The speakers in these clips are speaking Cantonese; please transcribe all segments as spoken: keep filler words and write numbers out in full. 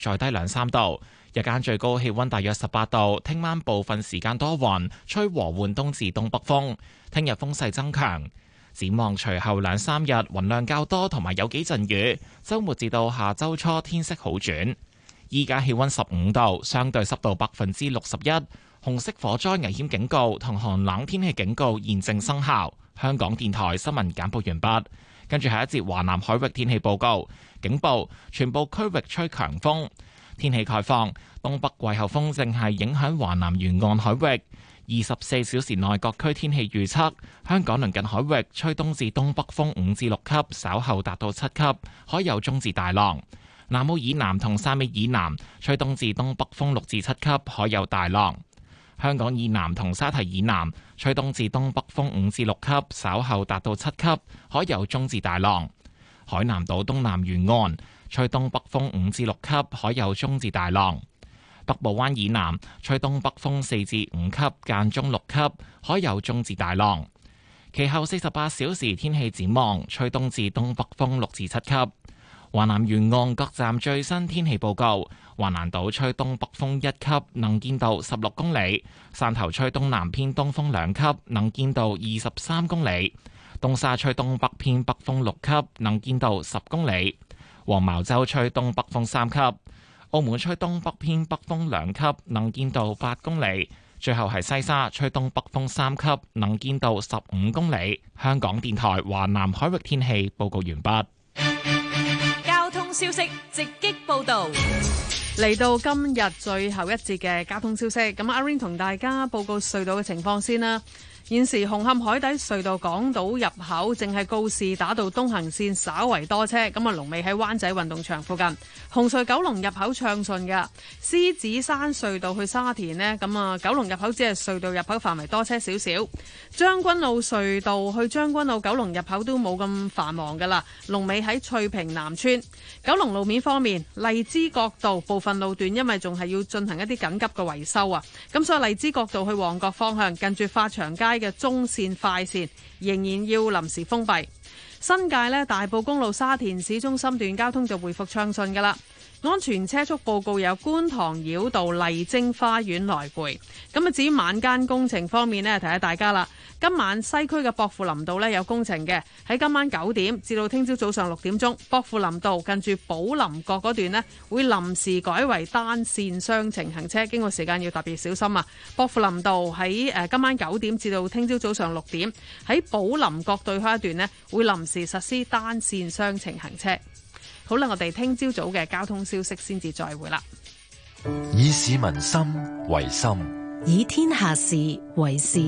再低兩三度。日間最高氣溫大約十八度。聽晚部分時間多雲，吹和緩東至東北風。聽日風勢增強。展望隨後兩三日雲量較多，同埋有幾陣雨。週末至到下週初天色好轉。依家氣溫十五度，相對濕度百分之六十一。紅色火災危險警告同寒冷天氣警告現正生效。香港電台新聞簡報完畢。跟住下一節華南海域天氣報告，警報全部區域吹強風。天氣概況，東北季候風正係影響華南沿岸海域。二十四小時內各區天氣預測：香港鄰近海域吹東至東北風五至六級，稍後達到七級，海有中至大浪。南澳以南同汕尾以南吹東至東北風六至七級，海有大浪。香港以南同沙堤以南吹東至東北風五至六級，稍後達到七級，海有中至大浪。海南島東南沿岸吹東北風五至六級，海有中至大浪。北部灣以南吹東北風四至五級，間中六級，海有中至大浪。其後四十八小時天氣展望，吹東至東北風六至七級。華南沿岸各站最新天氣報告：華南島吹東北風一級，能見度十六公里；汕頭吹東南偏東風兩級，能見度二十三公里；東沙吹東北偏北風六級，能見度十公里；黃茅洲吹東北風三級；澳門吹東北偏北風兩級，能見度八公里；最後係西沙吹東北風三級，能見度十五公里。香港電台華南海域天氣報告完畢。 交通消息直擊報道。 嚟到今日最後一節嘅交通消息，咁阿 Rain 同大家報告隧道嘅情況先啦。現時紅磡海底隧道港島入口淨係告士打道東行線稍為多車，咁啊龍尾喺灣仔運動場附近。紅隧九龍入口暢順嘅，獅子山隧道去沙田呢，咁啊九龍入口只係隧道入口範圍多車少少。將軍澳隧道去將軍澳九龍入口都冇咁繁忙噶啦，龍尾喺翠屏南村。九龍路面方面，荔枝角道部分路段因為仲係要進行一啲緊急嘅維修啊，咁所以荔枝角道去旺角方向近住發祥街嘅中線快線仍然要臨時封閉。新界呢，大埔公路沙田市中心段交通就回復暢順噶啦。安全車速報告有觀塘繞道麗晶花園來回。咁啊，至於晚間工程方面呢，提下大家啦。今晚西區嘅薄扶林道呢有工程嘅，喺今晚九點至到聽朝早上六點鐘，薄扶林道近住寶林角嗰段呢會臨時改為單線雙程行車，經過時間要特別小心啊！薄扶林道喺誒今晚九點至到聽朝早上六點，喺寶林角對開一段呢會臨時實施單線雙程行車。好啦，我哋聽朝早嘅交通消息先至再會啦。 以市民心為心， 以天下事為事。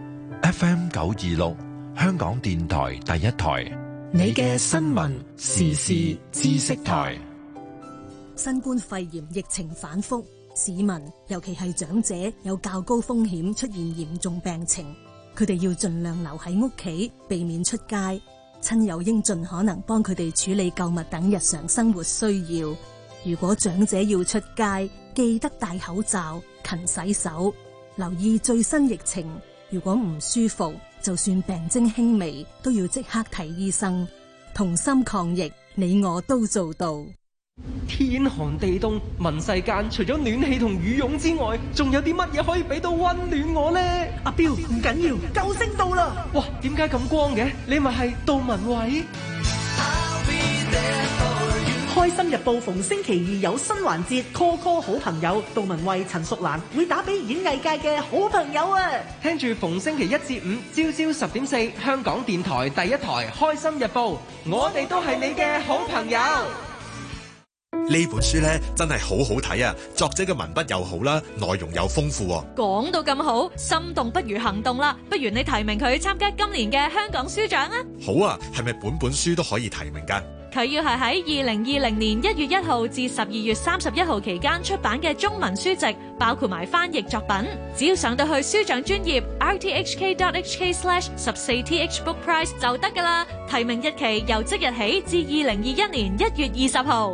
F M 九二六，香港電台第一台， 你嘅新聞時事知識台。 新冠肺炎疫情反覆，市民尤其係長者有較高風險出現嚴重病情，佢哋要盡量留喺屋企，避免出街。親友應盡可能幫佢哋處理購物等日常生活需要。如果長者要出街，記得戴口罩、勤洗手，留意最新疫情。如果唔舒服，就算病徵輕微，都要即刻睇醫生。同心抗疫，你我都做到。 天寒地凍，問世間除咗暖氣同羽絨之外，仲有啲乜嘢可以俾到溫暖我呢？ 阿彪，唔緊要，救星到啦！ 哇，點解咁光嘅？你咪係杜文偉。 開心日報逢星期二有新環節 call call 好朋友，杜文慧、陳淑蘭會打俾演藝界嘅好朋友啊！ 聽住逢星期一至五朝朝十點四，香港電台第一台開心日報，我哋都係你嘅好朋友。 呢本書咧真係好好睇啊！作者嘅文筆又好啦，內容又豐富。 講到咁好，心動不如行動啦！不如你提名佢參加今年嘅香港書獎啊！ 好啊，係咪本本書都可以提名㗎？ 佢要係喺二零二零年一月一號至十二月三十一號期間出版嘅中文書籍，包括埋翻譯作品。只要上到去書獎專頁 r t h k dot h k slash 十四 t h book prize 就得㗎啦。提名日期由即日起至二零二一年一月二十號。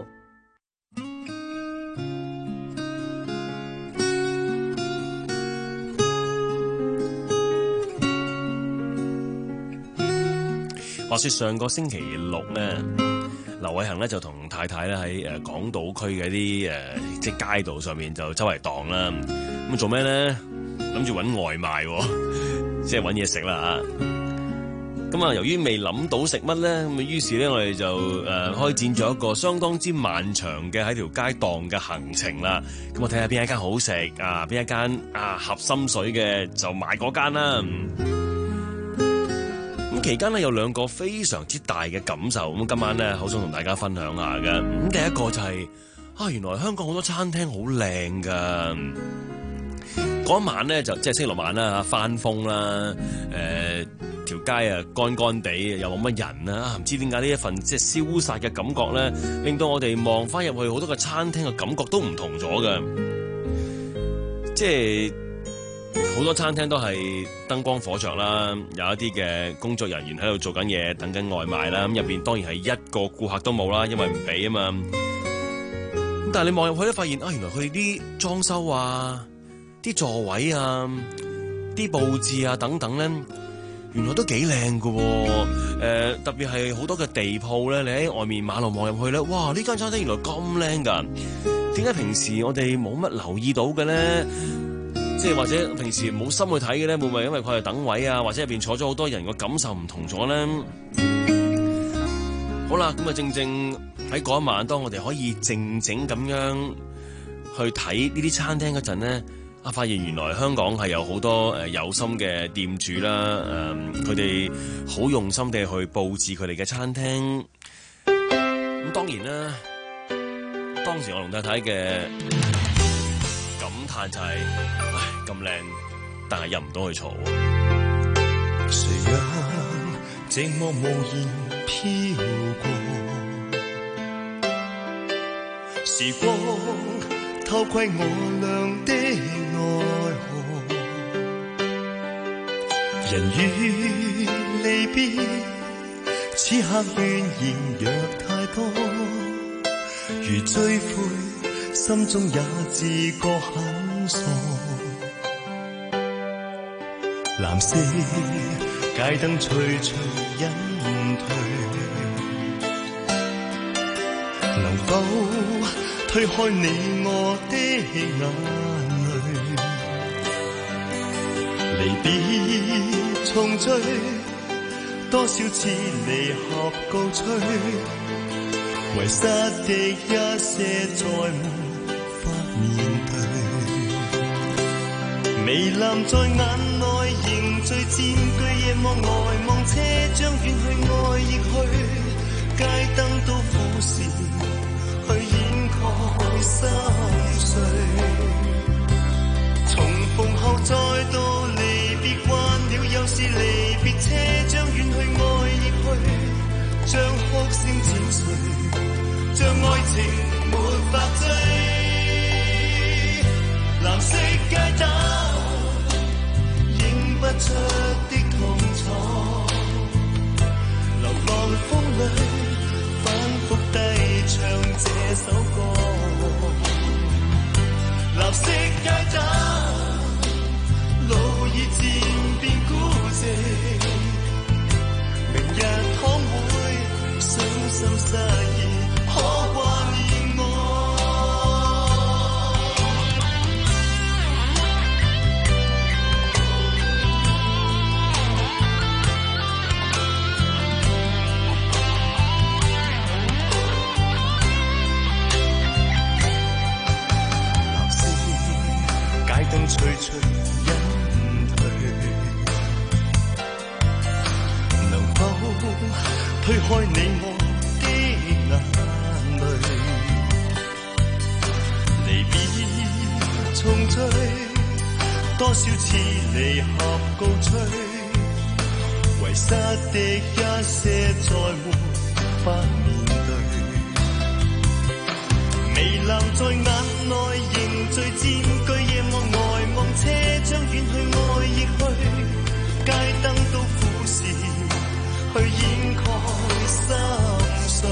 話說上個星期六呢， 劉偉恒咧就同太太咧喺誒港島區嘅啲誒即係街道上面就周圍蕩啦。咁做咩咧？諗住揾外賣，即係揾嘢食啦嚇。咁啊，由於未諗到食乜咧，咁啊，於是咧我哋就誒、呃、開展咗一個相當之漫長嘅喺條街檔嘅行程啦。咁我睇下邊一間好食啊，邊一間啊合心水嘅就買嗰間啦。咁期間咧有兩個非常之大嘅感受，咁今晚咧好想同大家分享下嘅。咁第一個就係、是、啊，原來香港好多餐廳好靚噶。嗰晚咧就即係星期六晚啦嚇，翻風啦，誒、呃、條街啊乾乾地，又冇乜人啦，唔知點解呢一份即係消殺嘅感覺咧，令到我哋望翻入去好多個餐廳嘅感覺都唔同咗嘅。即係好多餐廳都係燈光火著啦，有一啲嘅工作人員喺度做緊嘢，等緊外賣啦。咁入邊當然係一個顧客都冇啦，因為唔俾啊嘛。咁但係你望入去咧，發現啊，原來佢哋啲裝修啊〜啲座位啊、啲佈置啊等等咧，原來都幾靚㗎喎。誒，特別係好多嘅地鋪咧，你喺外面馬路望入去咧，哇！呢間餐廳原來咁靚㗎，點解平時我哋冇乜留意到嘅咧？即係或者平時冇心去睇嘅咧，會唔會因為佢係等位啊，或者入邊坐咗好多人個感受唔同咗咧？好啦，咁啊正正喺嗰一晚，當我哋可以靜靜咁樣去睇呢啲餐廳嗰陣咧。啊！發現原來香港係有好多誒有心嘅店主啦，誒佢哋好用心地去佈置佢哋嘅餐廳。咁當然啦，當時我同太太嘅感嘆就係、是：唉，咁靚，但係入唔到去坐。 誰讓寂寞無言飄過？時光偷窺我倆的愛河，人與離別，此刻怨言若太多，如追悔，心中也自覺很傻。藍色街燈徐徐隱退，能否推開你我的眼淚，離別重追，多少次離合告吹，遺失的一些再沒法面對，微藍在眼內凝聚佔據，夜望外望車將遠去愛亦去，街燈都苦時去掩蓋心碎，重逢後再度離別慣了，有時離別車將遠去愛亦去，將哭聲剪碎，將愛情沒法追，藍色街燈映不出的痛楚，流浪風裏反覆低唱這首歌，藍色街燈路已漸變孤寂，明日倘會傷心失意，可掛念我。燈徐徐隱退，能否推開你我的眼淚，離別重追，多少次離合告吹，遺失的一些再沒法面對，微藍在眼內凝聚佔據，夜望外望車將遠去愛亦去，街燈都苦時去掩蓋心碎，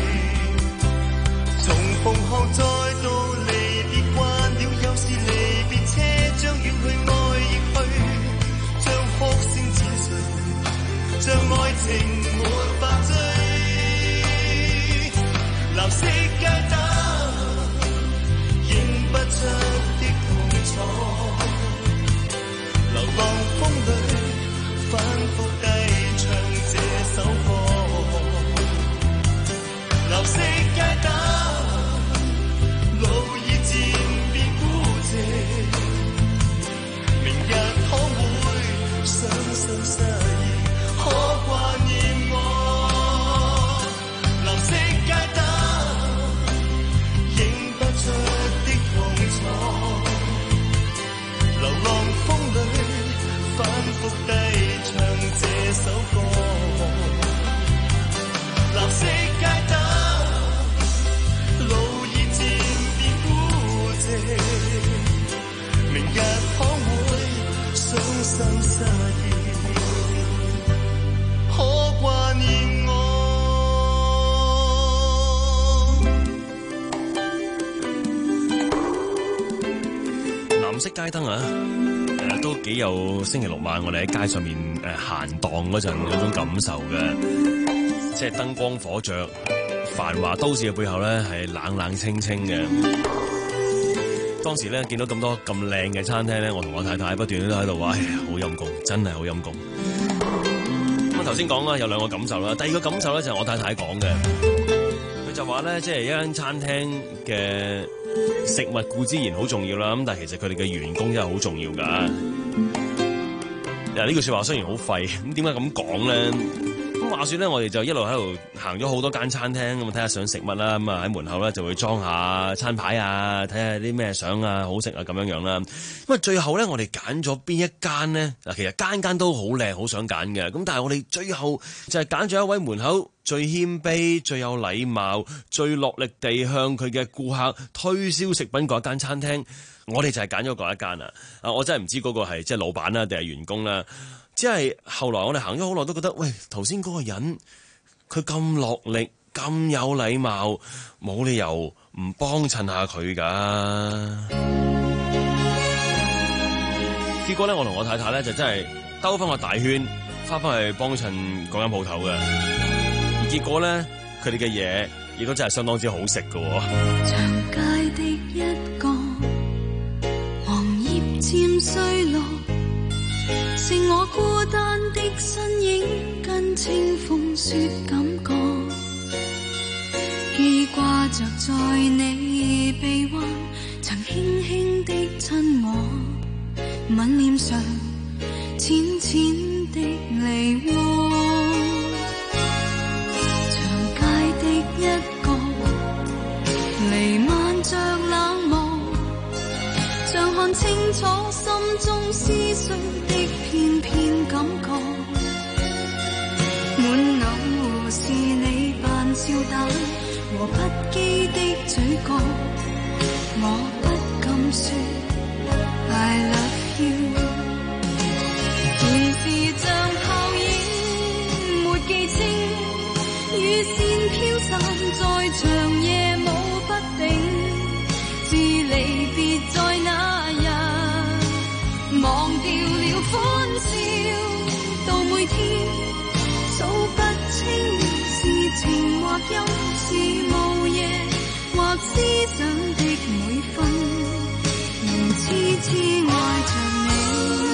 重逢後再度離別慣了，有時離別車將遠去愛亦去，將哭聲剪碎，將愛情沒法追， 藍色街燈啊，誒都幾有星期六晚我哋喺街上面誒閒蕩嗰陣嗰種感受嘅，即係燈光火著，繁華都市嘅背後咧係冷冷清清嘅。當時咧見到咁多咁靚嘅餐廳咧，我同我太太不斷都喺度話：唉，好陰公，真係好陰公。咁啊頭先講啦，有兩個感受啦。第二個感受咧就係我太太講嘅，佢就話咧，即係一間餐廳嘅食物固之然好重要啦，咁但係其實佢哋嘅員工真係好重要㗎。嗱呢句説話雖然好廢，咁點解咁講咧？咁話説咧，我哋就一路喺度行咗好多間餐廳，咁啊睇下想食乜啦，咁啊喺門口咧就會裝下餐牌啊，睇下啲咩相啊，好食啊咁樣樣啦。咁啊最後咧，我哋揀咗邊一間咧？嗱，其實間間都好靚，好想揀嘅。咁但係我哋最後就係揀咗一位門口最謙卑、最有禮貌、最落力地向佢嘅顧客推銷食品嗰一間餐廳。我哋就係揀咗嗰一間啊！啊，我真係唔知嗰個係即係老闆啦，定係員工啦。只係後來我哋行咗好耐，都覺得喂，頭先嗰個人佢咁落力、咁有禮貌，冇理由唔幫襯下佢㗎。結果咧，我同我太太咧就真係兜翻個大圈，翻返去幫襯嗰間鋪頭嘅。而結果咧，佢哋嘅嘢亦都真係相當之好食㗎喎。 長街的一個黃葉漸碎落，剩我孤單的身影，跟清風雪感覺，記掛着在你臂彎，曾輕輕的親我，吻臉上淺淺的梨渦。長街的一個彌漫着冷漠，像看清楚心中思緒的片片感覺，滿腦是你扮笑膽和不羈的嘴角，我不敢說 I love you， 然是像泡影沒記清，雨線飄散在長夜舞不定，自離別在那日，忘掉了歡笑，到每天數不清是情或憂，是午夜或思想的每分，仍痴痴愛着你。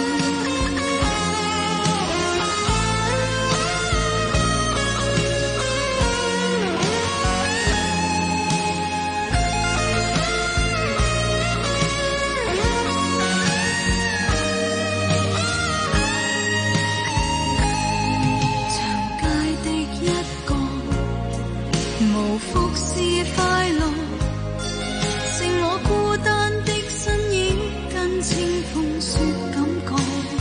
無福是快樂，剩我孤單的身影，跟清風雪感覺，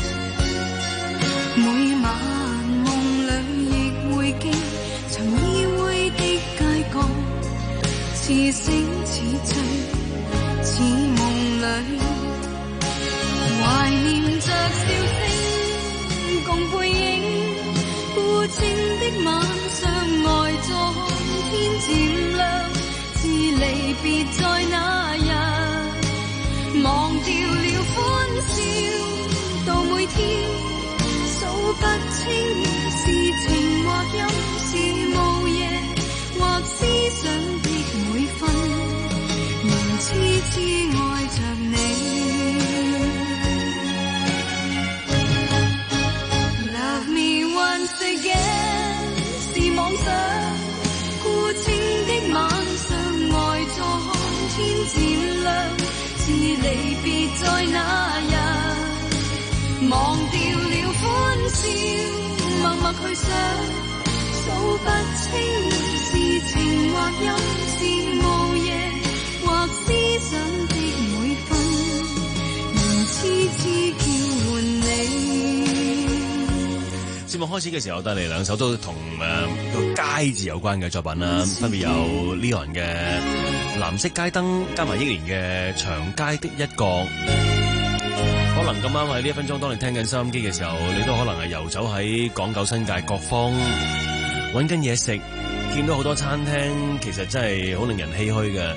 每晚夢裏亦會經曾依偎的街角，似醒似醉似夢裏，懷念着笑聲共背影，孤清的晚上呆坐天漸亮，自離別在那日，忘掉了歡笑，到每天數不清是情或憂，是午夜或思想的每分，仍痴痴愛着你。Love me once again， 是妄想。孤清的晚上，呆坐看天漸亮，自離別在那日，忘掉了歡笑，默默去想，數不清是情或憂，是午夜或思想的每分，仍痴痴叫喚你。 節目開始嘅時候，帶嚟兩首都同誒個街字有關嘅作品啦，分別有 Leon 嘅藍色街燈，加埋憶蓮嘅長街的一角。可能咁啱喺呢一分鐘，當你聽緊收音機嘅時候，你都可能係遊走喺港九新界各方，揾緊嘢食，見到好多餐廳，其實真係好令人唏噓嘅。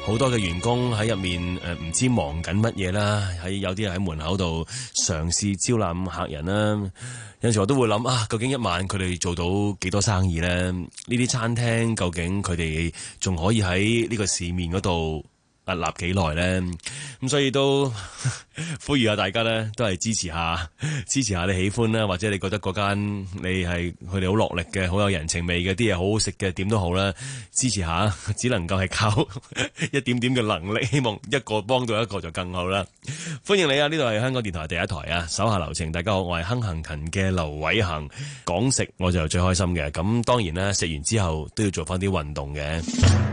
好多嘅員工喺入面誒唔知忙緊乜嘢啦，喺有啲人喺門口度嘗試招攬客人啦。有陣時我都會諗啊，究竟一晚佢哋做到幾多生意咧？呢啲餐廳究竟佢哋仲可以喺呢個市面嗰度屹立幾耐咧？咁所以都呼籲下大家咧，都係支持下，支持下你喜歡啦，或者你覺得嗰間你係佢哋好落力嘅，好有人情味嘅，啲嘢好好食嘅，點都好啦，支持下，只能夠係靠一點點嘅能力，希望一個幫到一個就更好啦。歡迎你啊！呢度係香港電台第一台啊，手下留情。大家好，我係亨行勤嘅劉偉恒。講食我就最開心嘅，咁當然啦，食完之後都要做翻啲運動嘅。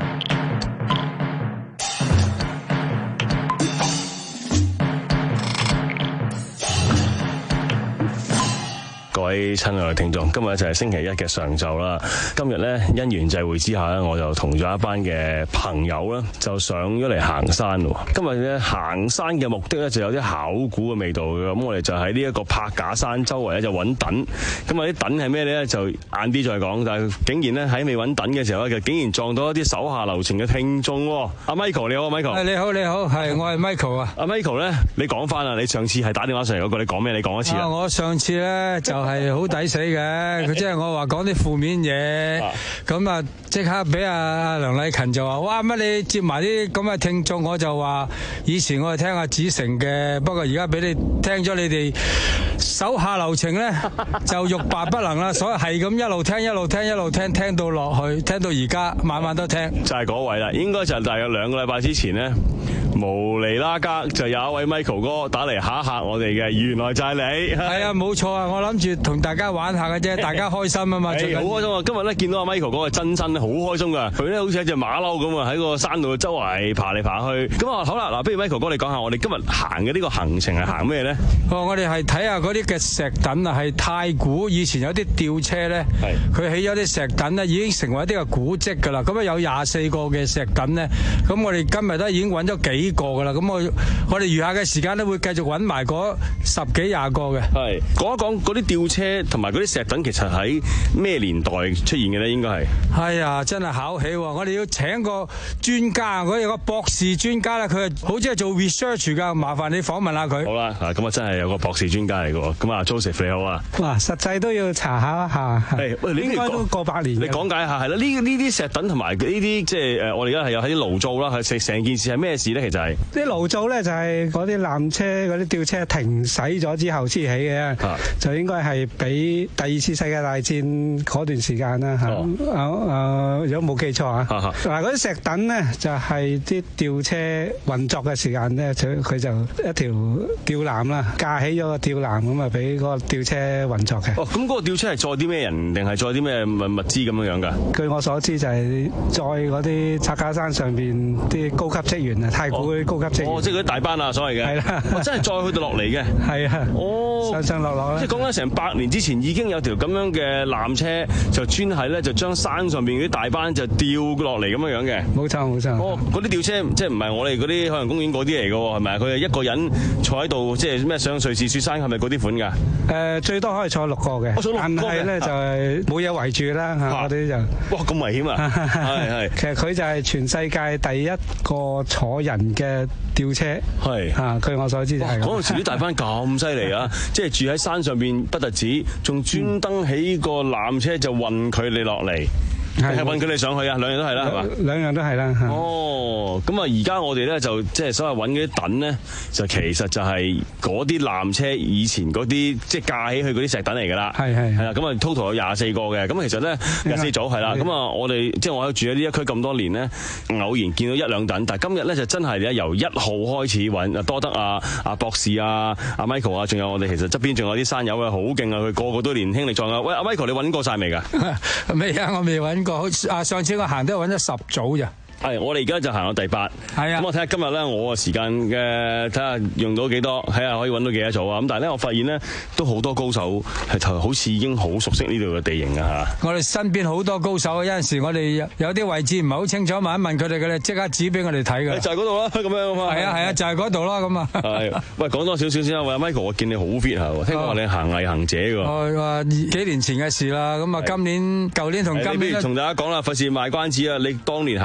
各位親愛嘅聽眾，今日就係星期一嘅上晝啦。今日咧因緣際會之下咧，我就同咗一班嘅朋友啦，就上咗嚟行山咯。今日咧行山嘅目的咧就有啲考古嘅味道嘅，咁我哋就喺呢一個柏架山周圍咧就揾躉。咁啊啲躉係咩咧？就晏啲再講。但係竟然咧喺未揾躉嘅時候咧，就竟然撞到一啲手下留情嘅聽眾。阿 Michael 你好 ，Michael。 你好你好，係我係 Michael 啊。 阿 Michael 咧，你講翻啊！你上次係打電話上嚟嗰個，你講咩？你講一次啊！ 我上次咧就係好抵死嘅，佢即係我話講啲負面嘢，咁啊即刻俾阿阿梁禮勤就話：哇乜你接埋啲咁嘅聽眾？我就話以前我係聽阿子誠嘅，不過而家俾你聽咗你哋手下留情咧，就欲罷不能啦。所以係咁一路聽一路聽一路聽，聽到落去，聽到而家晚晚都聽。 就係嗰位啦，應該就係大約兩個禮拜之前咧，無厘啦更就有一位 Michael 哥打嚟嚇一嚇我哋嘅，原來就係你。 係啊，冇錯啊，我諗住同大家玩下嘅啫，大家開心啊嘛。最好開心啊！今日咧見到阿 Michael 哥嘅真身咧，好開心噶。佢咧好似一隻馬騮咁啊，喺個山度周圍爬嚟爬去。咁啊好啦，嗱，不如 Michael 哥你講下我哋今日行嘅呢個行程係行咩咧？ 哦，我哋係睇下嗰啲嘅石躉啊，係太古以前有啲吊車咧，佢起咗啲石躉咧，已經成為一啲嘅古蹟噶啦。咁啊有廿四個嘅石躉咧，咁我哋今日都已經揾咗幾個噶啦。咁我我哋餘下嘅時間咧會繼續揾埋嗰十幾廿個嘅。 係講一講嗰啲吊車同埋嗰啲石躉，其實喺咩年代出現嘅咧？應該係係啊，真係考起喎！我哋要請個專家，嗰有個博士專家咧，佢係好似係做 research 噶，麻煩你訪問下佢。 好啦，嗱咁啊，真係有個博士專家嚟嘅喎。咁啊 Joseph 你好啊。 哇，實際都要查下一下。 係，喂，你應該都過百年。你講解下係啦，呢呢啲石躉同埋呢啲即係誒，我哋而家係有喺啲爐灶啦，係成成件事係咩事咧？其實係啲爐灶咧，就係嗰啲纜車、嗰啲吊車停駛咗之後先起嘅，啊、就應該係俾第二次世界大戰嗰段時間啦嚇。啊、哦呃、如果冇記錯啊，嗱嗰啲石躉咧就係啲吊車運作嘅時間咧，佢佢就一條吊纜啦，架起咗個吊纜咁啊，俾嗰個吊車運作嘅。 哦，咁嗰個吊車係載啲咩人，定係載啲咩物物資咁樣樣㗎？ 據我所知就係載嗰啲柏架山上邊啲高級職員啊，太古嗰啲高級職員。 哦，即係嗰啲大班啊，所謂嘅。係啦，我真係載去到落嚟嘅。 係啊。 哦。 上上落落啦。 即係講緊成百年之前已經有條咁樣嘅纜車，就專係咧就將山上邊嗰啲大班就吊落嚟咁樣樣嘅。 冇錯冇錯。 哦，嗰啲吊車即係唔係我哋嗰啲海洋公園嗰啲嚟嘅喎，係咪啊？佢係一個人坐喺度，即係咩上瑞士雪山係咪嗰啲款㗎？ 誒，最多可以坐六個嘅。 坐六個嘅。 但係咧就係冇嘢圍住啦嚇，嗰啲就。 哇！咁危險啊！係係。 其實佢就係全世界第一個坐人嘅吊車。係。嚇，據我所知就係。 嗰陣時啲大班咁犀利啊！即係住喺山上邊不特止，仲專登起個纜車就運佢哋落嚟。係運佢哋上去啊！兩樣都係啦，係嘛？ 兩樣都係啦。 哦，咁啊，而家我哋咧就即係所謂揾嗰啲躉咧，就其實就係嗰啲纜車以前嗰啲即係架起去嗰啲石躉嚟㗎啦。係係係啦，咁啊 total 有廿四個嘅。咁其實咧廿四組係啦。咁啊，我哋即係我喺住喺呢一區咁多年咧，偶然見到一兩躉，但係今日咧就真係咧由一號開始揾，多得啊啊博士啊阿 Michael 啊，仲有我哋其實側邊仲有啲山友啊，好勁啊！佢個個都年輕力壯啊！喂，阿 Michael 你揾過晒未㗎？ 未啊，我未揾。啊！上次我行都揾咗十組咋。 係，我哋而家就行到第八。係啊，咁我睇下今日咧，我嘅時間嘅睇下用到幾多，睇下可以揾到幾多組啊！咁但係咧，我發現咧都好多高手係好似已經好熟悉呢度嘅地形啊嚇。我哋身邊好多高手，有陣時我哋有啲位置唔係好清楚，問一問佢哋嘅咧，即刻指俾我哋睇㗎。就係嗰度啦，咁樣啊嘛。係啊係啊，就係嗰度啦，咁啊。係，喂，講多少少先啊！喂 ，Michael，我見你好 fit 下喎，聽講話你行毅行者㗎。我話幾年前嘅事啦，咁啊今年、舊年同今年咧，同大家講啦，費事賣關子啊！你當年行毅行者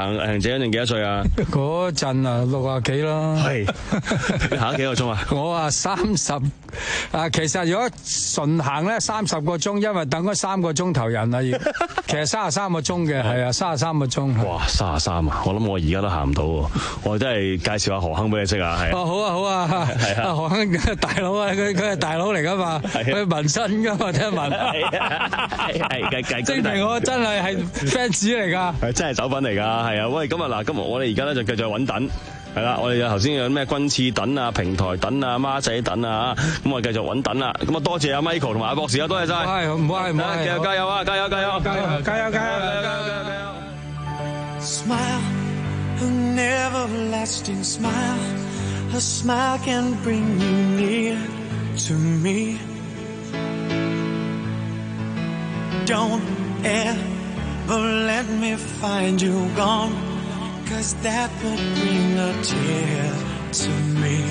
姐嗰陣幾多歲啊？ 嗰陣啊六啊幾咯。 係行咗幾個鐘啊？ 我啊三十啊，其實如果順行咧三十個鐘，因為等咗三個鐘頭人啦要。其實三十三個鐘嘅，係啊，三十三個鐘。 哇，三十三啊！我諗我而家都行唔到喎。我真係介紹下何鏗俾你識啊，係。 哦，好啊，好啊，係啊，何鏗大佬啊，佢佢係大佬嚟噶嘛，佢紋身噶嘛，聽聞。係啊，係係係，證明我真係係 fans 嚟㗎。 係真係手品嚟㗎，係啊！喂，今日嗱，今日我哋而家咧就繼續揾躉。係啦，我哋有頭先有咩軍刺躉啊、平台躉啊、孖仔躉啊，咁我哋繼續揾躉啦。咁啊，多謝阿 Michael 同埋阿博士啊，多謝晒。 係，唔好係唔好， 繼續加油啊！加油加油加油加油加油加油加油加油 Smile, an everlasting smile. A smile can bring you near to me. Don't ever let me find you gone, 'cause that would bring a tear to me.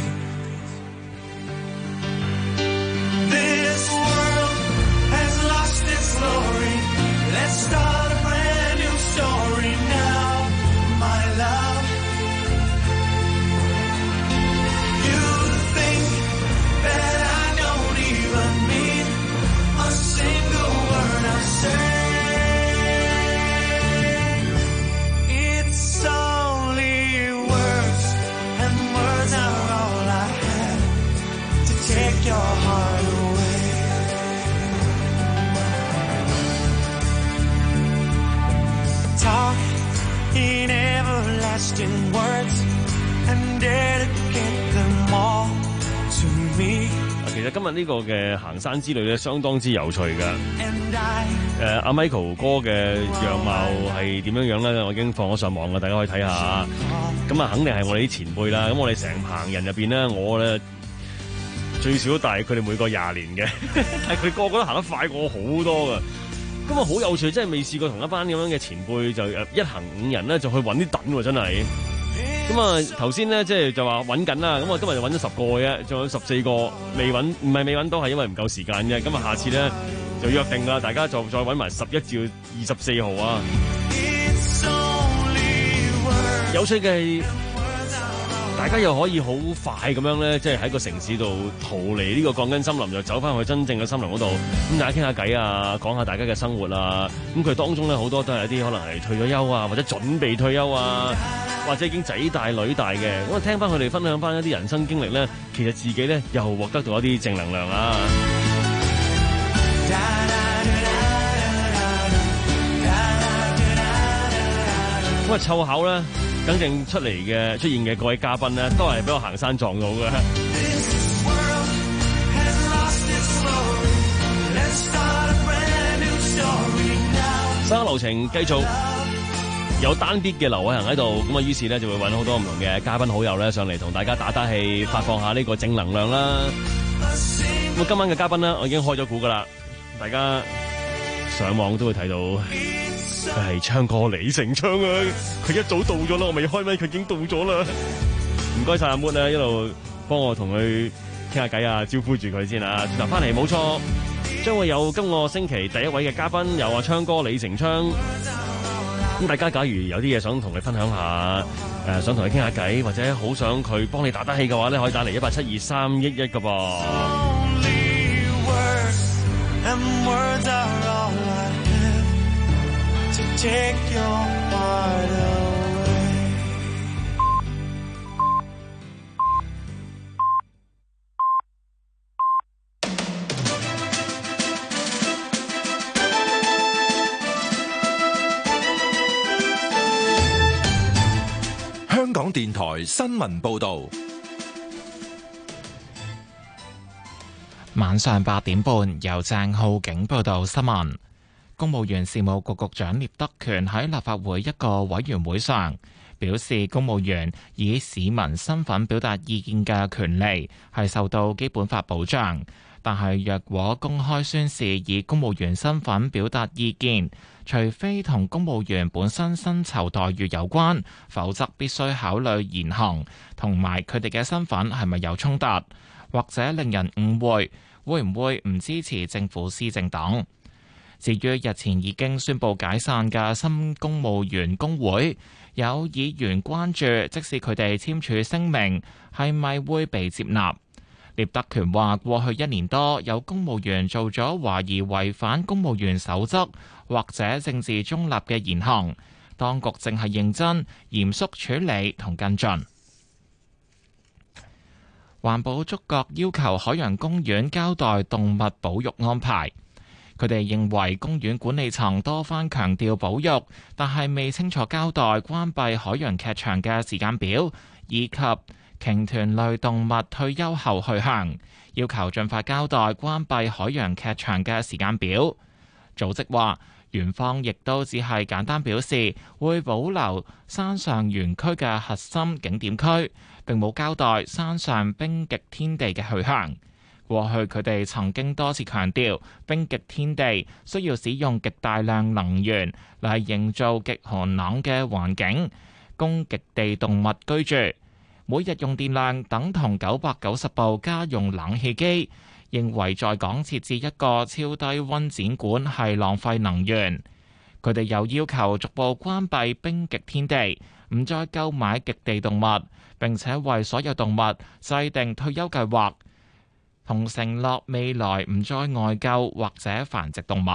This world has lost its glory. Let's start a brand new story now, my love. You think that I don't even mean a single word I say. It's only words, and words are all I have to take your heart away. Talk in everlasting words and dedicate them all to me. 其實今日呢個嘅行山之旅咧，相當之有趣㗎。誒，阿 Michael 哥嘅樣貌係點樣樣咧？我已經放咗上網㗎，大家可以睇下。咁啊，肯定係我哋啲前輩啦。咁我哋成行人入邊咧，我咧最少大佢哋每個廿年嘅，但係佢個個都行得快過我好多㗎。咁啊，好有趣，真係未試過同一班咁樣嘅前輩就誒一行五人咧，就去揾啲躉喎，真係。咁啊，頭先咧即係就話揾緊啦，咁我今日就揾咗十個嘅啫，仲有十四個未揾，唔係未揾到，係因為唔夠時間啫。咁啊，下次咧就約定啦，大家就再揾埋十一至二十四號啊。有趣嘅係，大家又可以好快咁樣咧，即係喺個城市度逃離呢個鋼筋森林，就走翻去真正嘅森林嗰度，咁大家傾下偈啊，講下大家嘅生活啊。咁佢當中咧好多都係一啲可能係退咗休啊，或者準備退休啊，或者已經仔大女大嘅。咁我聽翻佢哋分享翻一啲人生經歷咧，其實自己咧又獲得到一啲正能量啊。咁啊，湊巧咧，真正出嚟嘅出現嘅各位嘉賓咧，都係俾我行山撞到嘅。生流程繼續有單啲嘅劉偉恒喺度，咁啊，於是咧就會揾好多唔同嘅嘉賓好友咧上嚟同大家打打氣，發放下呢個正能量啦。咁啊，今晚嘅嘉賓咧，我已經開咗估噶啦，大家上網都會睇到。佢係唱歌李成昌啊！佢一早到咗啦，我未開咪，佢已經到咗啦。唔該晒阿 Moon 啊，一路幫我同佢傾下偈啊，招呼住佢先啊。轉頭翻嚟冇錯，將會有今個星期第一位嘅嘉賓，有啊唱歌李成昌。咁大家假如有啲嘢想同佢分享下，誒、呃、想同佢傾下偈，或者好想佢幫你打打氣嘅話咧，可以打嚟一八七二三一一噶噃。 Take your heart away. 香港電台新聞報道。 晚上八點半，由鄭浩景報道新聞。公務員事務局局長聶德權喺立法會一個委員會上表示，公務員以市民身份表達意見嘅權利係受到基本法保障，但係若果公開宣示以公務員身份表達意見，除非同公務員本身薪酬待遇有關，否則必須考慮言行同埋佢哋嘅身份係咪有衝突，或者令人誤會會唔會唔支持政府施政等。 至於日前已經宣布解散嘅新公務員工會，有議員關注，即使佢哋簽署聲明，係咪會被接納？聶德權話：過去一年多，有公務員做咗懷疑違反公務員守則或者政治中立嘅言行，當局正係認真嚴肅處理同跟進。環保觸覺要求海洋公園交代動物保育安排。佢哋認為公園管理層多番強調保育，但係未清楚交代關閉海洋劇場嘅時間表，以及鯨豚類動物退休後去向，要求盡快交代關閉海洋劇場嘅時間表。組織話，園方亦都只係簡單表示會保留山上園區嘅核心景點區，並冇交代山上冰極天地嘅去向。過去佢哋曾經多次強調，冰極天地需要使用極大量能源嚟營造極寒冷嘅環境，供極地動物居住。每日用電量等同九百九十部家用冷氣機，認為在港設置一個超低溫展館係浪費能源。佢哋又要求逐步關閉冰極天地，唔再購買極地動物，並且為所有動物制定退休計劃，同承諾未來唔再外購或者繁殖動物。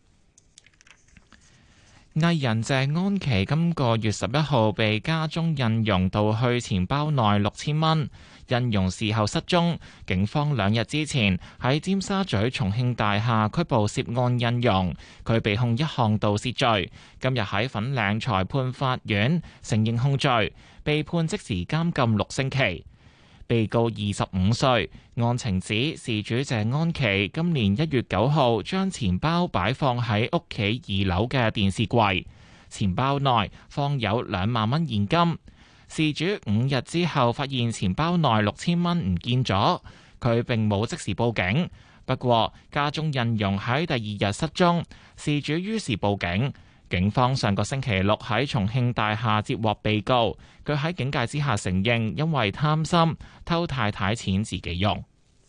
藝人謝安琪今個月十一號被家中印傭盜去錢包內六千蚊，印傭事後失蹤。警方兩日之前喺尖沙咀重慶大廈拘捕涉案印傭，佢被控一項盜竊罪。今日喺粉嶺裁判法院承認控罪，被判即時監禁六星期。被告二十五歲，案情指事主謝安琪今年一月九號將錢包擺放喺屋企二樓嘅電視櫃，錢包內放有兩萬蚊現金。事主五日之後發現錢包內六千蚊唔見咗，佢並冇即時報警。不過家中印傭喺第二日失蹤，事主於是報警。警方上個星期六喺重慶大廈接獲被告，佢喺警戒之下承認，因為貪心偷太太錢自己用。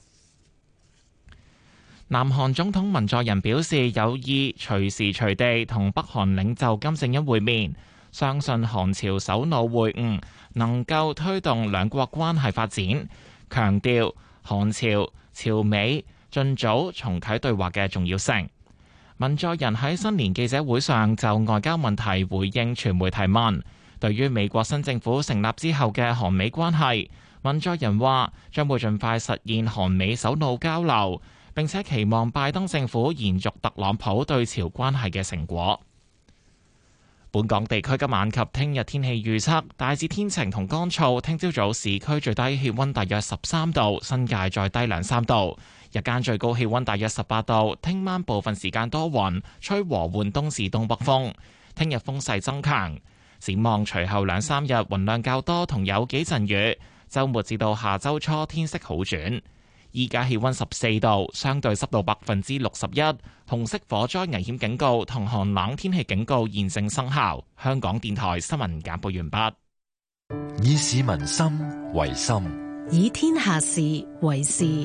南韓總統文在寅表示有意隨時隨地同北韓領袖金正恩會面，相信韓朝首腦會晤能夠推動兩國關係發展，強調韓朝朝美盡早重啟對話嘅重要性。文在寅喺新年記者會上就外交問題回應傳媒提問，對於美國新政府成立之後嘅韓美關係，文在寅話將會盡快實現韓美首腦交流，並且期望拜登政府延續特朗普對朝關係嘅成果。本港地區今晚及聽日天氣預測大致天晴同乾燥，聽朝早市區最低氣溫大約十三度，新界再低兩三度。日間最高氣溫大約十八度，聽晚部分時間多雲，吹和緩東至東北風。聽日風勢增強，展望隨後兩三日雲量較多，同有幾陣雨。週末至到下週初天色好轉。依家氣溫十四度，相對濕度百分之六十一，紅色火災危險警告同寒冷天氣警告現正生效。香港電台新聞簡報完畢。 以市民心為心， 以天下事為事。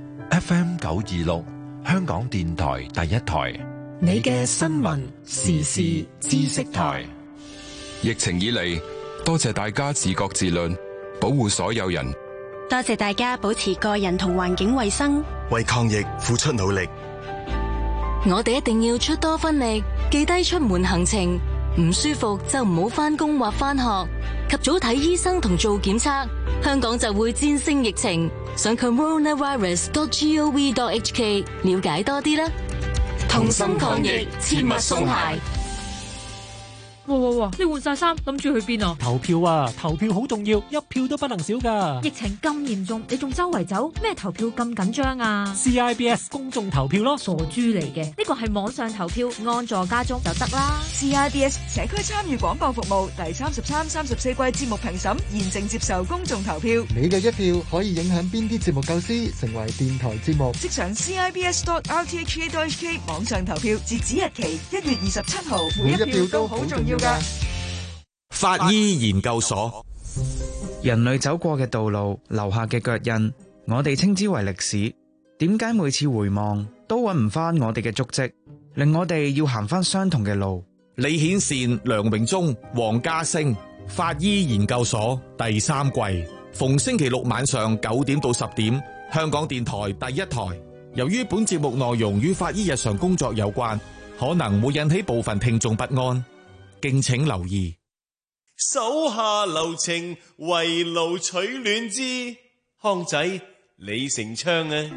F M 九二六，香港電台第一台， 你嘅新聞時事知識台。 疫情以嚟，多謝大家自覺自律，保護所有人。 多謝大家保持個人同環境衛生， 為抗疫付出努力。 我哋一定要出多分力，記低出門行程，唔舒服就唔好返工或返學，及早睇醫生同做檢測，香港就會戰勝疫情。上 coronavirus dot gov dot h k 了解多啲啦。 同心抗疫，切勿鬆懈。 哇哇哇！你換晒衫，諗住去邊啊？ 投票啊！投票好重要，一票都不能少噶。 疫情咁嚴重，你仲周圍走？咩投票咁緊張啊 ？C I B S 公眾投票咯， 傻豬嚟嘅。呢個係網上投票，安坐家中就得啦。 C I B S 社區參與廣播服務第三十三、三十四季節目評審現正接受公眾投票。 你嘅一票可以影響邊啲節目構思，成為電台節目。 即上 C I B S dot r t h k dot h k 網上投票，截止日期一月二十七號。 每一票都好重要。 法醫研究所， 人類走過嘅道路留下嘅腳印，我哋稱之為歷史。點解每次回望都揾唔翻我哋嘅足跡？ 令我哋要行翻相同嘅路。 李顯善、梁榮忠、黃家星，法醫研究所第三季，逢星期六晚上九點到十點，香港電台第一台。由於本節目內容與法醫日常工作有關，可能會引起部分聽眾不安，敬請留意。 手下留情，圍爐取暖之康仔李成昌啊！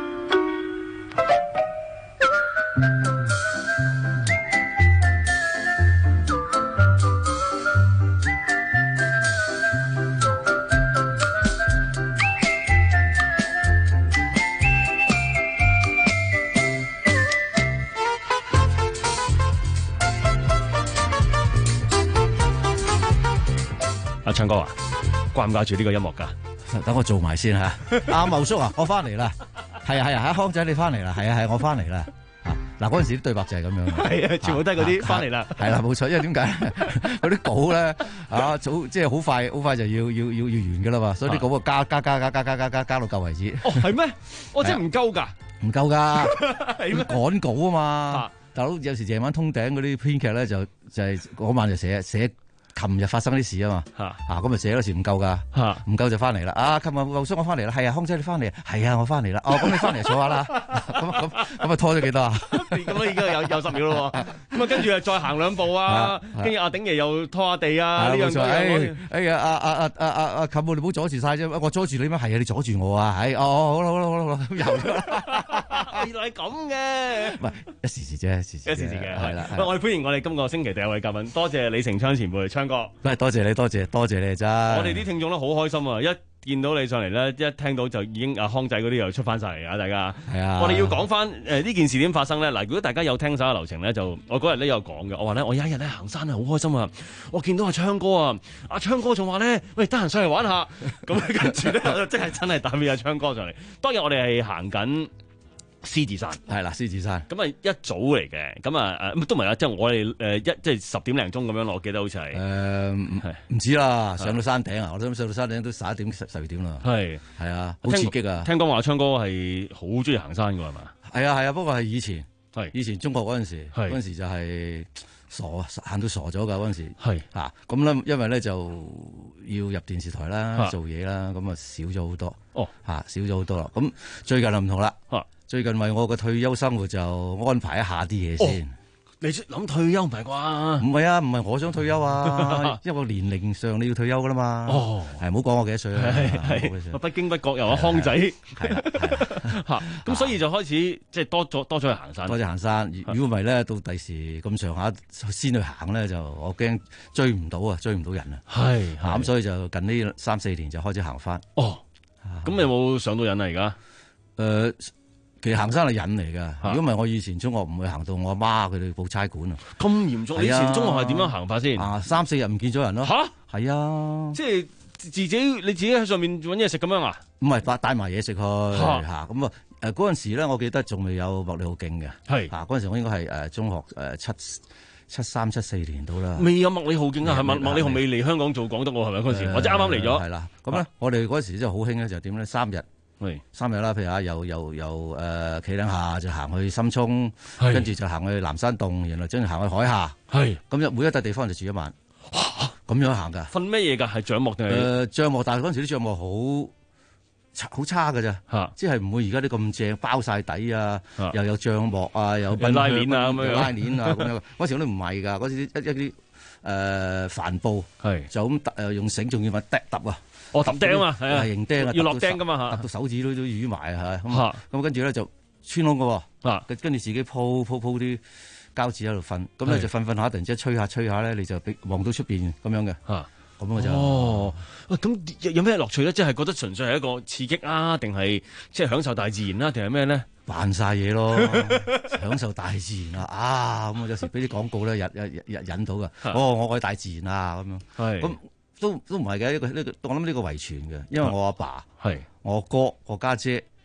阿昌哥啊，掛唔掛住呢個音樂噶？ 等我做埋先吓。阿茂叔啊，我翻嚟啦。係啊係啊，阿康仔你翻嚟啦。係啊係，我翻嚟啦。嗱，嗰陣時啲對白就係咁樣。 係啊，全部都係嗰啲翻嚟啦。 係啦，冇錯。因為點解嗰啲稿咧啊，早即係好快，好快就要要要要完噶啦嘛。所以啲稿啊加加加加加加加加加到夠為止。 哦，係咩？我真係唔夠噶， 唔夠噶， 係咩？ 趕稿啊嘛。大佬有時夜晚通頂嗰啲編劇咧，就就係嗰晚就寫寫。琴日發生啲事啊嘛，啊咁咪寫嗰時唔夠噶，唔夠就翻嚟啦。啊，琴日劉叔我翻嚟啦，係啊，康姐你翻嚟，係啊，我翻嚟啦。哦，咁你翻嚟坐下啦。咁咁咁啊拖咗幾多啊？ 咁啊已經有有十秒咯。咁啊跟住啊再行兩步啊，跟住阿鼎爺又拖下地啊。呢樣嘢。 哎呀，阿阿阿阿阿阿琴，你唔好阻住晒啫。我阻住你咩？係啊，你阻住我啊。係哦，好啦好啦好啦好啦，又咗啦。 原來係咁嘅。 唔係一時時啫，一時時。 一時時嘅係啦。 喂，我哋歡迎我哋今個星期第一位嘉賓，多謝李成昌前輩昌哥。 唔係多謝你，多謝多謝你真。 我哋啲聽眾咧好開心啊！一見到你上嚟咧，一聽到就已經阿康仔嗰啲又出翻晒嚟啊！大家係啊， 我哋要講翻誒呢件事點發生咧？嗱，如果大家有聽晒個流程咧，就我嗰日咧有講嘅，我話咧我有一日咧行山啊，好開心啊！我見到阿昌哥啊，阿昌哥仲話咧，喂，得閒上嚟玩下，咁跟住咧我就即係真係打俾阿昌哥上嚟。當日我哋係行緊獅子山係啦，獅子山咁啊一早嚟嘅，咁啊誒都唔係啊，即係我哋誒一即係十點零鐘咁樣，我記得好似係誒唔知啦，上到山頂啊，我諗上到山頂都十一點十十二點啦， 係係啊，好刺激啊！ 聽講話昌哥係好中意行山㗎係嘛？ 係啊係啊，不過係以前係以前中學嗰陣時，嗰陣時就係傻行到傻咗㗎嗰陣時， 係啊咁咧，因為咧就要入電視台啦，做嘢啦，咁啊少咗好多哦嚇少咗好多啦。咁最近就唔同啦。最近為我嘅退休生活就安排一下啲嘢先。 哦、你諗退休唔係啩？ 唔係啊，唔係我想退休啊，因為我年齡上你要退休噶啦嘛。 哦， 係唔好講我幾多歲啊？ 係不經不覺由阿康仔係啦，嚇咁所以就開始即係多咗多咗去行山。 多咗行山，如果唔係咧，到第時咁上下先去行咧，就我驚追唔到啊，追唔到人啊。 係咁所以就近呢三四年就開始行翻。 哦，咁有冇上到癮啊？而家誒。其實行山係癮嚟㗎，如果唔係我以前中學唔會行到我阿媽佢哋報差館啊。 咁嚴重？你以前中學係點樣行法先？ 啊，三四日唔見咗人咯。 吓？ 係啊， 即係自己你自己喺上面揾嘢食咁樣啊？ 唔係帶帶埋嘢食去嚇，咁啊誒嗰陣時咧，我記得仲未有麥理浩徑嘅。 係嚇嗰陣時我應該係誒中學誒七七三七四年到啦。 未有麥理浩徑啊？係麥麥理浩未嚟香港做港督喎？係咪嗰陣時？我即係啱啱嚟咗。 係啦，咁咧我哋嗰陣時真係好興咧，就點咧三日。三日啦，譬如啊，由由由誒企嶺下就行去深涌，跟住就行去南山洞，然後將行去海下， 係咁一每一笪地方就住一晚，咁樣行噶。 瞓咩嘢㗎？係帳幕定係？ 誒帳幕，但係嗰陣時啲帳幕好差好差㗎咋，即係唔會而家啲咁正，包晒底啊，又有帳幕啊，有拉鏈啊咁樣， 拉鏈啊咁樣。嗰時我都唔係㗎，嗰時一一啲誒帆布，就咁誒用繩，仲要揾釘揼啊。 哦，揼釘啊，係啊， 係形釘啊， 要落釘噶嘛嚇， 揼到手指都都淤埋啊，咁咁跟住咧就穿窿嘅喎，跟住自己鋪鋪鋪啲膠紙喺度瞓，咁咧就瞓瞓下，突然之間吹下吹下咧，你就俾望到出邊咁樣嘅，咁我就哦，喂，咁有咩樂趣咧？即係覺得純粹係一個刺激啊，定係即係享受大自然啦，定係咩咧？ 扮晒嘢咯，享受大自然啊！啊，咁我有時俾啲廣告咧引引引引到噶，哦，我愛大自然啊，咁樣，係咁。都都唔係嘅，呢個呢個，我諗呢個遺傳嘅，因為我阿爸係我哥我家姐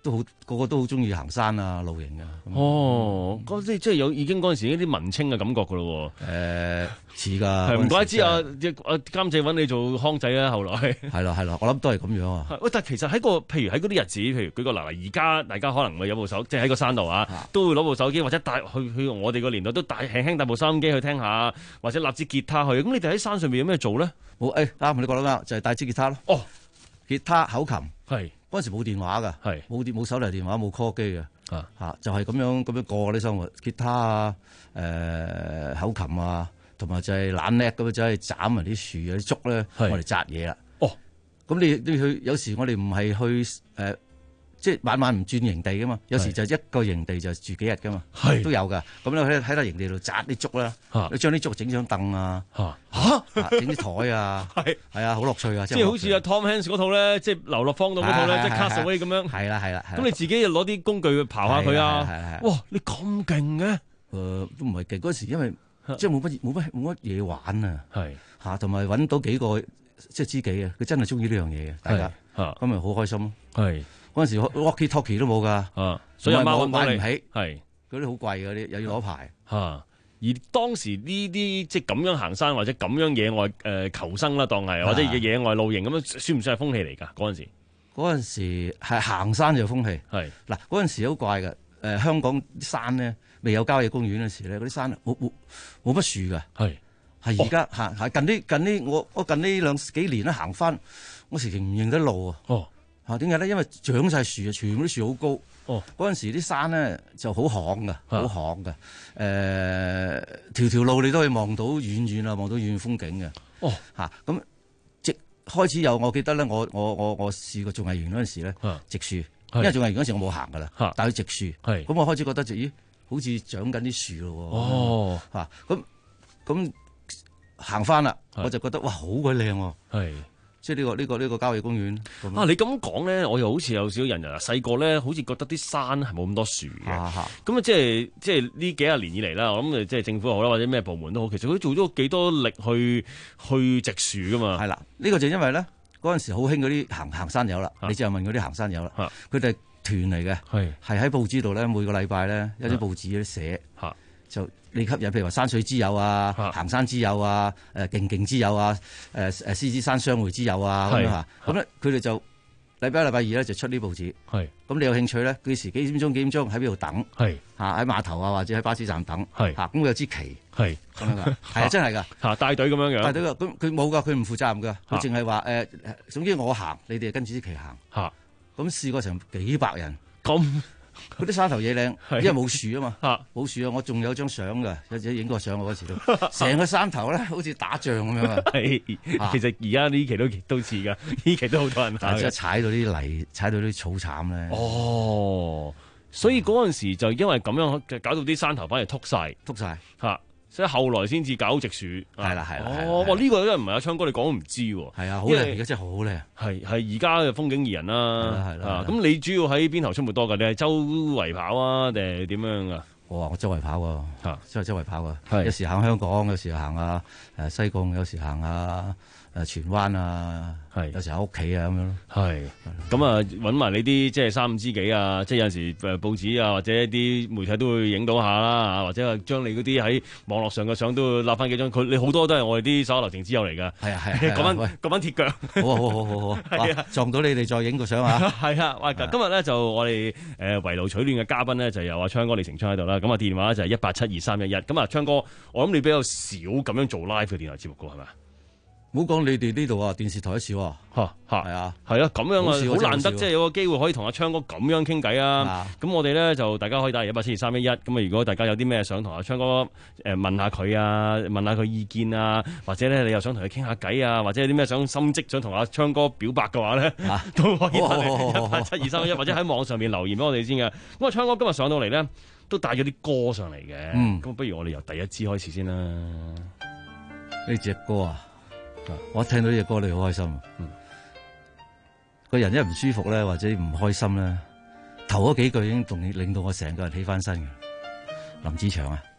都好個個都好中意行山啊、露營嘅。 哦，嗰啲即係有已經嗰陣時啲文青嘅感覺噶咯喎。 誒似㗎， 係唔怪之啊！啊監製揾你做康仔啊，後來係啦係啦，我諗都係咁樣啊。 喂，但係其實喺個譬如喺嗰啲日子，譬如舉個例，而家大家可能會有部手，即係喺個山度啊，都會攞部手機或者帶去去我哋個年代都帶輕輕帶部收音機去聽下，或者立支吉他去。咁你哋喺山上面有咩做咧？ 冇誒啱，你講得啱，就係帶支吉他咯。 哦， 吉他、口琴係嗰陣時冇電話㗎， 係冇電冇手提電話冇 call 機嘅。 啊嚇就係咁樣咁樣過啲生活，吉他啊、誒、呃、口琴啊，同埋就係懶叻咁樣走去斬人啲樹啊啲竹咧，我哋摘嘢啦。 哦， 咁你你去有時我哋唔係去誒、呃，即係晚晚唔轉營地㗎嘛，有時就一個營地就住幾日㗎嘛，都有㗎。咁你喺喺個營地度摘啲竹啦，你將啲竹整張凳啊， 嚇整啲台啊，係係啊，好樂趣啊！ 即係好似阿 Tom Hanks 嗰套咧，即係流落荒島嗰套咧，即係 Castaway 咁樣。 係啦係啦， 咁你自己又攞啲工具去刨下佢啊！哇，你咁勁嘅？ 誒都唔係勁，嗰時因為即係冇乜冇乜冇乜嘢玩啊， 係嚇，同埋揾到幾個即係知己啊，佢真係中意呢樣嘢嘅，大家咁咪好開心咯。 係嗰陣時 walkie talkie 都冇㗎， 所以阿媽買唔起， 係嗰啲好貴嗰啲，又要攞牌嚇。而當時呢啲即係咁樣行山或者咁樣野外誒、呃、求生啦，當係或者野外露營咁樣，算唔算係風氣嚟㗎？嗰陣時， 嗰陣時係行山就有風氣。係嗱，嗰陣時好怪嘅。誒、呃、香港山咧未有郊野公園嗰時咧，嗰啲山冇冇冇乜樹㗎。係係而家行係近呢近呢我我近呢兩幾年咧行翻，我時時唔認得路啊。哦嚇點解咧？因為長晒樹啊，全部啲樹好高。哦，嗰陣時啲山咧就好旱㗎，好旱㗎。誒、呃，條條路你都可以望到遠遠啊，望到遠遠風景嘅。哦，嚇咁直開始有，我記得咧，我我我我試過做藝員嗰陣時咧，植樹，因為做藝員嗰陣時我冇行㗎啦，但係植樹。係，咁我開始覺得就咦，好似長緊啲樹咯喎。哦，嚇咁咁行翻啦，我就覺得哇，好鬼靚喎。係。即係呢個呢個呢個郊野公園啊！ 你咁講咧，我又好似有少少人啊，細個咧好似覺得啲山係冇咁多樹嘅。咁啊，即係即係呢幾廿年以嚟啦，我諗即係政府好啦，或者咩部門都好，其實佢做咗幾多力去去植樹噶嘛。 係啦，呢個就因為咧嗰陣時好興嗰啲行行山友啦，你之後問嗰啲行山友啦，佢哋係團嚟嘅，係係喺報紙度咧，每個禮拜咧有啲報紙寫就。你吸引，譬如話山水之友啊，行山之友啊，誒勁勁之友啊，誒誒獅子山相會之友啊咁樣嚇，咁咧佢哋就禮拜一禮拜二咧就出呢報紙，係咁你有興趣咧，幾時幾點鐘幾點鐘喺邊度等，係嚇喺碼頭啊或者喺巴士站等，係嚇咁佢有支旗，係咁樣㗎，係啊真係㗎嚇帶隊咁樣樣，帶隊㗎，咁佢冇㗎，佢唔負責任㗎，佢淨係話誒，總之我行，你哋跟住支旗行嚇，咁試過成幾百人咁。嗰啲山頭嘢靚，因為冇樹啊嘛，冇樹啊！我仲有張相㗎，有自己影過相我嗰時都，成個山頭咧好似打仗咁樣啊！ 其實而家呢期都都似㗎，呢期都好多人打。 即係踩到啲泥，踩到啲草慘咧。 哦，所以嗰陣時就因為咁樣搞到啲山頭反而禿晒， 禿晒嚇。所以後來先至搞植樹， 係啦係啦。 哦，哇！呢個真係唔係阿昌哥你講都唔知喎。 係啊，好靚，而家真係好靚。 係係而家嘅風景宜人啦。係啦。咁你主要喺邊頭出沒多㗎？你係周圍跑啊，定係點樣啊？ 我話我周圍跑喎，嚇，周周圍跑㗎。有時行香港，有時行啊誒西貢，有時行啊誒荃灣啊，係有時喺屋企啊咁樣咯。 係咁啊，揾埋你啲即係三五知己啊，即係有陣時誒報紙啊或者一啲媒體都會影到下啦，或者係將你嗰啲喺網絡上嘅相都會立翻幾張。佢你好多都係我哋啲手下留情之友嚟㗎。係啊係啊，講翻講翻鐵腳。好啊好好好好。係啊，撞到你哋再影個相啊。係啊，喂，今日咧就我哋誒圍爐取暖嘅嘉賓咧就由阿昌哥李成昌喺度啦。咁啊電話咧就係一八七二三一一。咁啊昌哥，我諗你比較少咁樣做 live 嘅電台節目㗎係咪？ 唔好講你哋呢度啊，電視台都少啊，嚇嚇係啊， 係啊，咁樣啊，好難得即係有個機會可以同阿昌哥咁樣傾偈啊。咁我哋咧就大家可以打嚟一八七二三一一。咁啊，如果大家有啲咩想同阿昌哥誒問下佢啊，問下佢意見啊，或者咧你又想同佢傾下偈啊，或者有啲咩想心跡想同阿昌哥表白嘅話咧，都可以打嚟一八七二三一一，或者喺網上面留言俾我哋先嘅。咁啊，昌哥今日上到嚟咧，都帶咗啲歌上嚟嘅。嗯，咁不如我哋由第一支開始先啦。 呢隻歌啊！我一聽到呢隻歌，你好開心。嗯，個人一唔舒服咧，或者唔開心咧，頭嗰幾句已經同你令到我成個人起翻身嘅。林子祥啊，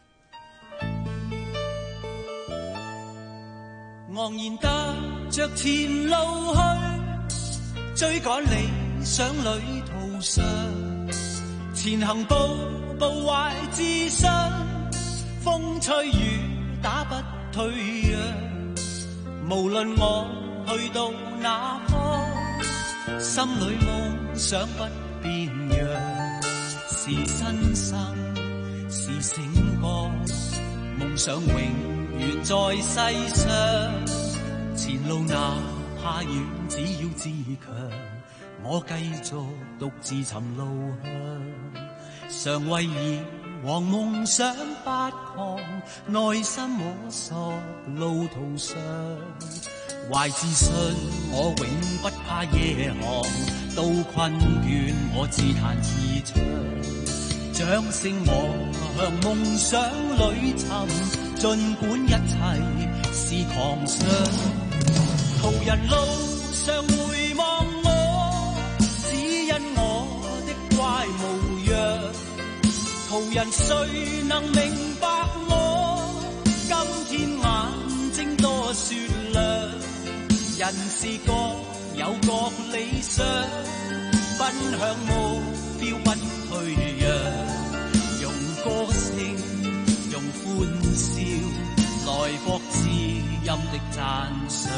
昂然踏着前路去，追趕你想旅途上，前行步步懷志向，風吹雨打不退讓，無論我去到哪方，心裏夢想不變樣，是新生是醒覺，夢想永遠在世上，前路哪怕遠，只要自強，我繼續獨自尋路向，常為以往夢想不狂，內心摸索路途上，懷自信我永不怕夜航，到困倦我自彈自唱，掌聲我向夢想裏尋，儘管一切是狂想，途人路上回望我，只因我的怪模樣，途人誰能明白我，今天眼睛多雪亮，人是各有各理想，奔向目標不退讓，用歌聲用歡笑來博知音的讚賞。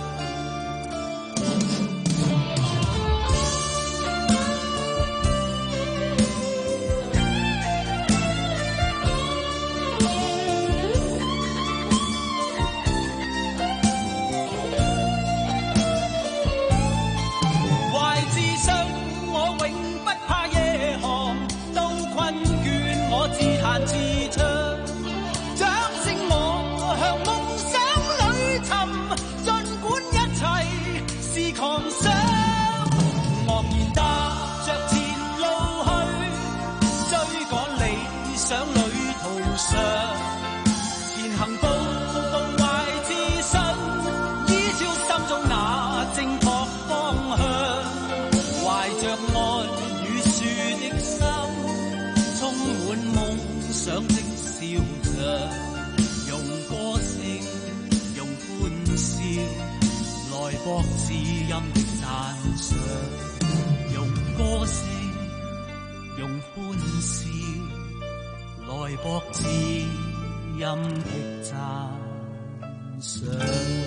博知音的讚賞，用歌聲，用歡笑，來博知音的讚賞。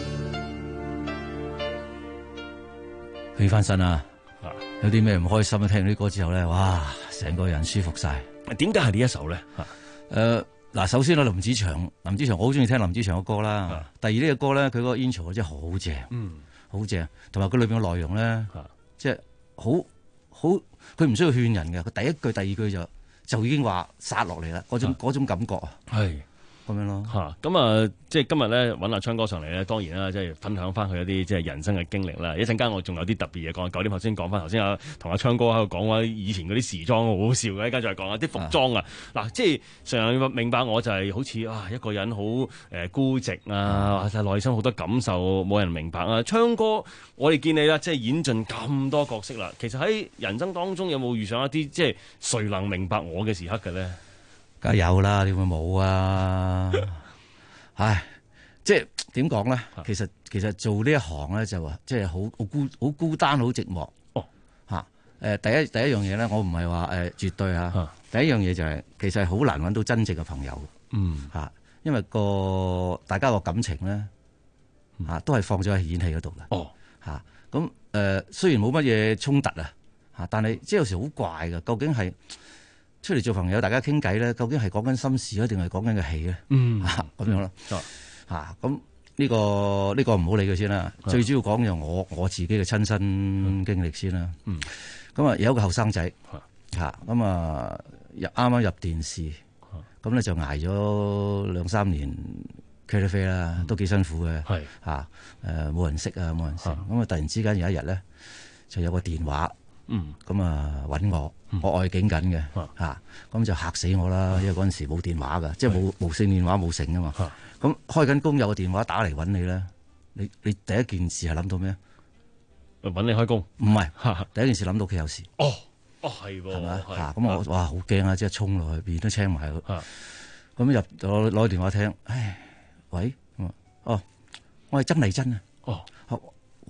起翻身啊！有啲咩唔開心啊？聽呢啲歌之後咧，哇，成個人舒服晒。 點解係呢一首咧？ 誒、呃，嗱，首先咧，林子祥，林子祥我好中意聽林子祥嘅歌啦。第二呢個歌咧，佢嗰個 intro 真係好正。嗯。好正，同埋佢裏邊嘅內容咧，即係好好，佢唔需要勸人嘅，佢第一句、第二句就就已經話殺落嚟啦，嗰種嗰種感覺啊，係咁樣咯。 嚇，咁啊，即係今日咧揾阿鏘哥上嚟咧，當然啦，即係分享翻佢一啲即係人生嘅經歷啦。一陣間我仲有啲特別嘢講，九點頭先講翻頭先啊，同阿鏘哥喺度講話以前嗰啲時裝好好笑嘅，一陣再講啊，啲服裝啊，嗱，即係常常明白我就係好似啊一個人好誒孤寂啊，或者內心好多感受冇人明白啊。鏘哥，我哋見你啦，即係演盡咁多角色啦，其實喺人生當中有冇遇上一啲即係誰能明白我嘅時刻嘅咧？ 梗係有啦，點會冇啊？唉，即係點講咧？其實其實做呢一行咧就話，即係好好孤好孤單好寂寞。哦，嚇誒第一第一樣嘢咧，我唔係話誒絕對嚇。啊、第一樣嘢就係、是、其實係好難揾到真正嘅朋友。嗯，嚇，因為個大家個感情咧嚇都係放咗喺演戲嗰度嘅。哦，嚇咁誒雖然冇乜嘢衝突啊嚇，但係即係有時好怪嘅，究竟係出嚟做朋友，大家傾偈咧，究竟係講緊心事啊，定係講緊嘅戲咧？嗯，咁樣咯。嚇咁呢個呢、呢個唔好理佢先啦。的最主要講就我我自己嘅親身經歷先啦。嗯，咁啊有一個後生仔嚇，咁啊入啱啱入電視，咁咧的就捱咗兩三年茄喱啡啦，嗯、都幾辛苦嘅。係嚇誒冇人識啊，冇人識。咁啊的突然之間有一日咧，就有個電話。嗯，咁啊揾我，我外景緊嘅嚇，咁就嚇死我啦！因為嗰陣時冇電話㗎，即係冇無線電話冇成㗎嘛。咁開緊工有個電話打嚟揾你咧，你你第一件事係諗到咩？ 揾你開工？唔係， 第一件事諗到佢有事。哦，哦係喎，係咪嚇？咁我哇好驚啊！即係衝落去，面都青埋。咁入攞攞電話聽，唉，喂，哦，我係曾麗珍啊。哦。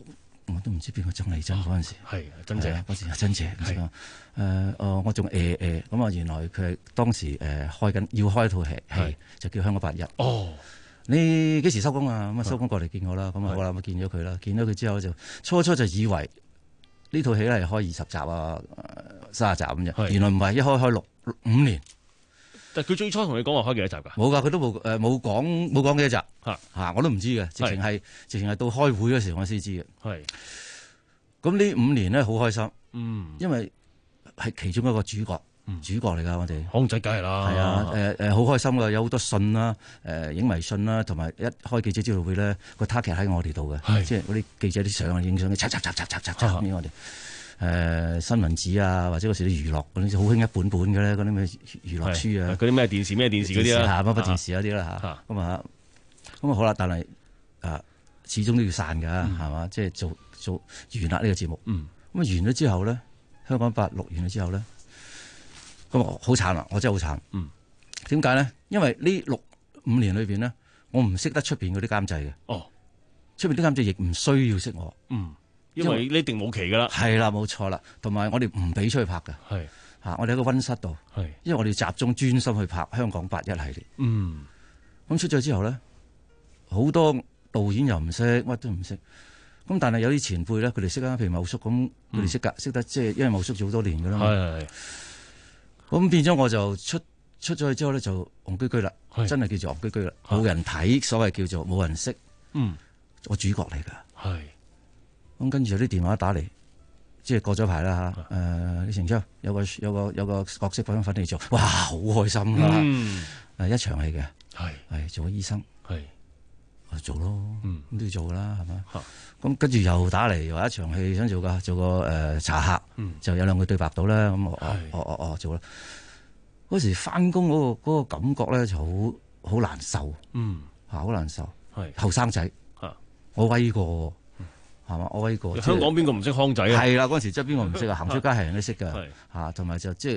我都唔知邊個曾麗珍嗰陣時， 係珍姐嗰時係珍姐，誒誒，我仲誒誒，咁啊原來佢係當時誒開緊要開一套戲，戲就叫《香港八一》。 哦， 你幾時收工啊？咁啊收工過嚟見我啦，咁啊好啦，我見咗佢啦，見咗佢之後就初初就以為呢套戲咧係開二十集啊，三十集咁啫，原來唔係，一開開六五年。 但佢最初同你講話開幾多集㗎？ 冇㗎，佢都冇誒冇講冇講幾多集嚇嚇，我都唔知嘅，直情係直情係到開會嗰時我先知嘅。 係咁呢五年咧好開心， 嗯， 因為係其中一個主角，主角嚟㗎，我哋康仔梗係啦， 係啊誒誒好開心㗎，有好多信啦，誒影迷信啦，同埋一開記者招待會咧個 target 喺我哋度嘅，即係嗰啲記者啲相啊影相，插插插插插插插咁我哋。誒、呃、新聞紙啊，或者嗰時啲娛樂嗰啲好興一本本嘅咧，嗰啲咩娛樂書啊， 嗰啲咩電視咩電視嗰啲啦， 乜乜電視嗰啲啦嚇，咁啊咁啊好啦，但係啊始終都要散㗎，係嘛、嗯？即係做做完啦呢個節目，咁、嗯、啊完咗之後咧，香港八錄完咗之後咧，咁啊好慘啦，我真係好慘。嗯，點解咧？因為呢六五年裏邊咧，我唔識得出邊嗰啲監製嘅。哦，出邊啲監製亦唔需要識我。嗯。因為呢定冇期噶啦，係啦，冇錯啦，同埋我哋唔俾出去拍嘅，係吓，我哋喺個溫室度，係，因為我哋集中專心去拍香港八一系列，嗯，咁出咗之後咧，好多導演又唔識，乜都唔識，咁但係有啲前輩咧，佢哋識啊，譬如茂叔咁，佢哋識噶，識得即係，因為茂叔做好多年噶啦，係係，咁變咗我就出出咗去之後咧，就戇居居啦，真係叫做戇居居啦，冇人睇，所謂叫做冇人識，嗯，我主角嚟噶，係。咁跟住有啲電話打嚟，即係過咗排啦嚇。誒李成昌有個有個有個角色揾翻嚟做，哇好開心啦！誒、嗯、一場戲嘅，係係做個醫生，係我做咯，咁、嗯、都要做噶啦，係嘛？咁跟住又打嚟，又話一場戲想做個做個誒、呃、茶客，嗯、就有兩句對白到啦。咁我哦哦哦做啦。嗰時翻工嗰個嗰個感覺咧就好好難受，嗯嚇好難受，係後生仔嚇我威過。係嘛？我威過香港邊個唔識康仔啊？ 係啦，嗰陣時即係邊個唔識啊？行出街係人都識㗎嚇，同埋就即係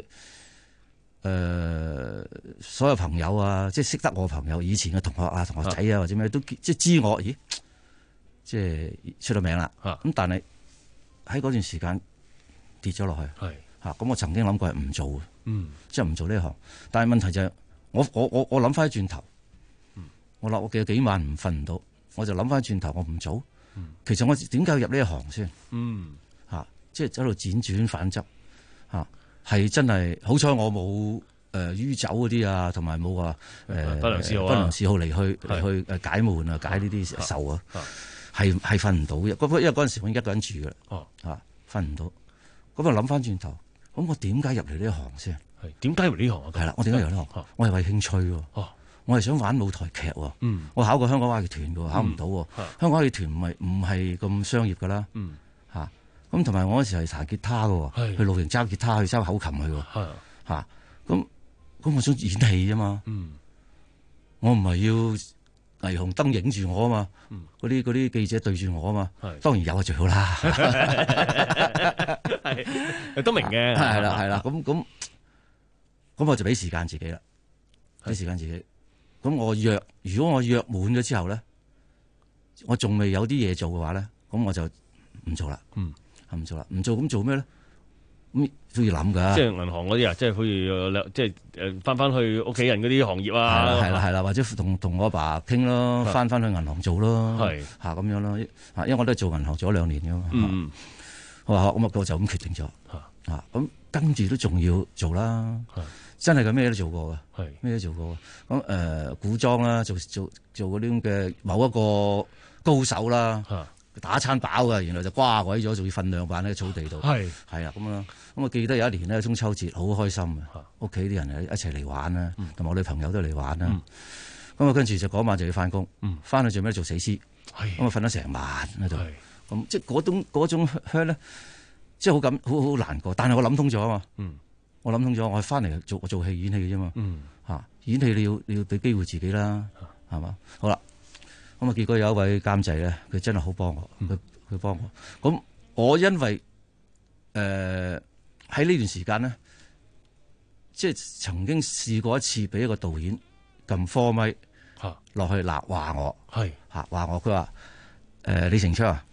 誒所有朋友啊，即係識得我朋友以前嘅同學啊、同學仔啊或者咩都即係知我，咦？即係出咗名啦。咁但係喺嗰段時間跌咗落去。係嚇，咁我曾經諗過係唔做嘅，嗯，即係唔做呢行。但係問題就係我我我我諗翻轉頭，我諗我幾幾晚唔瞓唔到，我就諗翻轉頭，我唔做。其實我點解要入呢一行先？嗯，吓、啊，即係喺度輾轉反側，吓、啊，係真係好彩我冇誒酗酒嗰啲啊，同埋冇話誒不良嗜好、啊、不良嗜好嚟去嚟去誒解悶啊，解呢啲愁啊，係係瞓唔到嘅。嗰因為嗰陣時我一個人住嘅，哦，吓瞓唔到。咁啊諗翻轉頭，咁我點解入嚟呢一行先？ 係點解入呢行啊？ 係啦，我點解入呢行？啊、我係為興趣喎。哦我係想玩舞台劇喎，嗯、我考過香港話劇團嘅，考唔到喎。嗯、香港話劇團唔係唔係咁商業㗎啦，嚇咁同埋我嗰時係彈吉他嘅，去露營揸吉他去揸口琴去喎，嚇咁咁我想演戲啫嘛，嗯、我唔係要霓虹燈影住我啊嘛，嗰啲嗰啲記者對住我啊嘛，嗯、當然有係最好啦， 係都明嘅， 係啦係啦，咁咁咁我就俾時間自己啦，俾時間自己。咁我約，如果我約滿咗之後咧，我仲未有啲嘢做嘅話咧，咁我就唔做啦。嗯，唔做啦，唔做咁做咩咧？咁都要諗噶。 即係銀行嗰啲啊，即係好似即係誒翻翻去屋企人嗰啲行業啊。 係啦係啦，或者同同我阿爸傾咯，翻翻去銀行做咯。係嚇咁樣咯。嚇，因為我都係做銀行做咗兩年嘅嘛。嗯，我話咁我就咁決定咗。嚇嚇咁跟住都仲要做啦。真係佢咩都做過嘅，咩都做過。咁誒、呃、古裝啦，做做做嗰啲咁嘅某一個高手啦，啊、打餐飽嘅，原來就瓜鬼咗，仲要瞓兩晚喺草地度。係係啊，咁啊，咁我記得有一年咧中秋節好開心嘅，屋企啲人一齊嚟玩啦，同埋、嗯、我女朋友都嚟玩啦。咁啊、嗯，跟住就嗰晚就要翻工，翻、嗯、去做咩做死屍？咁啊瞓咗成晚喺度。咁即係嗰種嗰種香咧，即係好感好好難過。但係我諗通咗啊嘛。嗯我諗通咗，我係翻嚟做做戲演戲嘅啫嘛，吓、嗯啊、演戲你要你要俾機會自己啦，係嘛？好啦，咁啊結果有一位監製咧，佢真係好幫我，佢佢幫我。咁我因為誒喺呢段時間咧，即係曾經試過一次俾一個導演撳科咪落去嗱話我，係吓話我，佢話誒李成昌啊，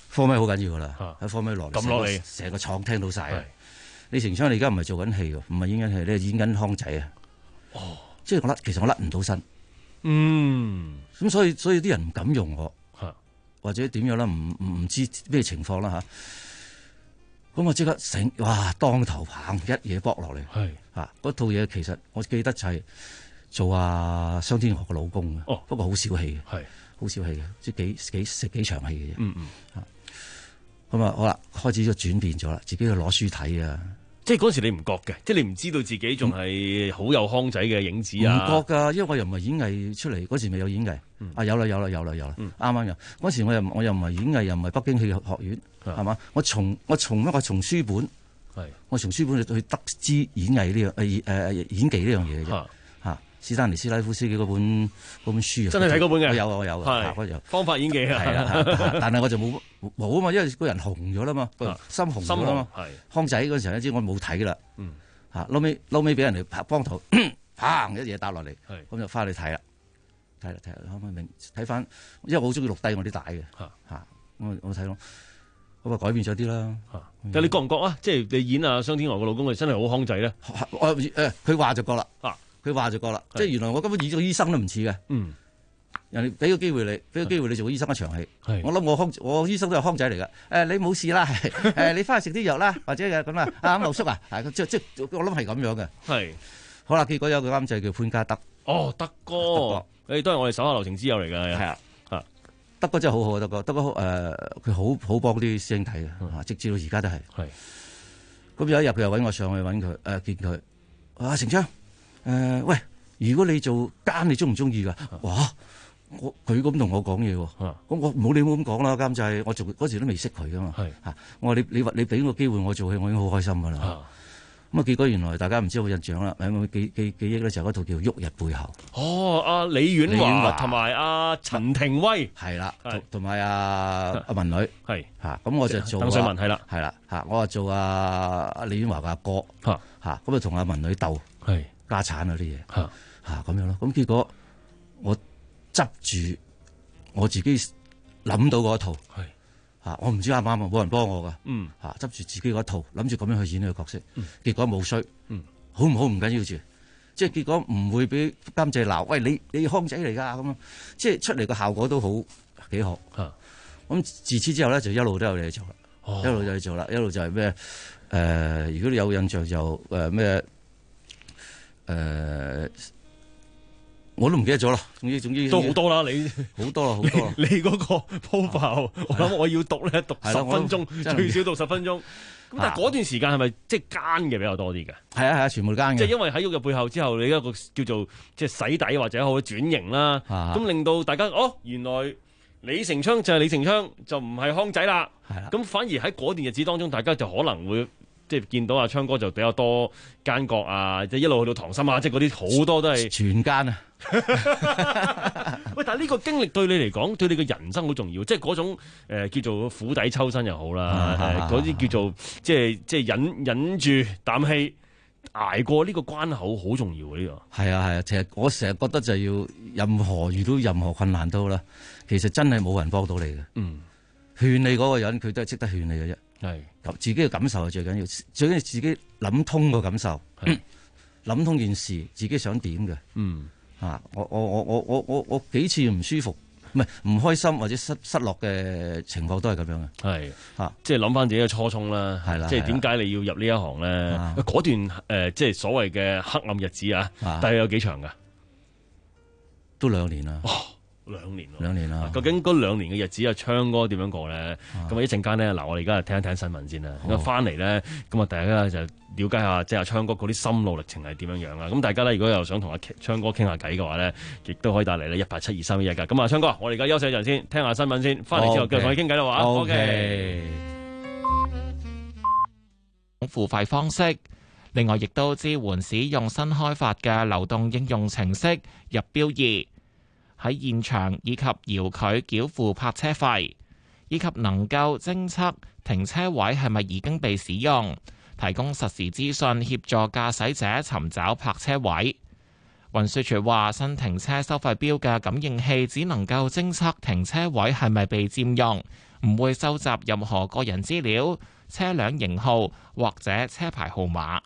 科咪好緊要噶啦，喺科咪落嚟， 撳落嚟， 成個廠聽到晒。李成昌，你而家唔係做緊戲喎，唔係演緊戲，你係演緊康仔啊！ 哦， 即係我甩，其實我甩唔到身。 嗯， 咁所以所以啲人唔敢用我，或者點樣啦？唔唔唔知咩情況啦嚇。咁我即刻醒，哇！當頭棒一嘢搏落嚟， 係嚇嗰套嘢其實我記得就係做阿商天河嘅老公嘅， 哦， 不過好少戲嘅， 係好少戲嘅，即係幾幾食幾場戲嘅啫。 嗯嗯， 嚇咁啊好啦，開始咗轉變咗啦，自己去攞書睇啊！ 即係嗰時你唔覺嘅，即係你唔知道自己仲係好有康仔嘅影子啊！ 唔覺㗎，因為我又唔係演藝出嚟，嗰時未有演藝。 嗯、 啊有啦有啦有啦有啦，啱啱有。嗰時我又我又唔係演藝，又唔係北京戲學院，係嘛？我從我從乜？我從書本， 係我從書本去得知演藝呢樣誒誒演技呢樣嘢嘅啫。嚇，史丹尼斯拉夫斯基嗰本嗰本書啊， 真係睇嗰本嘅， 我有我有嘅，我有方法演技啊， 係啦，但係我就冇冇啊嘛，因為個人紅咗啦嘛，心紅咗啦嘛。康仔嗰陣時咧，知我冇睇啦。嗯。嚇，撈尾撈尾俾人哋拍幫頭，砰一嘢打落嚟，咁就翻去睇啦，睇啦睇啦，可唔可以明睇翻？因為我好中意錄低我啲帶嘅，嚇，我我睇咯，咁啊改變咗啲啦。 但係你覺唔覺啊？即係你演啊商天娥個老公，佢真係好康仔咧。 我誒佢話就覺啦，佢話就覺啦，即係原來我根本演咗醫生都唔似嘅。嗯。人哋俾個機會你，俾個機會你做個醫生一場戲。我諗我康，我醫生都係康仔嚟㗎。誒，你冇事啦，誒，你翻去食啲藥啦，或者咁啦。啊，劉叔啊，即即我諗係咁樣嘅。係。好啦，結果有個監製叫潘家德。 哦，德哥，誒都係我哋手下留情之友嚟㗎。係啊，啊， 德哥真係好好啊，德哥，德哥誒，佢好好幫啲師兄弟嘅，直至到而家都係。係。咁有一日佢又揾我上去揾佢，誒見佢，啊成昌，誒喂，如果你做奸，你中唔中意㗎？哇！我佢咁同我講嘢喎，咁我冇你冇咁講啦，監製，我做嗰時都未識佢噶嘛，嚇，我話你你話你俾個機會我做戲，我已經好開心噶啦。咁啊結果原來大家唔知有冇印象啦，有冇記記記憶咧？就嗰套叫《旭日背後》。 哦，阿李婉華同埋阿陳庭威係啦，同埋阿阿文女係嚇，咁我就做鄧萃雯係啦， 係啦嚇，我啊做阿阿李婉華嘅阿哥嚇嚇，咁啊同阿文女鬥係家產嗰啲嘢嚇嚇咁樣咯，咁結果我執住我自己諗到嗰一套，係嚇我唔知啱唔啱啊，冇人幫我噶，嗯嚇執住自己嗰一套，諗住咁樣去演呢個角色，嗯、結果冇衰，嗯好唔好唔緊要住，即係結果唔會俾監製鬧，喂你你康仔嚟噶咁樣，即係出嚟個效果都好幾好，嚇咁、嗯、自此之後咧就一路都有嘢做啦，哦、一路就去做啦，一路就係咩誒？如果你有印象就誒咩誒？呃我都唔記得咗啦，總之總之都好多啦，你好多啦，好多啦。 你嗰個鋪爆，我諗我要讀咧，讀十分鐘，最少讀十分鐘。咁但係嗰段時間係咪即係奸嘅比較多啲嘅？ 係啊係啊，全部奸嘅。 即係因為喺旭日背後之後，你一個叫做即係洗底或者好轉型啦，咁令到大家哦，原來李成昌就係李成昌，就唔係康仔啦。咁反而喺嗰段日子當中，大家就可能會。即係見到阿昌哥就比較多奸角啊，即係一路去到溏心啊，即係嗰啲好多都係全奸啊！ 喂，但係呢個經歷對你嚟講，對你嘅人生好重要，即係嗰種誒、呃、叫做釜底抽薪又好啦，嗰啲、呃、叫做即係即係忍忍住啖氣捱過呢個關口，好重要嘅呢個。 係啊係啊，其實我成日覺得就要任何遇到任何困難都好啦，其實真係冇人幫到你嘅。嗯，勸你嗰個人佢都係識得勸你嘅啫。係，自己嘅感受係最緊要，最緊要自己諗通個感受，諗通件事，自己想點嘅。嗯，啊，我我我我我我我幾次唔舒服，唔係唔開心或者失失落嘅情況都係咁樣嘅。係，啊， 即係諗翻自己嘅初衷啦，係啦，即係點解你要入呢一行咧？嗰段誒，即係所謂嘅黑暗日子啊，大約有幾長噶？ 都兩年啦。 兩年咯， 兩年啦。 究竟嗰兩年嘅日子啊，昌哥點樣過咧？咁啊，一陣間咧，嗱，我哋而家聽一聽新聞先啦。咁啊，翻嚟咧，咁啊，大家就了解下，即係阿昌哥嗰啲心路歷程係點樣樣啊？咁大家咧，如果又想同阿昌哥傾下偈嘅話咧，亦都可以打嚟咧一八七二三一一噶。咁啊，昌哥，我哋而家休息一陣先，聽下新聞先。翻嚟之後繼續同你傾偈啦，話。O K。 付費方式，另外亦都支援使用新開發嘅流動應用程式入標易。喺現場以及遙距繳付泊車費，以及能夠偵測停車位係咪已經被使用，提供實時資訊協助駕駛者尋找泊車位。 運輸署話，新停車收費錶嘅感應器只能夠偵測停車位係咪被佔用，唔會收集任何個人資料、車輛型號或者車牌號碼。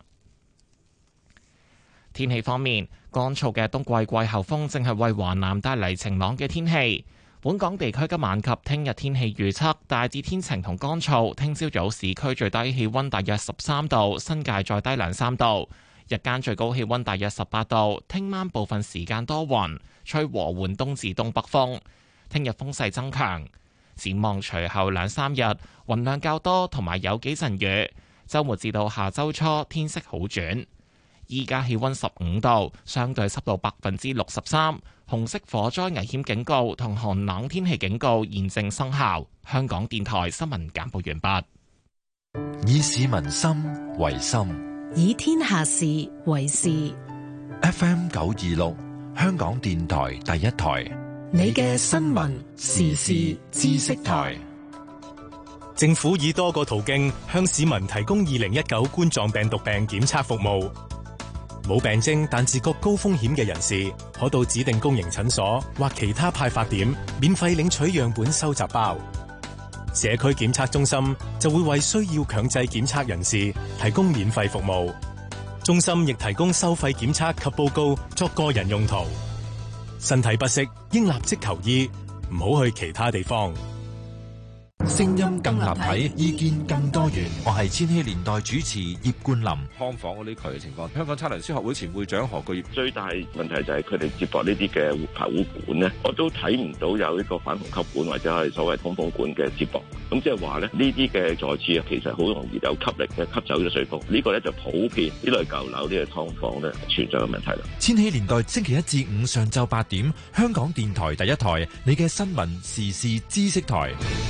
天氣方面，乾燥嘅冬季季候風正係為華南帶嚟晴朗嘅天氣。本港地區今晚及聽日天氣預測大致天晴同乾燥，聽朝早市區最低氣溫大約十三度，新界再低兩三度。日間最高氣溫大約十八度，聽晚部分時間多雲，吹和緩東至東北風。聽日風勢增強，展望隨後兩三日雲量較多，同埋有幾陣雨。週末至到下週初天色好轉。依家氣溫十五度，相對濕度百分之六十三，紅色火災危險警告同寒冷天氣警告現正生效。香港電台新聞簡報完畢。 以市民心為心。 以天下事為事。 F M 九二六，香港電台第一台。 你嘅新聞時事知識台。 政府以多個途徑向市民提供二零一九冠狀病毒病檢測服務。冇病徵但自覺高風險嘅人士，可到指定公營診所或其他派發點免費領取樣本收集包。社區檢測中心就會為需要強制檢測人士提供免費服務，中心亦提供收費檢測及報告作個人用途。身體不適應立即求醫，唔好去其他地方。 聲音更立體，意見更多元。我係千禧年代主持葉冠霖。 劏房嗰啲渠嘅情況，香港測量師學會前會長何巨業，最大問題就係佢哋接駁呢啲嘅排污管咧，我都睇唔到有呢個反虹吸管或者係所謂通風管嘅接駁。咁即係話咧，呢啲嘅坐廁其實好容易有吸力嘅吸走咗水風。呢個咧就普遍呢類舊樓呢個劏房咧存在嘅問題啦。 千禧年代星期一至五上晝八點，香港電台第一台，你嘅新聞時事知識台。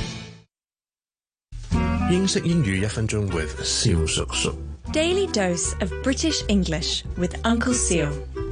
英式英語一分鐘 with 蕭叔叔。 Daily dose of British English with Uncle Seal.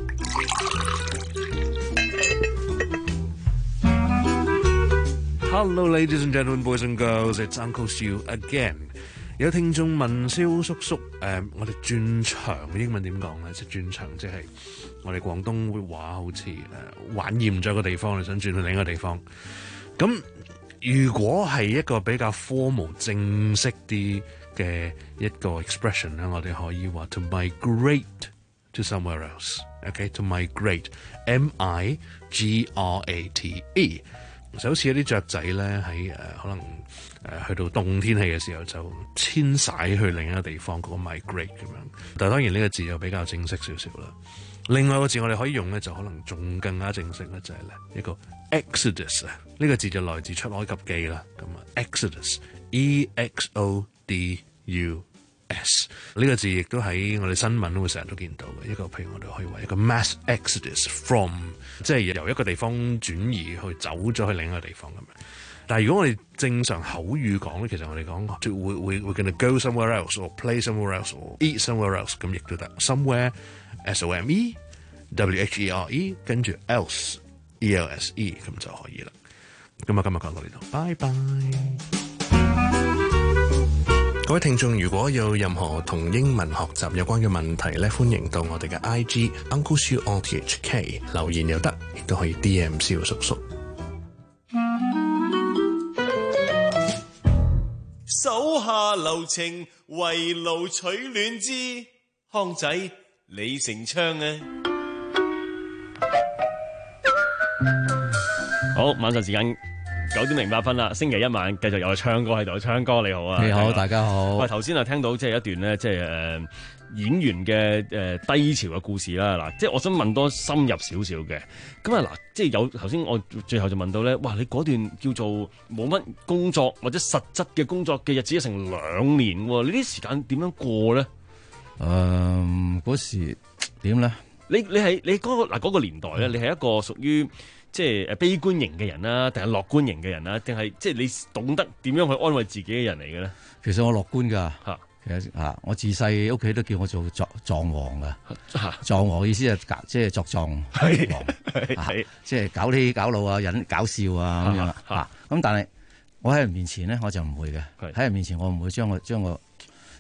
Hello, ladies and gentlemen, boys and girls, it's Uncle Seal again. 有聽眾問蕭叔叔，誒、呃，我哋轉場英文點講咧？即係轉場，即係我哋廣東話好似誒、呃、玩厭咗個地方，你想轉去另一個地方。咁如果係一個比較 formal 正式啲嘅一個 expression 咧，我哋可以話 to migrate to somewhere else。OK， to migrate，M I G R A T E。就好似一啲雀仔咧喺誒可能誒、呃、去到凍天氣嘅時候就遷徙去另一個地方，嗰、那個 migrate 咁樣。但係當然呢個字又比較正式少少啦。另外一個字我哋可以用咧，就可能仲更加正式咧，就係、是、咧一個 Exodus 啊。呢個字就來自出埃及記啦。咁啊 Exodus，E X O D U S 呢個字亦都喺我哋新聞都會成日都見到嘅一個，譬如我哋可以話一個 mass exodus from， 即係由一個地方轉移去走咗去另一個地方咁樣。但係如果我哋正常口語講咧，其實我哋講會會會 gonna go somewhere else or play somewhere else or eat somewhere else 咁亦都得。somewhere S O M E W H E R E 跟住 else E L S E 咁就可以啦。咁啊，今日講到呢度，拜拜。 各位聽眾，如果有任何同英文學習有關嘅問題咧，歡迎到我哋嘅 I G Uncle Siu R T H K 留言又得，亦都可以 D M 蕭叔叔。 手下留情，圍爐取暖之康仔李成昌啊！ 好，晚上時間九點零八分啦，星期一晚繼續有昌哥喺度，昌哥你好啊！ 你好，大家好。 喂，頭先啊聽到即係一段咧，即係誒演員嘅誒低潮嘅故事啦。嗱，即係我想問多深入少少嘅。咁啊嗱，即係有頭先我最後就問到咧，哇！你嗰段叫做冇乜工作或者實質嘅工作嘅日子成兩年喎，你啲時間點樣過咧？ 誒、呃，嗰時點咧？ 你你係你嗰、嗰個嗱嗰個年代咧，你係一個屬於即係誒悲觀型嘅人啦，定係樂觀型嘅人啦，定係即係你懂得點樣去安慰自己嘅人嚟嘅咧？ 其實我樂觀噶嚇， 其實嚇我自細屋企都叫我做作狀王噶，狀王意思係搞即係作狀王，即係搞啲搞腦啊、引搞笑啊咁樣啦嚇。咁但係我喺人面前咧，我就唔會嘅。喺人面前我唔會將我將我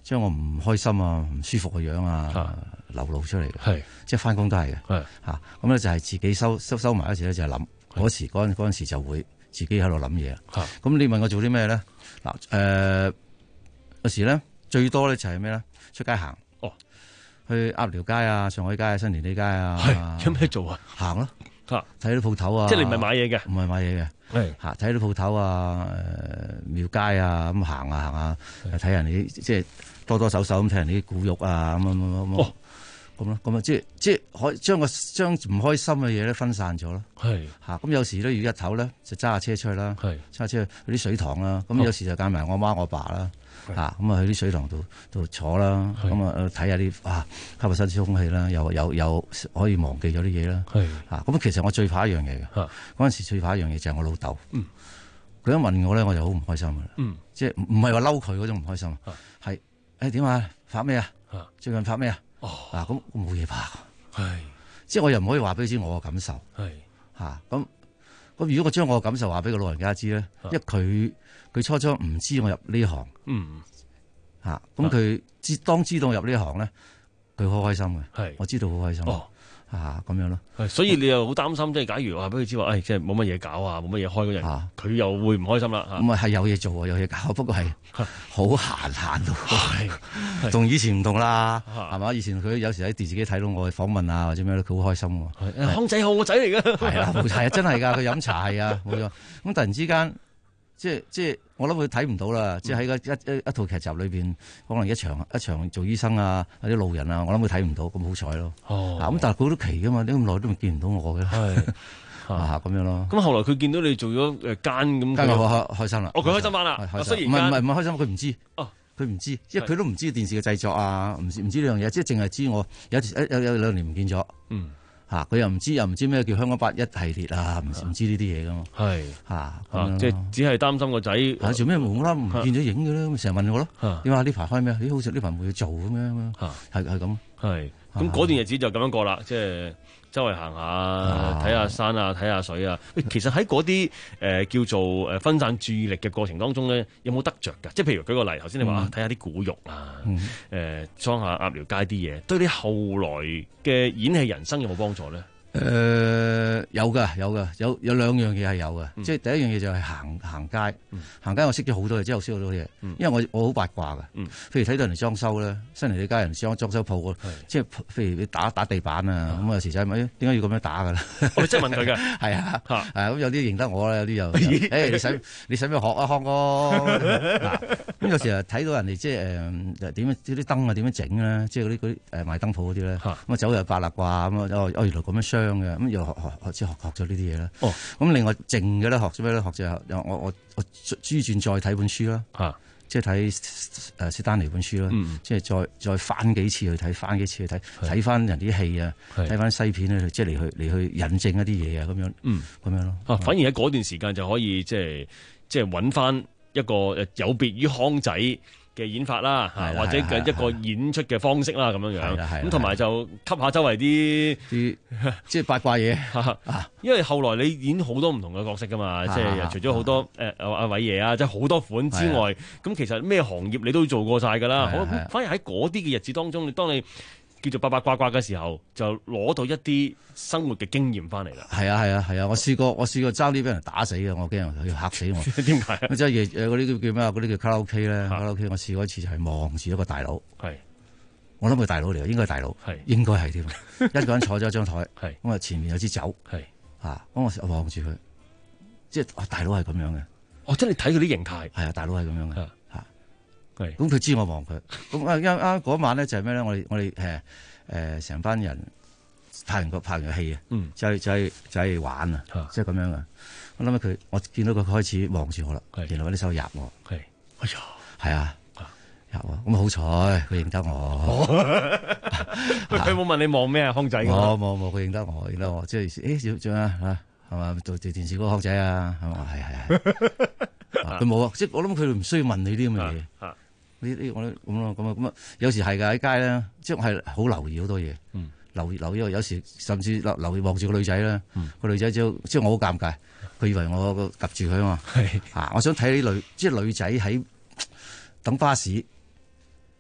將我唔開心啊、唔舒服嘅樣啊流露出嚟嘅， 係即係翻工都係嘅， 係嚇咁咧就係自己收收收埋一時咧就係諗嗰時嗰陣嗰陣時就會自己喺度諗嘢。咁你問我做啲咩咧？嗱誒有時咧最多咧就係咩咧？出街行， 哦， 去鴨寮街啊、上海街啊、新填地街啊， 有咩做啊？ 行咯。睇啲鋪頭啊， 即係你唔係買嘢嘅， 唔係買嘢嘅，係嚇睇啲鋪頭啊，誒廟街啊咁行啊行啊，睇人哋即係多多手手咁睇人哋啲古玉啊咁咁咁咁，咁咯咁啊即係即係可以將個將唔開心嘅嘢咧分散咗咯，係嚇咁有時咧如果日頭咧就揸下車出去啦，揸下車去啲水塘啦，咁有時就揀埋我媽我爸啦。啊，咁啊去啲水塘度度坐啦，咁啊睇下啲啊吸下新鮮空氣啦，又有有可以忘記咗啲嘢啦。係啊，咁其實我最怕一樣嘢嘅，嗰陣時最怕一樣嘢就係我老豆。嗯，佢一問我咧，我就好唔開心嘅。嗯，即係唔係話嬲佢嗰種唔開心，係誒點啊？發咩啊？最近發咩啊？哦，啊咁我冇嘢怕。係，即係我又唔可以話俾佢知我嘅感受。係嚇咁咁，如果我將我嘅感受話俾個老人家知咧，因為佢。佢初初唔知我入呢行，嗯，嚇，咁佢知當知道我入呢行咧，佢好開心嘅，係，我知道好開心，哦，嚇咁樣咯，所以你又好擔心，即係假如話俾佢知話，誒，即係冇乜嘢搞啊，冇乜嘢開嗰陣，佢又會唔開心啦，咁啊係有嘢做啊，有嘢搞，不過係好閒閒到，同以前唔同啦，係嘛？以前佢有時喺電視機睇到我嘅訪問啊或者咩咧，佢好開心喎，康仔好個仔嚟嘅，係啊，係啊，真係㗎，佢飲茶係啊，冇錯，咁突然之間。即係即係，我諗佢睇唔到啦。即係喺個一一一套劇集裏邊，可能一場一場做醫生啊，或者路人啊，我諗佢睇唔到，咁好彩咯。哦，咁但係佢都奇噶嘛，點咁耐都見唔到我嘅？係啊，咁樣咯。咁後來佢見到你做咗誒奸咁，奸我開開心啦。哦，佢開心翻啦。雖然唔係唔係唔係開心，佢唔知。哦，佢唔知，因為佢都唔知電視嘅製作啊，唔唔知呢樣嘢，即係淨係知我有有有兩年唔見咗。嗯。嚇！佢又唔知又唔知咩叫香港八一系列啊！唔唔知呢啲嘢噶嘛？係嚇，即係只係擔心個仔嚇做咩冇啦？唔見咗影嘅咧，成日問我咯。點解呢排開咩？咦，好似呢排冇嘢做咁樣。嚇，係係咁。係咁嗰段日子就咁樣過啦，即係周圍行下，睇下山啊，睇下水啊。其實喺嗰啲誒叫做誒分散注意力嘅過程當中咧，有冇得着㗎？即係譬如舉個例，頭先你話睇下啲古玉啊，誒裝下鴨寮街啲嘢，對你後來嘅演戲人生有冇幫助咧？誒、呃、有㗎有㗎有有兩樣嘢係有嘅，嗯、即係第一樣嘢就係行行街，嗯、行街我識咗好多嘢，之後識好多嘢，嗯、因為我我好八卦㗎。嗯、譬如睇到人哋裝修咧，新嚟你家人裝裝修鋪，是即係譬如你打打地板啊，咁、嗯、有時就係咪點解要咁樣打㗎咧？我即係問佢嘅，係啊，係咁有啲認得我啦，有啲又誒、欸、你使你使唔使學啊康哥？咁有時啊睇到人哋即係誒點樣啲燈啊點樣整咧，即係嗰啲嗰啲誒賣燈鋪嗰啲咧，咁啊走入八卦卦咁啊哦原來咁樣傷。咁又學學學即係學學咗呢啲嘢啦。哦，咁另外靜嘅咧學咗咩咧？學就我我我朱轉再睇本書啦。嚇，即係睇誒史丹尼本書啦。嗯，即係再再翻幾次去睇，翻幾次去睇，睇翻人啲戲啊，睇翻西片咧，即係嚟去嚟去引證一啲嘢啊，咁樣。嗯，咁樣咯。啊，反而喺嗰段時間就可以即係即係揾翻一個誒有別於康仔嘅演法啦，嚇或者嘅一個演出嘅方式啦，咁樣樣，咁同埋就吸下周圍啲啲即係八卦嘢，因為後來你演好多唔同嘅角色噶嘛，即係除咗好多誒阿偉爺啊，即係好多款之外，咁其實咩行業你都做過晒噶啦，反而喺嗰啲嘅日子當中，你當你叫做八八卦卦嘅時候，就攞到一啲生活嘅經驗翻嚟啦。係啊係啊係啊！我試過我試過爭啲俾人打死嘅，我驚人佢嚇死我。點解？即係夜誒嗰啲叫咩啊？嗰啲叫卡拉 OK 咧，卡拉 OK 我試過一次就係望住一個大佬。係，我諗佢大佬嚟嘅，應該係大佬。係，應該係添。一個人坐咗一張台。係。咁啊，前面有支酒。係。啊，咁我望住佢，即係大佬係咁樣嘅。哦，即係你睇佢啲形態。係啊，大佬係咁樣嘅。咁佢知我望佢，咁啊啱啱嗰晚咧就係咩咧？我哋我哋誒誒成班人拍完個拍完個戲啊，嗯，就係就係就係玩啊，即係咁樣啊。我諗起佢，我見到佢開始望住我啦，然後揾啲手入我，係，哎呀，係啊，入啊，咁好彩佢認得我。佢冇問你望咩啊，康仔？冇冇冇，佢認得我，認得我，即係誒小張啊嚇，係嘛？做做電視嗰個康仔啊，係嘛？係係係。佢冇啊，即係我諗佢唔需要問你啲咁嘅嘢。呢呢我咁咯，咁啊咁啊，有時係㗎喺街咧，即係我係好留意好多嘢，嗯、留意留意，有時甚至留留意望住個女仔啦，個、嗯、女仔就即係我好尷尬，佢以為我及住佢啊嘛，是啊，我想睇啲女，即係女仔喺等巴士，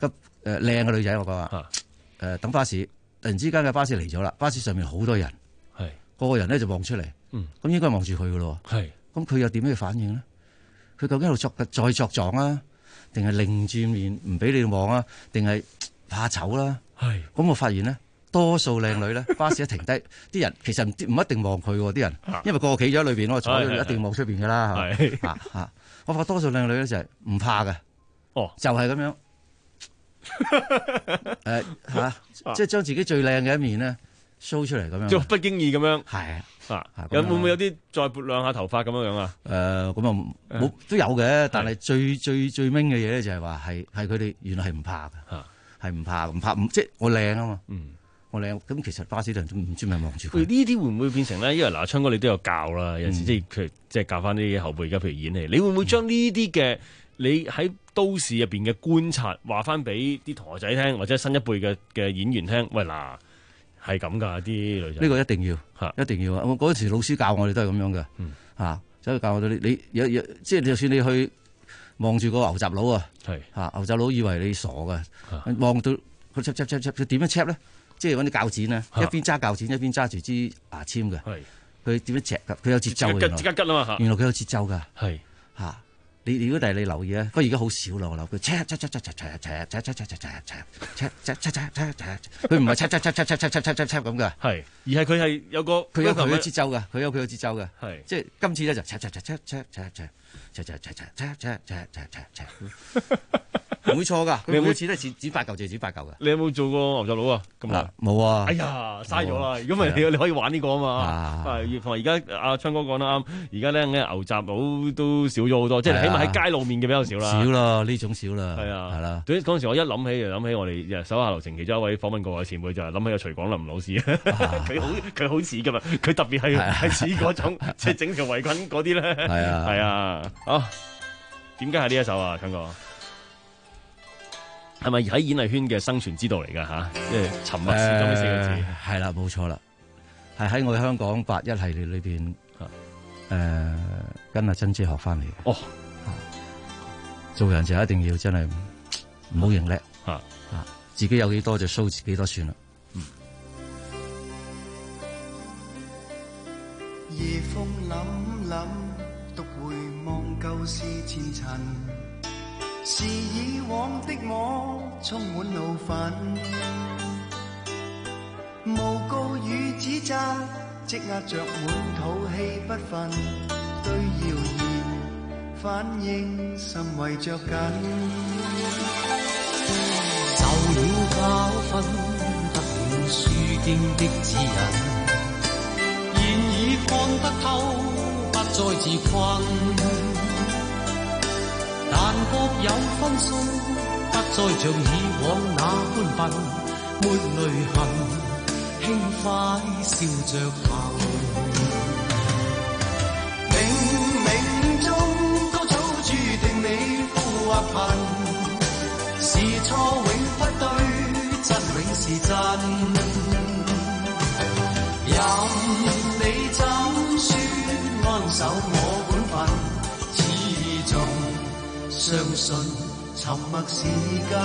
急誒靚嘅女仔，我講話誒等巴士，突然之間嘅巴士嚟咗啦，巴士上面好多人， 係個個人咧就望出嚟，咁、嗯、應該望住佢噶咯， 係咁佢又點樣反應咧？佢究竟喺度作再作狀啊，定係擰轉面唔俾你望啊，定係怕醜啦？係咁我發現咧。多數靚女咧，巴士一停低，啲人其實唔唔一定望佢喎，啲人，因為個個企咗喺裏邊，我坐喺度一定望出邊噶啦，係嘛？嚇嚇，我發覺多數靚女咧就係唔怕嘅，哦，就係咁樣，誒嚇，即係將自己最靚嘅一面咧 show 出嚟咁樣， 即係不經意咁樣， 係啊，有會唔會有啲再撥亮下頭髮咁樣樣啊？ 誒咁啊冇都有嘅，但係最最最明嘅嘢咧就係話係係佢哋原來係唔怕嘅，係唔怕唔怕唔即係我靚啊嘛。我靚咁，其實巴士人都唔知咪望住佢。呢啲會唔會變成咧？因為嗱，昌哥你都有教啦，有時即係佢即係教翻啲後輩而家譬如演戲，你會唔會將呢啲嘅你喺都市入邊嘅觀察話翻俾啲同學仔聽，或者新一輩嘅嘅演員聽？喂嗱，係咁㗎啲女仔。 呢個一定要嚇，一定要。我嗰時老師教我哋都係咁樣嘅嚇，所以教我哋你有有即係就算你去望住個牛雜佬啊，係嚇牛雜佬以為你傻㗎，望到佢插插插插佢點樣插咧？即係揾啲鉸剪咧，一邊揸鉸剪一邊揸住支牙籤嘅。佢點樣隻㗎？佢有節奏嘅。 吉吉吉啊嘛！ 原來佢有節奏㗎。 係嚇，你如果但係你留意咧，不過而家好少啦。我諗佢嚓嚓嚓嚓嚓嚓嚓嚓嚓嚓嚓嚓嚓嚓嚓嚓嚓，佢唔係嚓嚓嚓嚓嚓嚓嚓嚓嚓咁㗎。 係，而係佢係有個佢有佢嘅節奏㗎，佢有佢嘅節奏㗎。 係， 即係今次咧就嚓嚓嚓嚓嚓嚓嚓嚓嚓嚓嚓嚓嚓嚓嚓。唔會錯㗎，佢每次都係剪剪八嚿就剪八嚿嘅。 你有冇做過牛雜佬啊？咁啊， 冇啊！ 哎呀，嘥咗啦！如果唔係你你可以玩呢個啊嘛。係，同埋而家阿昌哥講得啱，而家咧牛雜佬都少咗好多，即係起碼喺街露面嘅比較少啦。 少啦，呢種少啦。 係啊， 係啦。 嗰嗰陣時我一諗起就諗起我哋手下留情其中一位訪問過嘅前輩就係諗起阿徐廣林老師，佢好佢好似㗎嘛，佢特別係係似嗰種即係整條圍裙嗰啲咧。 係啊， 係啊，啊點解係呢一首啊，昌哥？係咪喺演藝圈嘅生存之道嚟㗎吓？即係沉默是金呢四個字。 係啦，冇錯啦，係喺我哋香港八一系列裏邊，誒、呃、跟阿珍姐學翻嚟嘅。 哦， 做人就一定要真係唔好認叻吓啊！自己有幾多就 show 自己幾多算啦。 嗯。夜風凜凜，獨回望舊事前塵。是以往的我充滿怒憤，無告與指責，積壓着滿肚氣不忿，對謠言反應甚為着緊。受了教訓，得了書經的指引，現已看得透，不再自困。但各有分數，不再像以往那般笨，沒淚痕，輕快笑着行。冥冥中都早注定你富或貧，是錯永不對，真永是真。任你怎說，安守我本分，始終相信沉默是金，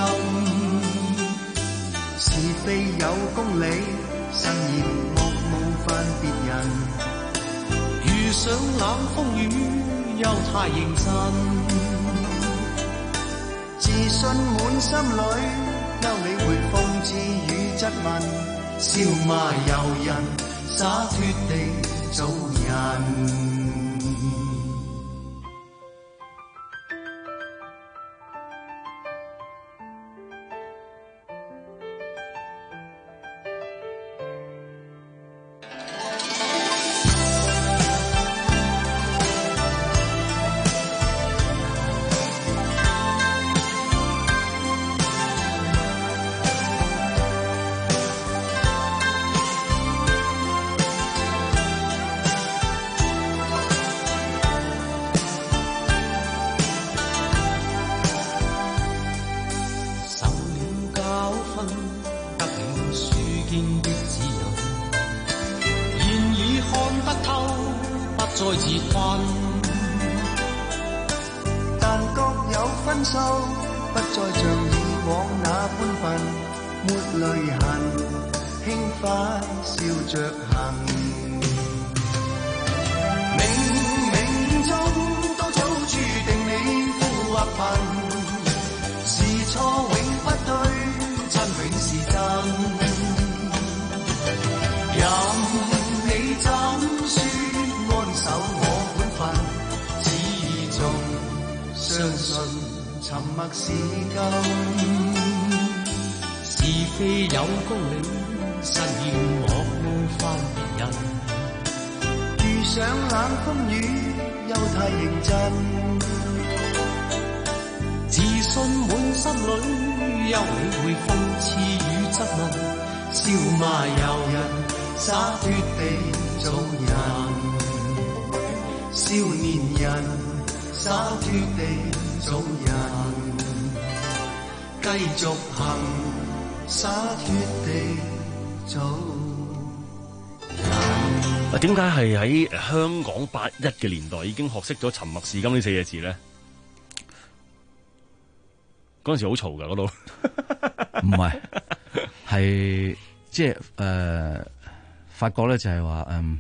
是非有公理，慎言莫冒犯別人。遇上冷風雨，又太認真，自信滿心裏，休理會諷刺與質問，笑罵由人，灑脫地做人。但各有分數，不再像以往那沒淚痕，輕快笑着行。冥冥中都早注定你富或貧，是錯永不對，真永是真。任你怎說，安守我本分，始終相信沉默是金。是非有公理，實現我冒犯別人。遇上冷風雨，又太認真。自信滿心裏，休理會諷刺與質問，笑罵由人，灑脱地做人。少年人，灑脱地做人，繼續行。灑脱地做人。點解係喺香港八一嘅年代已經學識咗沉默是金呢四個字咧？嗰陣時好嘈噶，嗰度唔係，係即係誒，發覺咧就係話誒，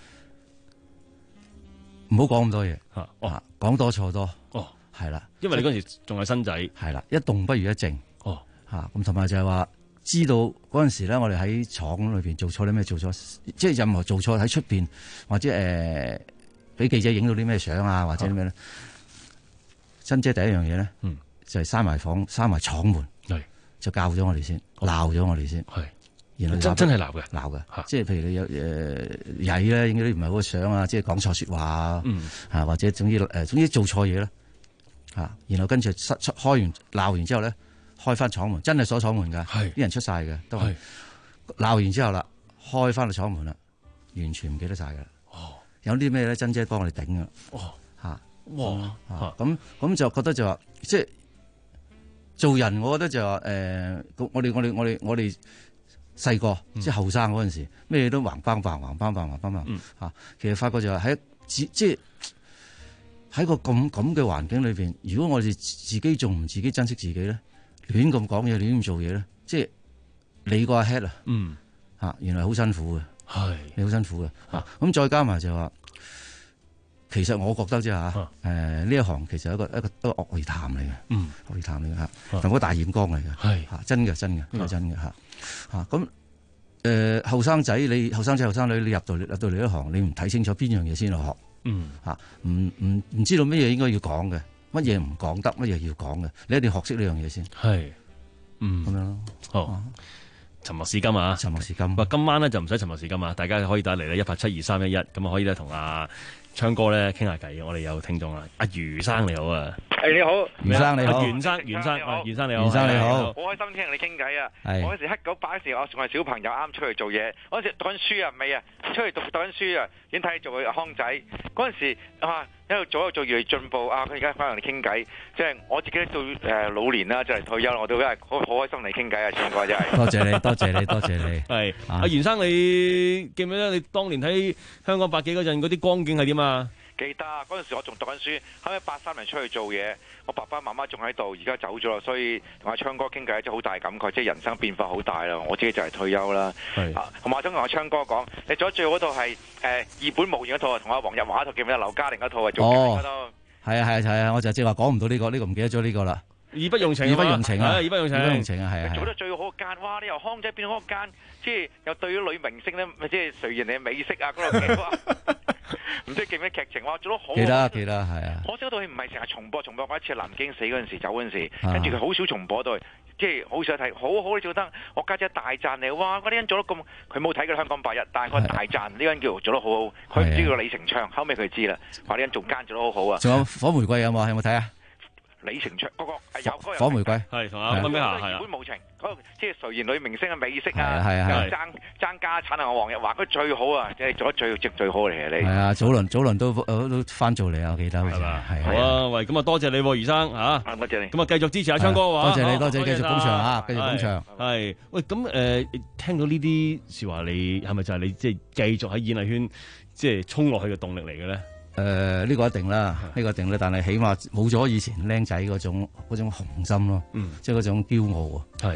唔好講咁多嘢吓，哦，講多錯多， 哦， 係啦， 因為你嗰陣時仲係新仔， 係啦，一動不如一靜， 哦，吓， 咁同埋就係話。知道嗰陣時咧，我哋喺廠裏邊做錯啲咩，做錯即係任何做錯喺出邊，或者誒俾、呃、記者影到啲咩相啊，或者啲咩咧？珍姐第一樣嘢咧，嗯，就係閂埋房、閂埋廠門，係就教咗我哋先，鬧咗我哋先，係，然後真真係鬧嘅， 鬧嘅，即係譬如你有誒曳咧，影啲唔係好嘅相啊，即係講錯説話啊，嗯，啊或者總之誒、呃、總之做錯嘢啦，嚇，然後跟住失出開完鬧完之後咧。開翻廠門，真係鎖廠門㗎，啲人出晒嘅，都係鬧完之後啦，開翻個廠門啦，完全唔記得晒㗎啦。哦，有啲咩咧？珍姐幫我哋頂㗎。哦，嚇，哇，嚇，咁咁就覺得就話，即係做人，我覺得就話誒、呃，我哋我哋我哋我哋細個即係後生嗰陣時，咩嘢都橫邦棒橫邦棒橫邦棒嚇。其實發覺就係喺即係喺個咁咁嘅環境裏邊，如果我哋自己仲唔自己珍惜自己咧？亂咁講嘢，亂咁做嘢咧，即係你個阿 head 啊，嗯，吓，原來好辛苦嘅，係你好辛苦嘅，吓，咁再加埋就話，其實我覺得啫吓，誒呢一行其實係一個一個一個惡劣談嚟嘅，嗯，惡劣談嚟嘅吓，同個大染缸嚟嘅，係吓，真嘅真嘅，呢個真嘅吓，吓咁誒後生仔你後生仔後生女你入到入到嚟呢行，你唔睇清楚邊樣嘢先去學，嗯，吓，唔唔唔知道乜嘢應該要講嘅。乜嘢唔講得，乜嘢要講嘅，你一定要學識呢樣嘢先。係，嗯，咁樣咯。好，啊、沉默是金啊！沉默是金。喂，今晚咧就唔使沉默是金啊！大家可以打嚟咧一八七二三一一，咁啊可以咧同阿鏘哥咧傾下偈。我哋有聽眾啊，阿余生你好啊。 誒你好， 余生你好， 袁生袁生，袁生你好， 袁生你好， 好開心聽你傾偈啊！我嗰時一九八嗰時，我仲係小朋友，啱出去做嘢，嗰時讀緊書啊，未啊，出去讀讀緊書啊，已經睇你做康仔。嗰陣時啊，一路做一路做越嚟進步啊！佢而家翻嚟你傾偈，即係我自己到誒老年啦，就嚟退休啦，我都真係好好開心你傾偈啊！鏘哥真係。多謝你，多謝你，多謝你。係阿袁生，你記唔記得你當年喺香港百幾嗰陣嗰啲光景係點啊？ 記得嗰陣時我仲讀緊書，後尾八三年出去做嘢，我爸爸媽媽仲喺度，而家走咗啦，所以同阿鏘哥傾偈真係好大感慨，即係人生變化好大啦。我自己就係退休啦，同埋我想同阿鏘哥講，你做咗最後嗰套係誒二本無緣嗰套啊，同阿黃日華嗰套記唔記得？劉嘉玲嗰套啊，做嘅嗰套。係啊係啊係啊，我就即係話講唔到呢個，呢個唔記得咗呢個啦。義不容情，義不容情啊！義不容情，義不容情啊！係啊！做得最好間，哇！你由康仔變到嗰間，即係又對咗女明星咧，即係誰人哋美色啊嗰度。唔知記唔記得劇情？哇，做得好！記得記得係啊！可惜嗰套戲唔係成日重播，重播過一次南京死嗰陣時走嗰陣時，跟住佢好少重播到，即係好少睇，好好你做得，我家姐大讚你，哇！嗰啲人做得咁，佢冇睇過香港八一，但係佢大讚呢個人叫做得好好，佢唔知叫李成昌，後尾佢知啦，話呢人做奸做得好好啊！仲有火玫瑰有冇？有冇睇啊？李成昌嗰個有嗰個火玫瑰係同阿溫碧霞係啊，本無情嗰個即係誰言女明星嘅美色啊，爭爭家產啊！我黃日華佢最好啊，即係做得最最最好嚟嘅你。係啊，早輪早輪都都翻做嚟啊，我記得好似係。好啊，喂，咁啊多謝你，余生嚇。多謝你。咁啊繼續支持阿鏘哥嘅話。多謝你，多謝繼續捧場嚇，繼續捧場。係喂，咁誒聽到呢啲説話，你係咪就係你即係繼續喺演藝圈即係衝落去嘅動力嚟嘅咧？誒、呃，呢、這個一定啦，呢、這個一定啦，但係起碼冇咗以前僆仔嗰種嗰種雄心咯，嗯，即係嗰種驕傲啊，係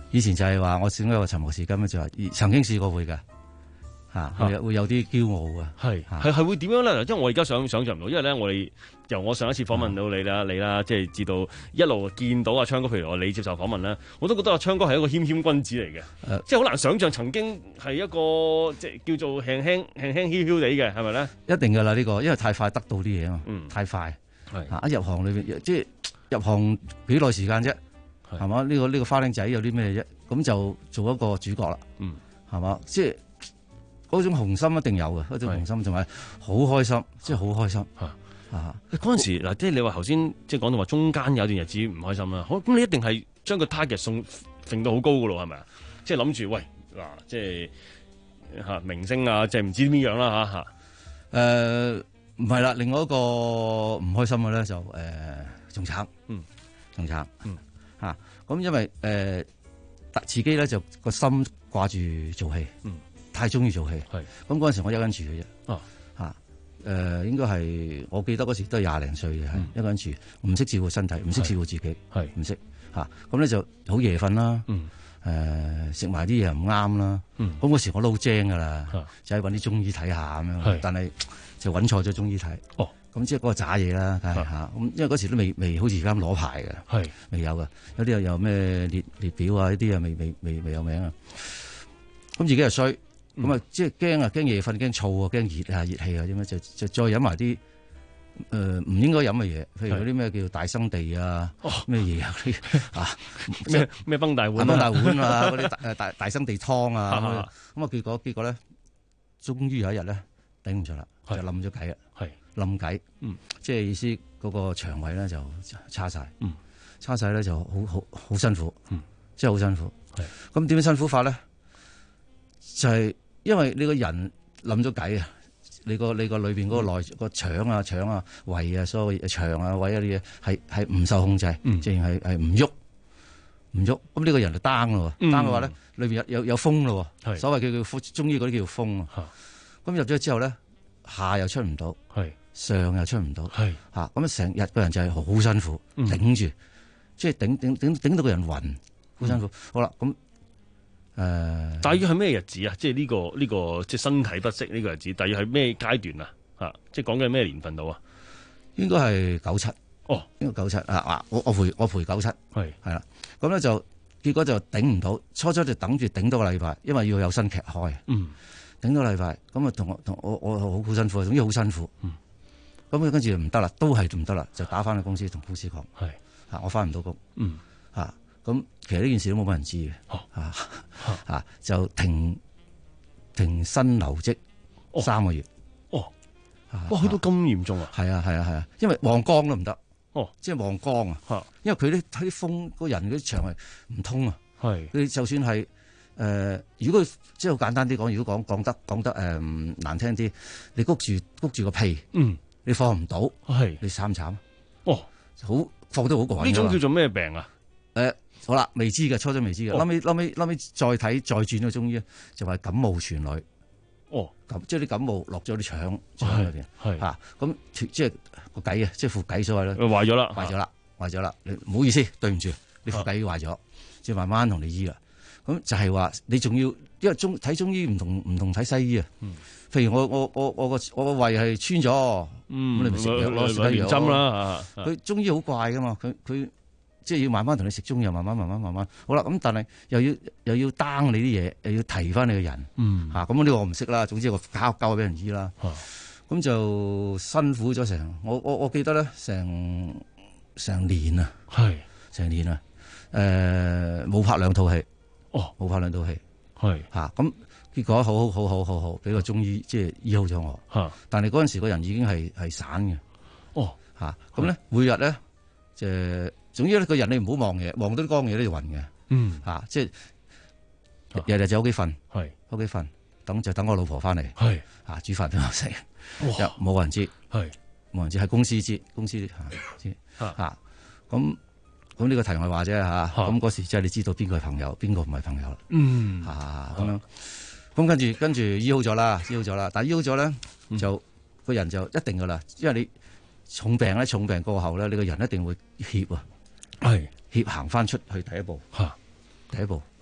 以前就係話我點解話沉默是金咧，就係、是、曾經試過會嘅。吓、啊，會有會有啲驕傲嘅， 係係係會點樣咧？因為我而家想想象唔到，因為咧我哋由我上一次訪問到你啦，你啦，即係至到一路見到阿昌哥，譬如我你接受訪問咧，我都覺得阿昌哥係一個謙謙君子嚟嘅，呃、即係好難想象曾經係一個即係叫做輕輕輕輕囂囂地嘅，係咪咧？ 一定噶啦呢個，因為太快得到啲嘢啊嘛，嗯、太快係啊！一入行裏邊，即係入行幾耐時間啫，係嘛？呢、這個呢、這個花靚仔有啲咩啫？咁就做一個主角啦，嗯，係嘛？即係。嗰種雄心一定有嘅，嗰種雄心同埋好開心，即係好開心嚇啊！ 嗰陣時嗱，即係你話頭先即係講到話中間有段日子唔開心啦，好咁你一定係將個 target 送揈到好高嘅咯，係咪啊？即係諗住喂嗱，即係嚇明星啊，即係唔知點樣啦嚇嚇。 誒唔係啦，另外一個唔開心嘅咧就誒仲慘，嗯，仲慘，嗯嚇。咁因為誒、呃、自己咧就個心掛住做戲，嗯。太中意做戲，咁嗰陣時我一個人住嘅啫，嚇、啊，誒、呃、應該係我記得嗰時都係廿零歲嘅，係、嗯、一個人住，唔識照顧身體，唔識照顧自己，係唔識嚇，咁咧就好夜瞓啦，誒食埋啲嘢唔啱啦，咁嗰、嗯、時我都好精噶啦，啊、就係揾啲中醫睇下咁樣，但係就揾錯咗中醫睇，哦，咁即係嗰個渣嘢啦，梗係嚇，咁因為嗰時都未未好似而家咁攞牌嘅，係未有嘅，有啲又有咩列列表啊，呢啲啊未未未未有名啊，咁自己又衰。咁啊，嗯、即係驚啊，驚夜瞓，驚燥啊，驚熱啊，熱氣啊，點樣就就再飲埋啲誒唔應該飲嘅嘢，譬如嗰啲咩叫大生地啊，咩嘢啊嗰啲啊， 咩咩崩大碗、啊、 崩大碗啊，嗰啲大大大生地湯啊，咁啊，結果結果咧，終於有一日咧頂唔住啦，就冧咗計啦，係冧計，嗯，即係意思嗰個腸胃咧就差晒，嗯，差晒咧就好好好辛苦，嗯，即係好辛苦，係，咁點樣辛苦法咧？就係、是。因為你個人諗咗計啊，你個你個裏邊嗰個內個腸啊、腸啊、胃啊、所有腸啊、胃啊啲嘢係係唔受控制，淨係係唔喐唔喐。咁呢個人就 down 咯，down 嘅話咧，裏邊有有有風咯，所謂叫叫中醫嗰啲叫風啊。咁入咗之後咧，下又出唔到，上又出唔到，吓咁成日個人就係好辛苦，頂住，即係頂頂頂頂到個人暈，好辛苦。好啦，咁。誒、呃， 大約係咩日子啊？即係呢、這個呢、這個即係身體不適呢個日子，大約係咩階段啊？吓，即係講緊咩年份到啊？ 應該係九七哦， 應該九七啊啊！我我陪我陪九七係係啦，咁咧就結果就頂唔到，初初就等住頂多個禮拜，因為要有新劇開，嗯，頂多個禮拜，咁啊同我同我我好好辛苦，總之好辛苦，嗯，咁跟住唔得啦，都係唔得啦，就打翻去公司同公司講，係吓我翻唔到工，嗯吓。咁其實呢件事都冇乜人知嘅，嚇、啊啊啊、就停停薪留職三個月， 哦，啊、哇，去到咁嚴重啊！ 係啊係啊係啊，因為望光都唔得，哦，即係望光啊， 啊因為佢啲睇啲風，個人嗰啲腸係唔通啊，係佢就算係誒、呃，如果即係好簡單啲講，如果講講得講得誒、呃、難聽啲，你谷住谷住個屁，嗯，你放唔到，係你慘唔慘？哦，好放得好過癮。 呢種叫做咩病啊？ 誒、呃。好啦，未知嘅，初初未知嘅，後尾後尾後尾再睇再轉個中醫，就話感冒傳女。哦，咁即係啲感冒落咗啲腸腸裏邊，係吓咁即係個計啊，即係副計所謂咧， 壞咗啦， 壞咗啦，壞咗啦，你唔好意思，對唔住，你副計壞咗，即係慢慢同你醫啦。咁就係話你仲要，因為中睇中醫唔同唔同睇西醫啊。嗯，譬如我我我我個我個胃係穿咗，嗯，咁你咪食藥咯，食啲藥針啦。 佢中醫好怪噶嘛，佢佢。即係要慢慢同你食中藥，慢慢慢慢慢慢。好啦，咁但係又要又要 down 你啲嘢，又要提翻你個人。嗯，嚇咁呢個我唔識啦。總之我交交俾人醫啦。咁、啊、就辛苦咗成，我我我記得咧，成成年啊，係成年啊。誒冇、呃、拍兩套戲，哦冇拍兩套戲，係嚇咁結果好好好好好好，俾個中醫即係醫好咗我。嚇，但係嗰陣時個人已經係係散嘅。哦嚇，咁咧每日咧就。總之咧，個人你唔好望嘢，望到啲光嘢咧就暈嘅。嗯，吓、啊，即係日日就喺屋企瞓，係屋企瞓，等就等我老婆翻嚟，係啊煮飯俾我食，又冇人知，係冇人知，喺公司知，公司吓知吓。咁咁呢個題外話啫吓。咁嗰時即係你知道邊個係朋友，邊個唔係朋友啦。嗯，吓咁樣。咁跟住跟住醫好咗啦，醫好咗啦。但係醫好咗咧，就個人就一定噶啦，因為你重病咧，重病過後咧，你個人一定會怯啊。係協行翻出去第一步，吓第一步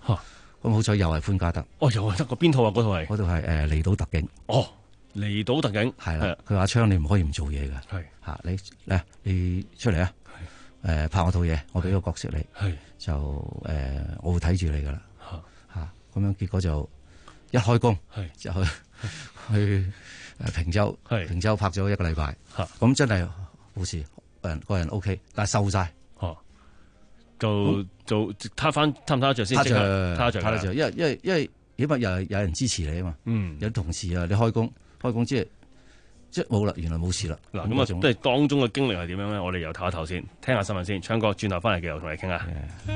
咁好彩又係潘嘉德。 哦，又係得個邊套啊？嗰套係嗰套係誒離島特警。 哦，離島特警係啦。佢話阿昌你唔可以唔做嘢㗎。 係嚇你嚟你出嚟啊！誒拍我套嘢，我俾個角色你。 係就誒我會睇住你㗎啦。嚇咁樣結果就一開工就去去誒平洲，平洲拍咗一個禮拜。咁真係好似個人個人 O K， 但係瘦晒。 哦，就就攤翻攤唔攤得着先？ 攤着， 攤着， 攤得着。因為因為因為起碼有有人支持你啊嘛。 嗯， 有同事啊，你開工開工即係即係冇啦，原來冇事啦。 嗱咁啊，即係當中嘅經歷係點樣咧？我哋又唞一唞先，聽下新聞先。鏘哥轉頭翻嚟繼續同你傾下。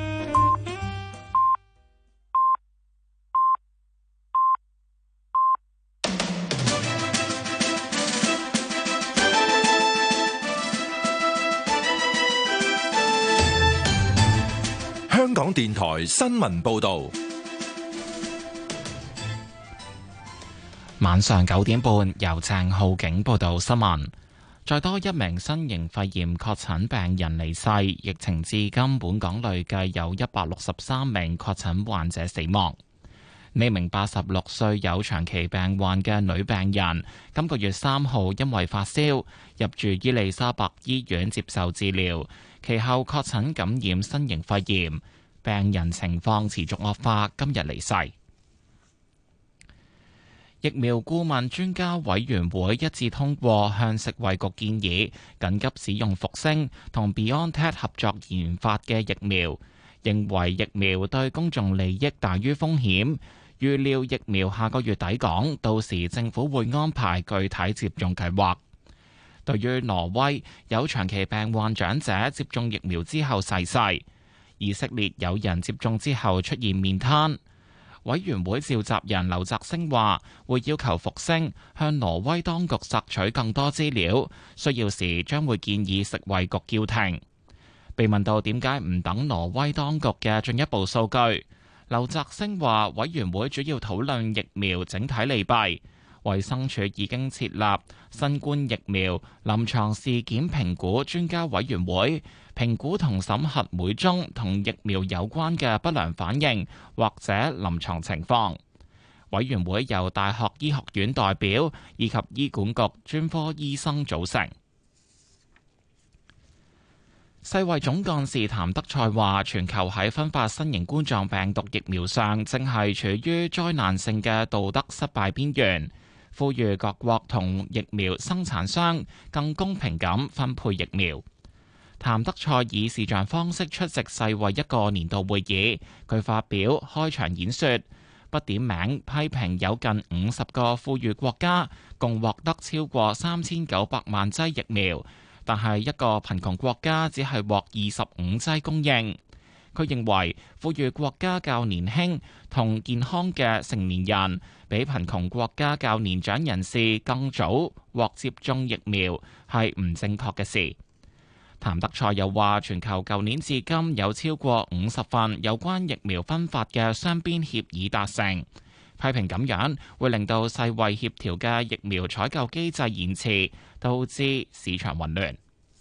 香港電台新聞報道， 晚上九點半由鄭浩景報道新聞。再多一名新型肺炎確診病人離世，疫情至今本港累計有一百六十三名確診患者死亡。呢名八十六歲有長期病患嘅女病人，今個月三號因為發燒入住伊利沙伯醫院接受治療，其後確診感染新型肺炎，病人情況持續惡化，今日離世。疫苗顧問專家委員會一致通過向食衛局建議緊急使用復星同 BioNTech 合作研發嘅疫苗，認為疫苗對公眾利益大於風險，預料疫苗下個月抵港，到時政府會安排具體接種計劃。對於挪威有長期病患長者接種疫苗之後逝世，以色列有人接種之後出現面癱。委員會召集人劉澤星話，會要求復星向挪威當局索取更多資料，需要時將會建議食衛局叫停。被問到點解唔等挪威當局嘅進一步數據，劉澤星話，委員會主要討論疫苗整體利弊。衛生署已經設立新冠疫苗臨床事件評估專家委員會，評估同審核每宗同疫苗有關嘅不良反應或者臨床情況。委員會由大學醫學院代表以及醫管局專科醫生組成。世衛總幹事譚德塞話，全球喺分發新型冠狀病毒疫苗上，正係處於災難性嘅道德失敗邊緣。呼籲各國同疫苗生產商更公平咁分配疫苗。譚德塞以視像方式出席世衛一個年度會議，佢發表開場演說，不點名批評有近五十個富裕國家共獲得超過三千九百萬劑疫苗，但係一個貧窮國家只係獲二十五劑供應。佢認為富裕國家較年輕同健康嘅成年人，比貧窮國家較年長人士更早獲接種疫苗係唔正確嘅事。譚德塞又話，全球舊年至今有超過五十份有關疫苗分發嘅雙邊協議達成，批評咁樣會令到世衛協調嘅疫苗採購機制延遲，導致市場混亂。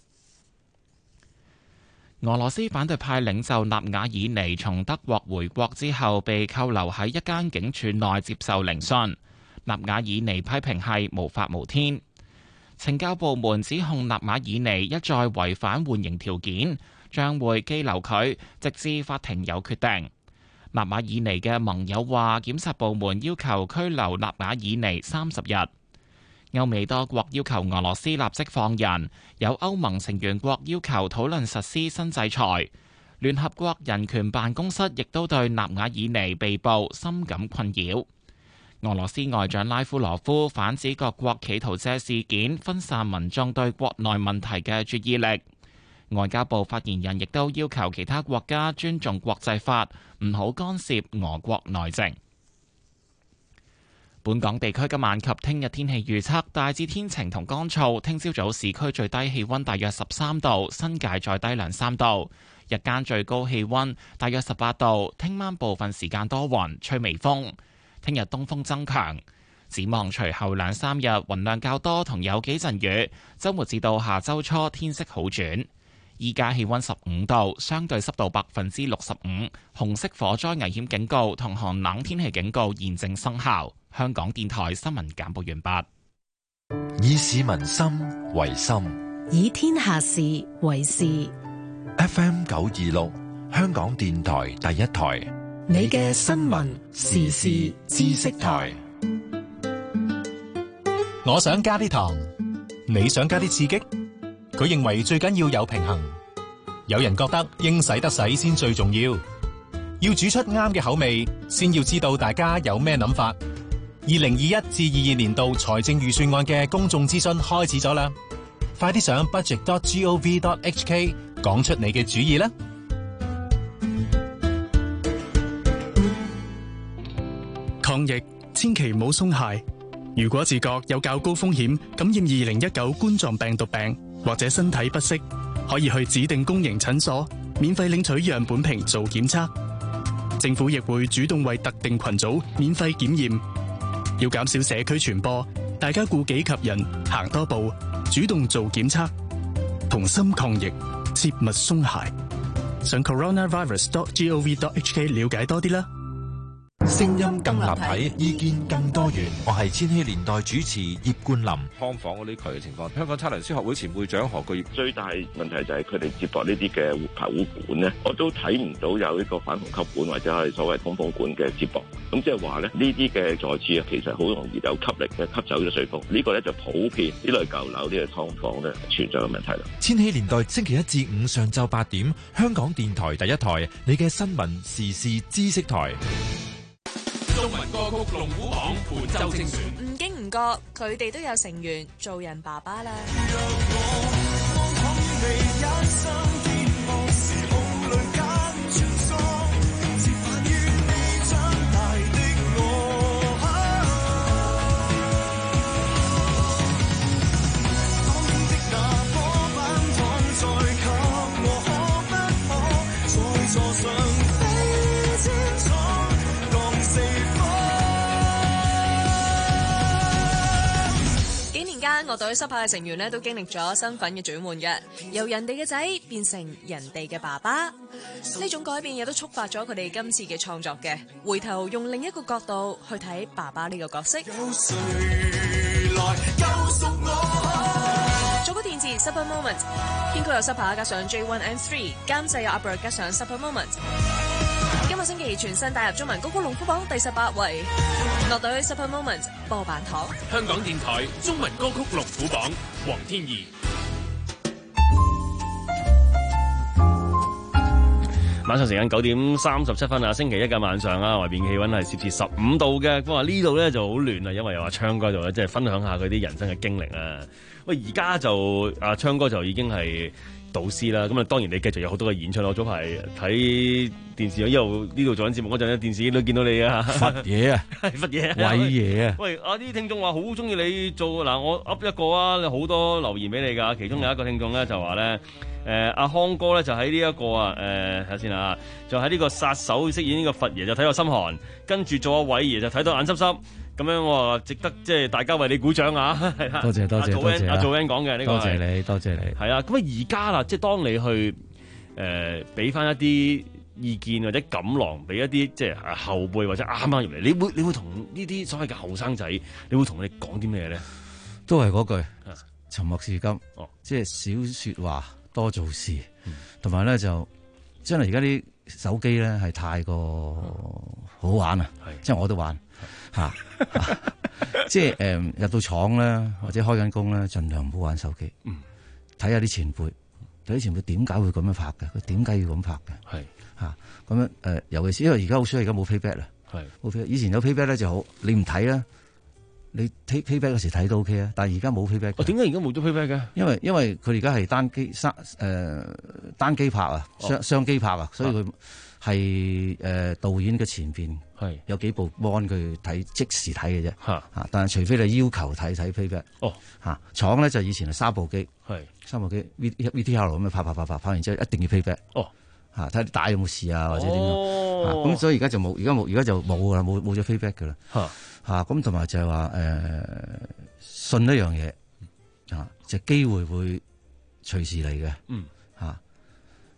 俄羅斯反對派領袖納瓦爾尼從德國回國之後，被扣留喺一間警署內接受聆訊。納瓦爾尼批評係無法無天。懲教部門指控納瓦爾尼一再違反緩刑條件，將會羈留佢，直至法庭有決定。納瓦爾尼嘅盟友話，檢察部門要求拘留納瓦爾尼三十日。歐美多國要求俄羅斯立即放人，有歐盟成員國要求討論實施新制裁。聯合國人權辦公室亦都對納瓦爾尼被捕深感困擾。俄羅斯外長拉夫羅夫反指各國企圖借事件分散民眾對國內問題嘅注意力。外交部發言人亦都要求其他國家尊重國際法，唔好干涉俄國內政。本港地區今晚及聽日天氣預測大致天晴同乾燥，聽朝早市區最低氣溫大約十三度，新界再低兩三度。日間最高氣溫大約十八度。聽晚部分時間多雲，吹微風。聽日東風增強。展望隨後兩三日雲量較多同有幾陣雨。週末至到下週初天色好轉。 依家氣溫十五度，相對濕度百分之六十五，紅色火災危險警告同寒冷天氣警告現正生效。香港電台新聞簡報完畢。 以市民心為心， 以天下事為事。 F M 九二六，香港電台第一台， 你嘅新聞時事知識台。 我想加啲糖，你想加啲刺激？佢認為最緊要有平衡。有人覺得應使得使先最重要，要煮出啱嘅口味，先要知道大家有咩諗法。二零二一至二二年度財政預算案嘅公眾諮詢開始咗啦，快啲上 budget dot gov dot h k 講出你嘅主意啦！ 抗疫千祈唔好鬆懈，如果自覺有較高風險感染二零一九冠狀病毒病或者身體不適，可以去指定公營診所免費領取樣本瓶做檢測。政府亦會主動為特定群組免費檢驗。要減少社區傳播，大家顧己及人，行多步，主動做檢測，同心抗疫，切勿鬆懈。上 coronavirus dot gov dot h k 了解多啲啦。 聲音更立體，意見更多元。我係千禧年代主持葉冠霖。 劏房嗰啲渠嘅情況，香港測量師學會前會長何巨業，最大問題就係佢哋接駁呢啲嘅排污管咧，我都睇唔到有呢個反虹吸管或者係所謂通風管嘅接駁。咁即係話咧，呢啲嘅坐廁啊，其實好容易有吸力嘅吸走咗水風。呢個咧就普遍呢類舊樓呢個劏房咧存在嘅問題啦。 千禧年代星期一至五上晝八點，香港電台第一台，你嘅新聞時事知識台。 中文歌曲龍虎榜本周精選， 唔經唔覺，佢哋都有成員做人爸爸啦。樂隊濕派嘅成員咧都經歷咗身份嘅轉換嘅，由人哋嘅仔變成人哋嘅爸爸，呢種改變亦都觸發咗佢哋今次嘅創作嘅，回頭用另一個角度去睇爸爸呢個角色。有誰來救贖我？做個電視 Super Moment， 編曲有濕派加上 J one and three， 監製有 Upper 加上 Super Moment。今個星期全新帶入中文歌曲龍虎榜第十八位，樂隊 Super Moment 播板糖。 香港電台中文歌曲龍虎榜，黃天怡。 晚上時間九點三十七分啊，星期一嘅晚上啊，外邊氣溫係攝氏十五度嘅。不過呢度咧就好亂啊，因為有阿昌哥喺度咧，即係分享下佢啲人生嘅經歷啊。喂，而家就阿昌哥就已經係導師啦，咁啊當然你繼續有好多嘅演出咯。我早排睇電視，一路呢度做緊節目嗰陣咧，電視都見到你啊！ 乜嘢啊？ 係乜嘢？ 偉嘢啊！ 喂，啊啲聽眾話好中意你做嗱，我噏一個啊，好多留言俾你㗎。其中有一個聽眾咧就話咧，誒、呃、阿康哥咧就喺呢一個啊，誒睇下先啊，就喺呢個殺手飾演呢個佛爺就睇到心寒，跟住做阿偉爺就睇到眼濕濕。咁樣我話值得即係大家為你鼓掌啊！ 多謝多謝多謝阿祖恩講嘅呢個， 多謝你多謝你。 係啊，咁啊而家啦，即係當你去誒俾翻一啲意見或者錦囊俾一啲即係後輩或者啱啱入嚟，你會你會同呢啲所謂嘅後生仔，你會同你講啲咩咧？ 都係嗰句，沉默是金。哦，即係少說話，多做事，同埋咧就真係而家啲手機咧係太過好玩啊！即係我都玩。吓、啊啊，即係誒、嗯，入到廠咧，或者開緊工咧，盡量唔好玩手機。嗯，睇下啲前輩，睇啲前輩點解會咁樣拍嘅？佢點解要咁拍嘅？係吓咁樣誒、呃，尤其是因為而家好衰，而家冇 payback 啦。係冇 payback，以前有 payback 咧就好，你唔睇啦，你睇 payback 嗰時睇都 OK 啊。但係而家冇 payback。哦，點解而家冇咗 payback 嘅？因為因為佢而家係單機三誒單機拍啊，雙雙機拍啊，所以佢。係誒、呃、導演嘅前邊係有幾部 mon 佢睇即時睇嘅啫嚇，但係除非你要求睇睇 playback 哦嚇，廠咧就以前係三部機係三部機 V V T R 咁樣拍拍拍拍拍完之後一定要 playback 哦嚇，睇下啲帶有冇事啊或者點樣咁、哦、所以而家就冇而家冇而家就冇㗎啦，冇冇咗 playback 㗎啦嚇嚇，咁同埋就係話誒信一樣嘢嚇，就機會會隨時嚟嘅嗯嚇。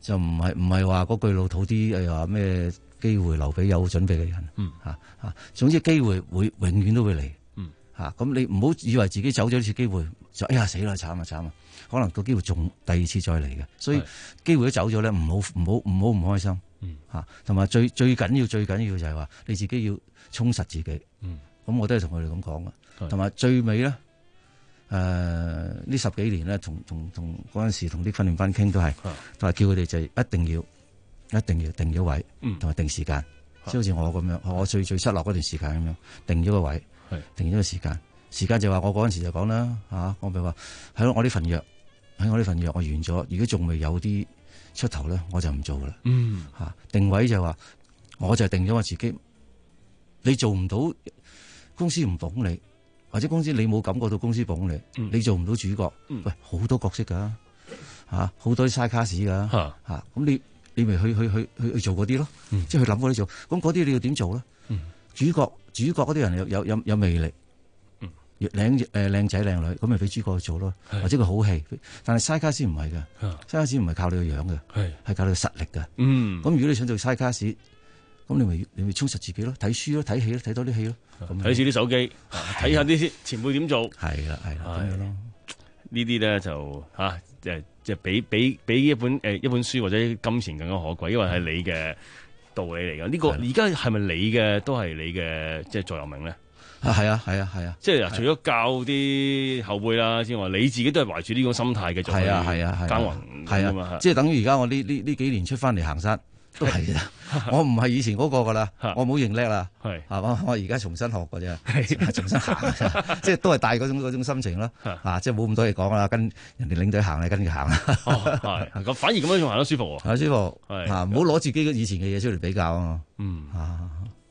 就唔係唔係話嗰句老土啲誒話咩機會留俾有準備嘅人。 嗯嚇嚇、啊，總之機會會永遠都會嚟。 嗯嚇，咁、啊、你唔好以為自己走咗一次機會就哎呀死啦慘啊慘啊，可能個機會仲第二次再嚟嘅。所以機會都走咗咧，唔好唔好唔好唔開心。 嗯嚇，同埋最最緊要最緊要就係話你自己要充實自己。 嗯， 咁我都係同佢哋咁講嘅。同埋最尾咧。誒、呃、呢十幾年咧，同同同嗰陣時同啲訓練班傾都係，都係叫佢哋就一定要一定要定咗位，同埋定時間，即係好似我咁樣，我最最失落嗰段時間咁樣，定咗個位，定咗個時間，時間就話我嗰陣時就講啦嚇，我咪話係咯，我呢份藥喺我呢份藥我完咗，如果仲未有啲出頭咧，我就唔做啦。 嗯嚇，定位就話我就定咗我自己，你做唔到，公司唔捧你。或者公司你冇感覺到公司捧你，嗯、你做唔到主角，嗯、喂好多角色噶嚇，好多 side cast 噶嚇，咁你你咪去去去去去做嗰啲咯，嗯、即係去諗嗰啲做，咁嗰啲你要點做咧？嗯、主角主角嗰啲人有有有有魅力，越靚誒靚仔靚女，咁咪俾主角去做咯，或者佢好戲，但係 side cast 唔係嘅 side cast 唔係靠你個樣嘅，係係靠你個實力嘅。咁、嗯、如果你想做 side cast，咁你咪你咪充實自己咯，睇書咯，睇戲咯，睇多啲戲咯。 睇住啲手機，睇下啲前輩點做， 係啦係啦咁樣咯。 呢啲咧就嚇，即係即係比比比一本誒一本書或者金錢更加可貴，因為係你嘅道理嚟㗎。呢、這個而家係咪你嘅都係你嘅即係座右銘咧？ 啊係啊係啊係啊！ 即係除咗教啲後輩啦之外，你自己都係懷住呢種心態嘅，做係啊係啊係耕耘係啊，即係等於而家我呢呢呢幾年出翻嚟行山。都係啦，我唔係以前嗰個噶啦，我冇認叻啦，係係嘛，我而家重新學嘅啫，重新行，即係都係帶嗰種嗰種心情咯，啊，即係冇咁多嘢講啦，跟人哋領隊行你跟住行啦， 係咁反而咁樣仲行得舒服喎， 係舒服，係啊，唔好攞自己以前嘅嘢出嚟比較啊， 嗯啊，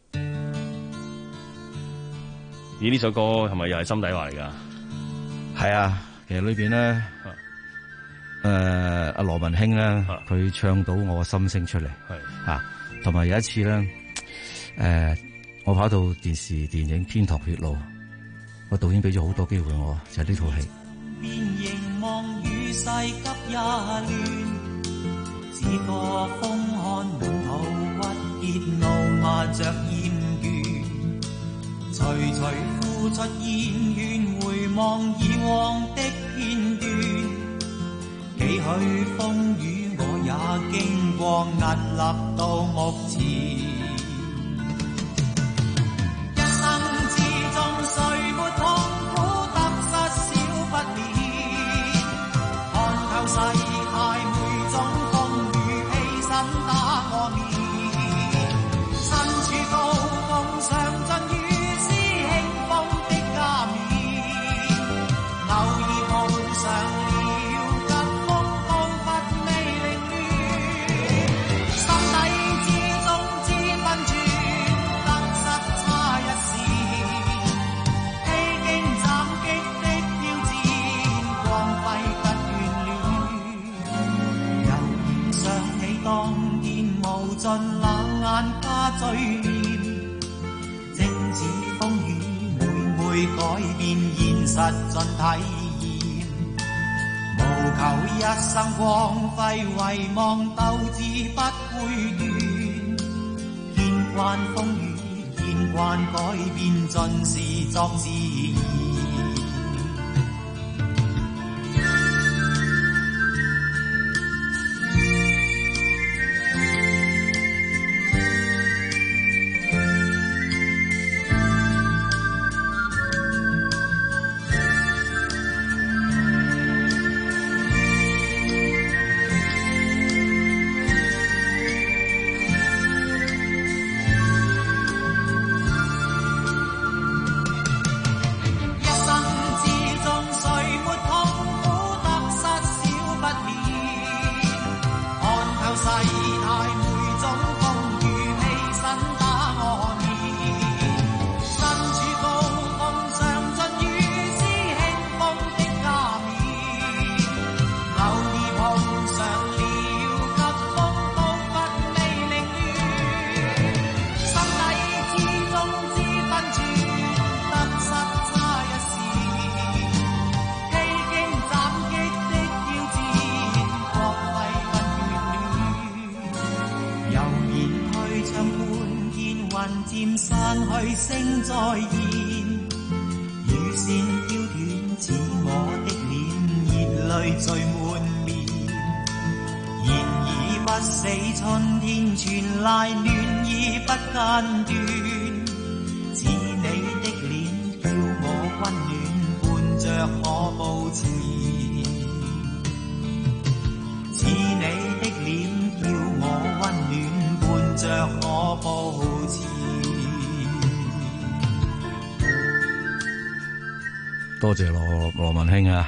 咦呢首歌係咪又係心底話嚟㗎？ 係啊，其實裏邊咧。誒阿羅文興咧，佢唱到我心聲出嚟，嚇，同埋有一次咧，誒、呃、我跑到電視電影《天堂血路》，個導演俾咗好多機會我，就係呢套戲。便凝望與世急也亂，只覺風寒滿途鬱結怒罵着厭倦，徐徐呼出煙怨，回望以往的片段。幾許風雨我也經過，屹立到目前。一生之中誰沒痛苦，得失少不免。看透世態每種風雨，披身打我面。身處高峰上進與師興風的加冕，偶爾碰上。盡冷眼加醉臉，正似風雨每每改變現實盡體驗，無求一生光輝，遺忘鬥志不會斷，見慣風雨，見慣改變，盡是作自然。一還漸散去聲再現，雨線飄斷似我的臉，熱淚聚滿面。然而不死春天傳來暖意不間斷，似你的臉叫我溫暖，伴着我步前。似你的臉叫我溫暖，伴着我步前。 多謝羅羅文兄啊！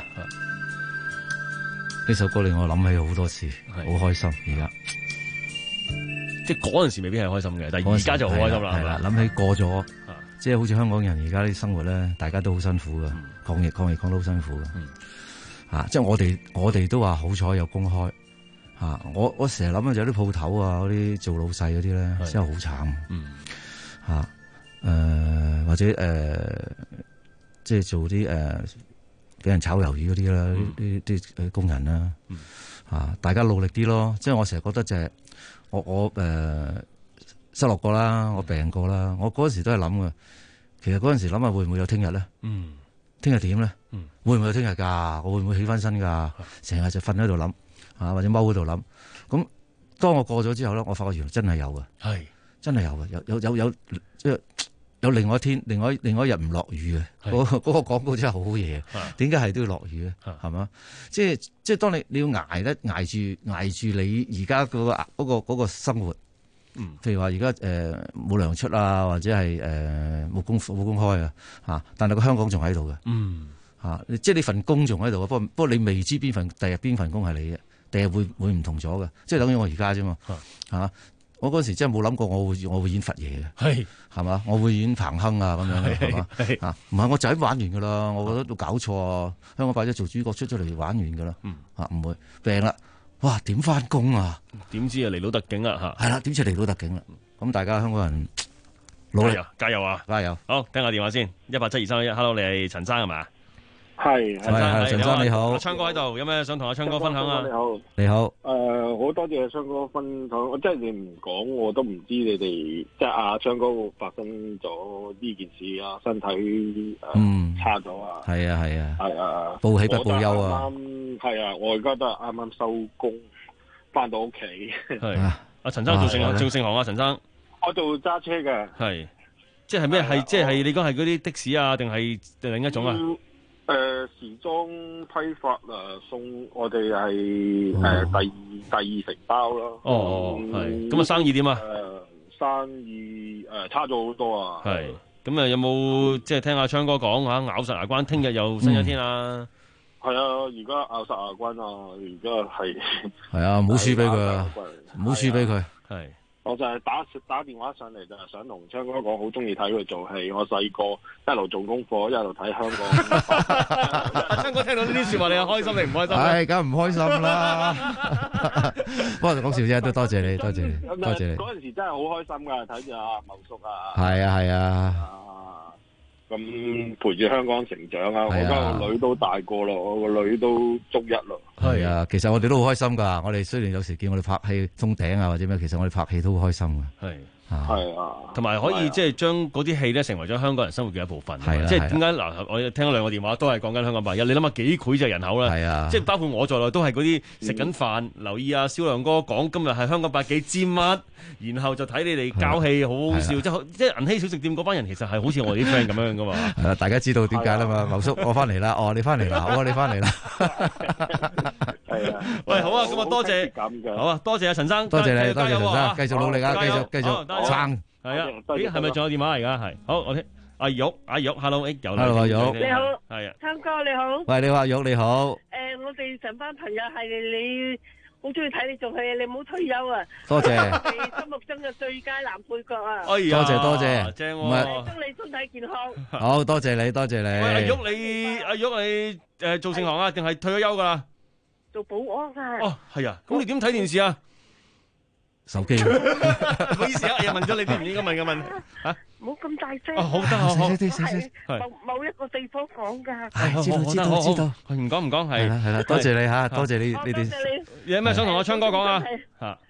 呢首歌令我諗起好多次，好開心。而家即係嗰陣時未必係開心嘅，但係而家就好開心啦。 係啦，諗起過咗，即係好似香港人而家啲生活咧，大家都好辛苦噶，抗疫抗疫抗到好辛苦噶。啊，即係我哋我哋都話好彩有公開。啊！我我成日諗就有啲鋪頭啊，嗰啲做老細嗰啲咧，真係好慘。嗯。嚇、啊，誒、呃、或者誒、呃，即係做啲誒，俾、呃、人炒魷魚嗰啲啦，啲啲誒工人啦。嗯。啊！大家努力啲咯，即係我成日覺得就係、是、我我誒、呃、失落過啦，我病過啦，我嗰陣時都係諗嘅。其實嗰陣時諗下會唔會有聽日咧？嗯。聽日點咧？嗯。會唔會有聽日㗎？我會唔會起翻身㗎？成日就瞓喺度諗。啊，或者踎喺度諗，咁當我過咗之後咧，我發覺原來真係有嘅，係真係有嘅，有有有有即係有另外一天，另外另外一日唔落雨嘅，嗰嗰個廣告真係好好嘢。點解係都要落雨咧？係嘛？即係即係當你你要捱得捱住捱住你而家嗰個嗰個嗰個生活，嗯，譬如話而家誒冇糧出啊，或者係誒冇工冇工開啊，嚇，但係個香港仲喺度嘅，嗯，嚇，即係你份工仲喺度，不過不過你未知邊份第日邊份工係你嘅。第日會會唔同咗嘅，即係等於我而家啫嘛，嚇、啊！我嗰時真係冇諗過我會我會演佛爺嘅，係係嘛？我會演彭亨啊咁樣係嘛？啊，唔係我就喺玩完噶啦，我覺得都搞錯啊！香港擺咗做主角出咗嚟玩完噶啦，嗯嚇唔會病啦，哇點翻工啊？點知啊嚟到特警啊嚇！係啦，點知嚟到特警啦？咁大家香港人努力加油啊！ 加油！ 好，聽下電話先，一八七二三一，Hello，你係陳生係嘛？ 係， 係係，陳生你好， 阿昌哥喺度，有咩想同阿昌哥分享啊？ 你好， 你好， 誒，好多謝昌哥分享，我真係你唔講，我都唔知你哋即係阿昌哥發生咗呢件事啊，身體誒差咗啊， 係啊係啊， 係啊， 報喜不報憂啊， 啱係啊，我而家都係啱啱收工，翻到屋企， 係，阿陳生做盛做盛行啊，陳生， 我做揸車嘅， 係，即係咩？係即係你講係嗰啲的士啊，定係另一種啊？ 誒、呃，時裝批發啊，送我哋係誒第二第二承包咯。 哦，係。咁啊，生意點啊？ 誒，生意誒、呃、差咗好多啊。 係。咁啊，有冇即係聽阿昌哥講吓，咬實牙關，聽日又新一天啊？ 係、嗯、啊，而家咬實牙關啊，而家係。 係啊，唔好輸俾佢啊，唔好輸俾佢。係。 我就係打打電話上嚟就係想同昌哥講，好中意睇佢做戲。我細個一路做功課，一路睇香港。 昌哥聽到呢啲說話，你係開心定唔開心？ 唉，梗係唔開心啦。不過講笑啫，都多謝你，多謝你，多謝你。 嗰陣時真係好開心噶，睇住阿茂叔啊。 係啊，係啊。 咁陪住香港成長啊！我而家個女都大個咯，我個女都中一咯。 係啊，其實我哋都好開心噶。我哋雖然有時見我哋拍戲封頂啊或者咩，其實我哋拍戲都好開心噶。係。 係啊， 同埋可以即係將嗰啲戲咧成為咗香港人生活嘅一部分。係啊，即係點解嗱？我聽咗兩個電話都係講緊香港八一。你諗下幾膾炙人口啦？係啊，即係包括我在內都係嗰啲食緊飯，留意阿蕭亮哥講今日係香港八幾煎乜，然後就睇你哋交戲好好笑，即係即係銀禧小食店嗰班人其實係好似我哋啲 friend 咁樣噶嘛。 係啊，大家知道點解啦嘛？茂叔我翻嚟啦，哦你翻嚟啦，好啊你翻嚟啦。 係啊， 喂好啊，咁啊多謝，好啊多謝阿陳生， 多謝你，多謝陳生，繼續努力啊，繼續繼續撐。 係啊，咦，係咪仲有電話而家？係，好，我聽阿玉，阿玉 ，hello，誒，有 ，hello，阿玉， 你好， 係啊， 昌哥你好， 喂，你好，阿玉你好， 誒，我哋成班朋友係你，好中意睇你做戲，你唔好退休啊， 多謝， 我哋心目中嘅最佳男配角啊， 哎呀， 多謝多謝， 正， 唔係，祝你身體健康， 好多謝你，多謝你， 阿玉你，阿玉你誒做盛行啊，定係退咗休噶啦？ 做保安啊， 哦，係啊，咁你點睇電視啊？ 手機， 唔好意思啊，又問咗你啲唔應該問嘅問題嚇， 唔好咁大聲。 哦，好得，好好， 係某某一個地方講㗎。 係，知道知道知道。 唔講唔講，係。 係啦係啦，多謝你嚇，多謝你你哋。 有咩想同阿昌哥講啊？嚇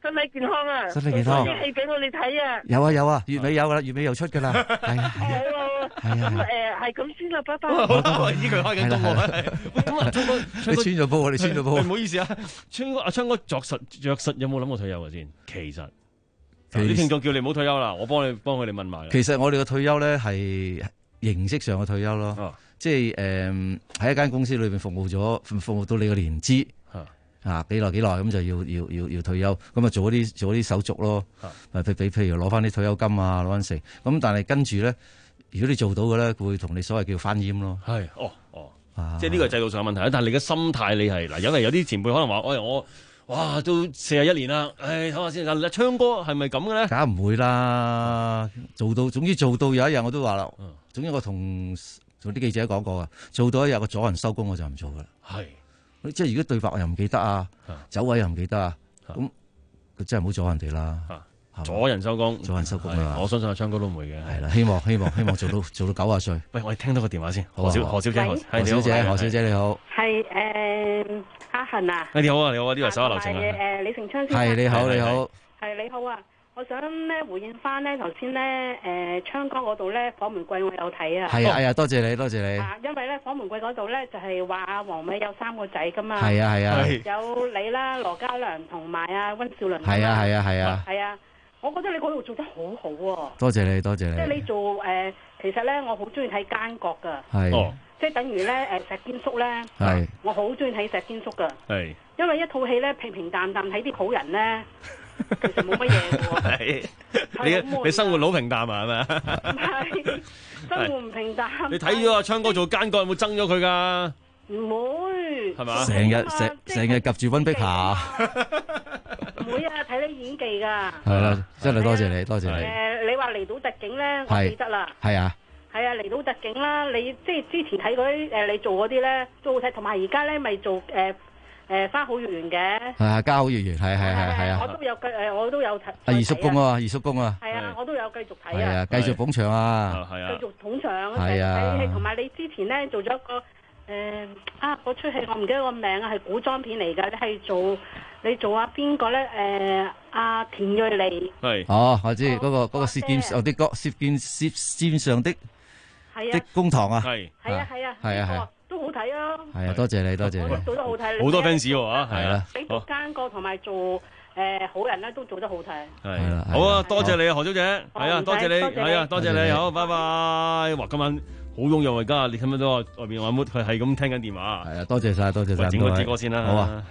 身體健康啊！ 身體健康， 啲戲俾我哋睇啊！ 有啊有啊，月尾有噶啦，月尾又出噶啦，係啊係啊，係啊咁誒係咁先啦，拜拜。 依佢開緊工喎，咁啊，昌哥， 你穿咗煲啊，你穿咗煲。 唔好意思啊，昌哥，阿昌哥着實着實有冇諗過退休啊先？其實啲聽眾叫你唔好退休啦，我幫你幫佢哋問埋。 其實我哋嘅退休咧係形式上嘅退休咯，哦、即係誒喺一間公司裏邊服務咗服務到你個年資。啊幾耐幾耐咁就要要要要退休，咁啊做一啲做一啲手續咯，誒譬譬譬如攞翻啲退休金啊，攞翻成，咁但係跟住咧，如果你做到嘅咧，會同你所謂叫翻閹咯。 係，哦哦，啊、即係呢個係制度上嘅問題，但係你嘅心態你係嗱，因為有啲前輩可能話，哎我哇都四十一年啦，誒睇下先，阿昌哥係咪咁嘅咧？ 梗唔會啦，做到總之做到有一日我都話啦，嗯、總之我同同啲記者講過啊，做到一日個阻人收工我就唔做噶啦。係。即係如果對白我又唔記得啊，走位又唔記得啊，咁佢真係唔好阻人哋啦， 阻人收工， 阻人收工啊！ 我相信阿昌哥都唔會嘅。係啦， 希望希望希望做到做到九十歲。 喂，我哋聽到個電話先，何小何小姐，何小姐，何小姐你好。 係誒阿恒啊。 你好啊，你好啊，呢個手下留情啊。 誒李成昌先生。 係你好，你好。 係你好啊。我想咧回應翻咧頭先咧誒昌哥嗰度咧《火玫瑰》我有睇啊。 係啊係啊，多謝你多謝你。 啊，因為咧《火玫瑰》嗰度咧就係話阿黃美有三個仔噶嘛。 係啊係啊。 有你啦，羅嘉良同埋阿温兆倫。 係啊係啊係啊。 係啊，我覺得你嗰度做得好好喎。 多謝你多謝你。 即係你做誒，其實咧我好中意睇奸角噶。 係。 即係等於咧誒石堅叔咧。 係。 我好中意睇石堅叔噶。 係。 因為一套戲咧平平淡淡睇啲好人咧。其實冇乜嘢嘅喎， 你你生活好平淡啊，係咪啊？ 唔係，生活唔平淡。 你睇咗阿昌哥做奸角，有冇憎咗佢噶？ 唔會， 係嘛？ 成日成成日及住溫碧霞。 唔會啊，睇你演技噶。 係啦，真係多謝你，多謝你。 誒，你話離島特警咧，我記得啦。 係啊。 係啊，離島特警啦，你即係之前睇嗰啲誒，你做嗰啲咧都好睇，同埋而家咧咪做誒。誒，花好月圓嘅係啊，家好月圓係係係係啊， 我都有繼誒，我都有睇。 阿二叔公啊，二叔公啊， 係啊，我都有繼續睇啊。 係啊，繼續捧場啊， 係啊， 繼續捧場。 係啊， 同埋你之前咧做咗個誒啊，嗰出戲我唔記得個名啊，係古裝片嚟噶，你係做你做阿邊個咧？誒，阿田蕊妮。係。哦，我知嗰個嗰個舌劍有啲歌，舌劍舌尖上的的公堂啊。係。 係啊係啊。係啊係。都好睇啊！ 係啊，多謝你，多謝你。 做得好睇， 好多 fans 喎啊！係啦， 你做奸角同埋做誒好人咧，都做得好睇。 係啦，好啊，多謝你啊，何小姐。係啊，多謝你，係啊，多謝你，好，拜拜。哇，今晚好踴躍啊！而家你睇唔睇到外邊阿妹佢係咁聽緊電話？ 係啊，多謝晒，多謝晒。 整個支歌先啦。 好啊。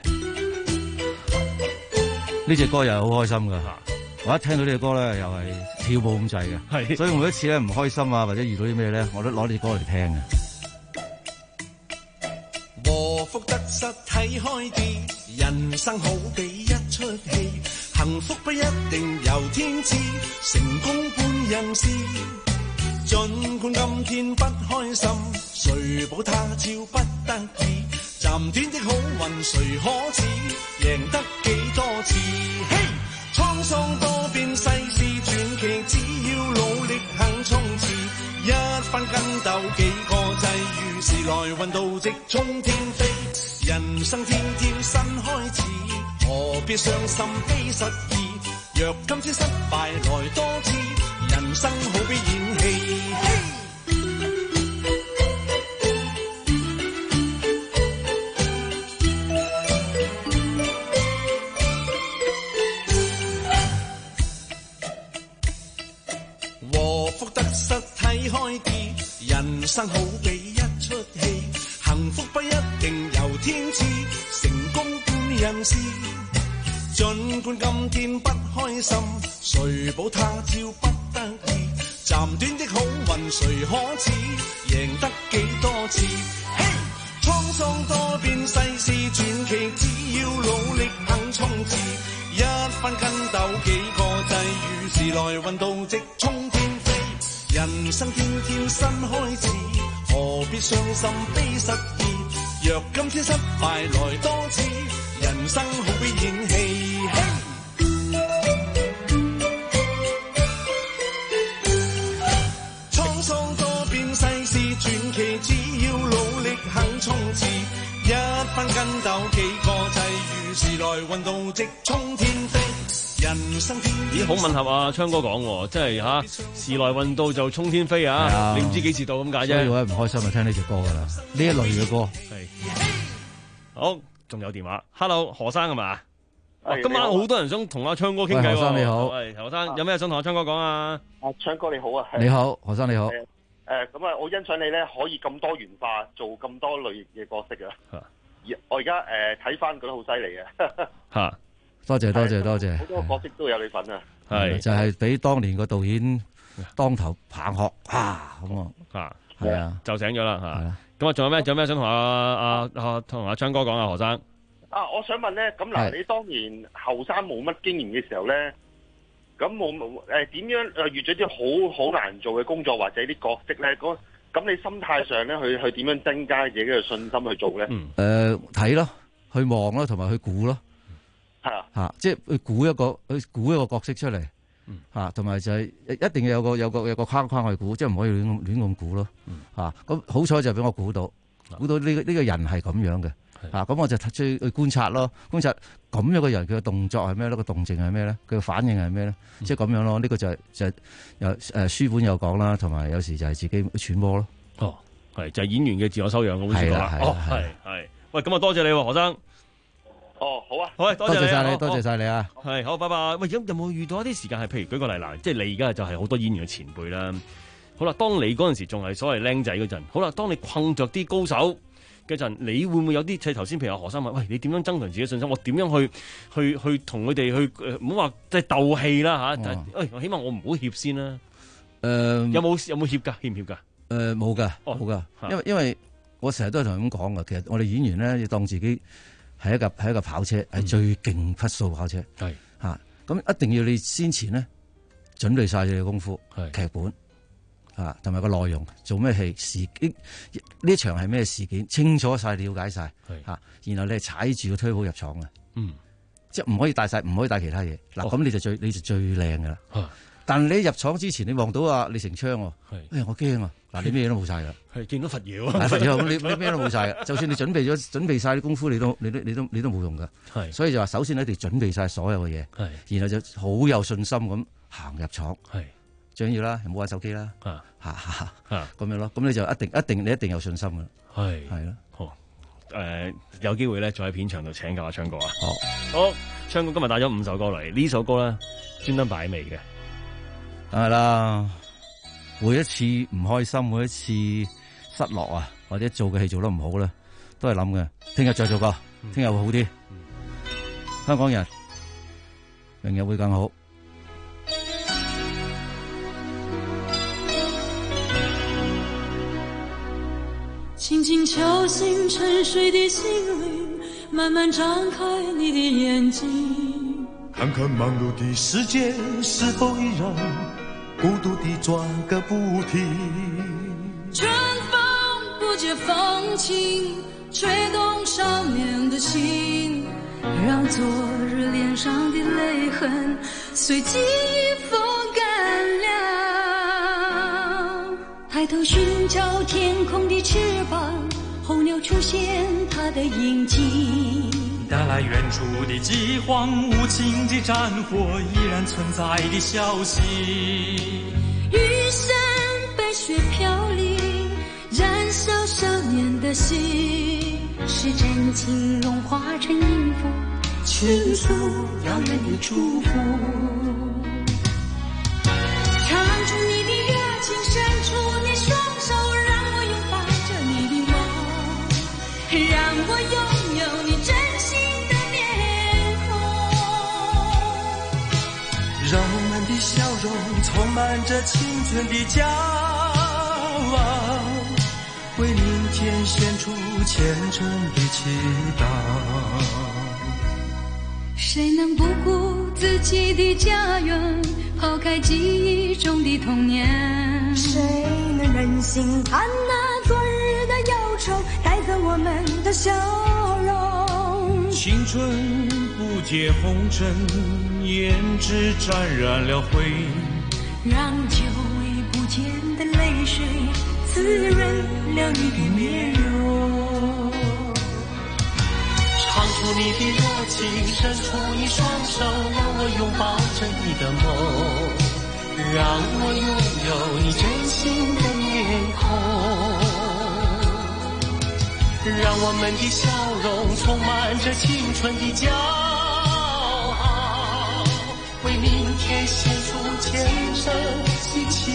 呢隻歌又係好開心噶，我一聽到呢隻歌咧，又係跳舞咁滯嘅。係，所以每一次咧唔開心啊，或者遇到啲咩咧，我都攞呢隻歌嚟聽嘅。 禍福得失睇開啲，人生好比一出戲，幸福不一定由天賜，成功半人事。儘管今天不開心，誰保他朝不得已？暫短的好運誰可恥？贏得幾多次？嘿，滄桑多變，世事傳奇，只要努力肯衝刺，一番筋鬥幾個際遇，時來運到直衝天飛。人生天天新開始，何必傷心悲失意？若今次失敗來多次，人生好比演戲。禍福得失睇開啲，人生好比一出戲，幸福不一定由天賜，成功半人事。儘管今天不開心，誰保他朝不得已？暫短的好運誰可恥？贏得幾多次？嘿，滄桑多變，世事傳奇，只要努力肯衝刺，一番筋鬥幾個際遇，時來運到直衝天飛。人生天天新開始，何必傷心悲失意？若今天失敗來多次，人生好比演戲。滄桑多變，世事傳奇，只要努力肯衝刺，一番筋鬥幾個際遇，時來運到直衝天飛。 咦，好吻合啊！昌哥講，即係吓時來運到就衝天飛啊！啊你唔知幾時到咁解啫。 所以我唔開心就聽呢隻歌噶啦，呢一類嘅歌。 係好，仲有電話 ，Hello 何生係嘛？ 係今晚好多人想同阿昌哥傾偈。 何生你好， 喂何生，有咩想同阿昌哥講啊？ 阿昌哥你好啊！ 你好，何生你好。 誒咁啊，我欣賞你咧，可以咁多元化，做咁多類型嘅角色啊！我而家誒睇翻覺得好犀利啊！ 嚇， 多謝多謝多謝， 好多角色都有你份啊！ 係就係俾當年個導演當頭棒喝啊咁啊嚇， 係啊， 就醒咗啦嚇。咁啊，仲有咩？仲有咩想同阿阿阿同阿昌哥講啊？何生啊，我想問咧，咁嗱，你當年後生冇乜經驗嘅時候咧，咁冇冇誒點樣誒遇咗啲好好難做嘅工作或者啲角色咧？嗰咁你心態上咧，去去點樣增加自己嘅信心去做咧？ 誒睇咯，去望咯，同埋去估咯， 係啊， 嚇，即係去估一個去估一個角色出嚟，嚇，同埋就係一定要有個有個有個框框去估，即係唔可以亂亂咁估咯，嚇。咁好彩就俾我估到，估到呢個呢個人係咁樣嘅，嚇。咁我就去去觀察咯，觀察咁樣嘅人佢嘅動作係咩咧？個動靜係咩咧？佢嘅反應係咩咧？即係咁樣咯。呢個就係就係有誒書本有講啦，同埋有時就係自己揣摩咯。 哦，係就係演員嘅自我修養，好似講啦。哦，係係。喂，咁啊多謝你何生。 哦，好啊， 好，多謝晒你，多謝晒你啊。 係，好，拜拜。喂，咁有冇遇到一啲時間係，譬如舉個例啦，即係你而家就係好多演員嘅前輩啦。好啦，當你嗰陣時仲係所謂僆仔嗰陣，好啦，當你困着啲高手嗰陣，你會唔會有啲即係頭先譬如何生問，喂，你點樣增強自己信心？我點樣去去去同佢哋去唔好話即係鬥氣啦吓？但係，喂，我希望我唔好怯先啦。誒，有冇有冇怯噶？怯唔怯噶？ 誒，冇噶，冇噶。因為因為我成日都係同佢咁講噶，其實我哋演員咧要當自己係一架係一架跑車，係最勁匹數跑車。係吓，咁一定要你先前咧準備晒你嘅功夫，劇本。啊，同埋個內容做咩戲事呢？呢場係咩事件？清楚晒，了解晒，吓、啊，然後你係踩住個推步入廠嘅，嗯，即係唔可以帶晒，唔可以帶其他嘢。嗱、哦，咁你就最你就最靚噶啦。啊、但係你入廠之前，你望到啊李成昌，係，哎我驚啊！嗱，你咩都冇晒噶，係見到佛爺啊，佛爺咁你你咩都冇晒噶。就算你準備咗準備晒啲功夫，你都你都你都你都冇用噶。係，所以就話首先你一定準備晒所有嘅嘢，係，然後就好有信心咁行入廠，係。最緊要啦，唔好玩手機啦，啊嚇嚇咁樣咯，咁你就一定一定你一定有信心噶啦，係係咯，好誒、呃、有機會咧，再喺片場度請教阿昌哥啊，好，好，昌哥今日帶咗五首歌嚟，呢首歌咧專登擺尾嘅，梗係啦，每一次唔開心，每一次失落啊，或者做嘅戲做得唔好咧，都係諗嘅，聽日再做過，聽日會好啲，嗯、香港人明日會更好。 輕輕敲醒沉睡的心靈，慢慢張開你的眼睛， 看看忙碌的世界是否依然孤獨地轉個不停。 春風不解風情，吹動少年的心，讓昨日臉上的淚痕隨季風乾了。抬頭尋找天空的翅膀，候鳥出現它的影跡， 帶來遠處的饑荒，無情的戰火依然存在的消息。 雨傘白雪飄零，燃燒少年的心，是真情融化成音符，傾訴遙遠的祝福。唱出你的熱情，伸出你雙手，讓我擁抱着你的夢，讓我擁有你真心的面孔， 讓我們的笑容充滿着青春的驕傲，為明天獻出虔誠的祈禱。 誰能不顧自己的家園，拋開記憶中的童年？ 誰能忍心看那昨日的憂愁帶走我們的笑容？ 青春不解紅塵，胭脂沾染了灰， 讓久違不見的淚水滋潤了你的面容。 唱出出你的熱情，伸出你雙手，讓我擁抱着你的夢，讓我擁有你真心的面孔，讓我們的笑容充滿着青春的驕傲，為明天獻出前生的祈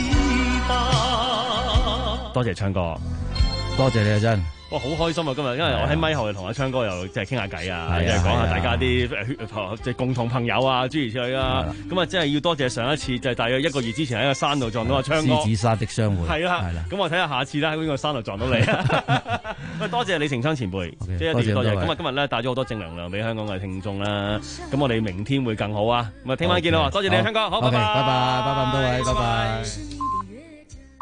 禱。 多謝鏘哥， 多謝你啊真。 哇，好開心啊！今日，因為我喺咪後同阿鏘哥又即係傾下偈啊，即係講下大家啲誒即係共同朋友啊，諸如此類啦。咁啊，真係要多謝上一次就係大約一個月之前喺個山度撞到阿鏘哥。獅子山的相會。係啦，咁我睇下下次咧喺邊個山度撞到你。喂，多謝李成昌前輩，即係一定要多謝。咁啊，今日咧帶咗好多正能量俾香港嘅聽眾啦。咁我哋明天會更好啊！咁啊，聽晚見到啊，多謝你鏘哥，好，拜拜， 拜拜，拜拜咁多位，拜拜。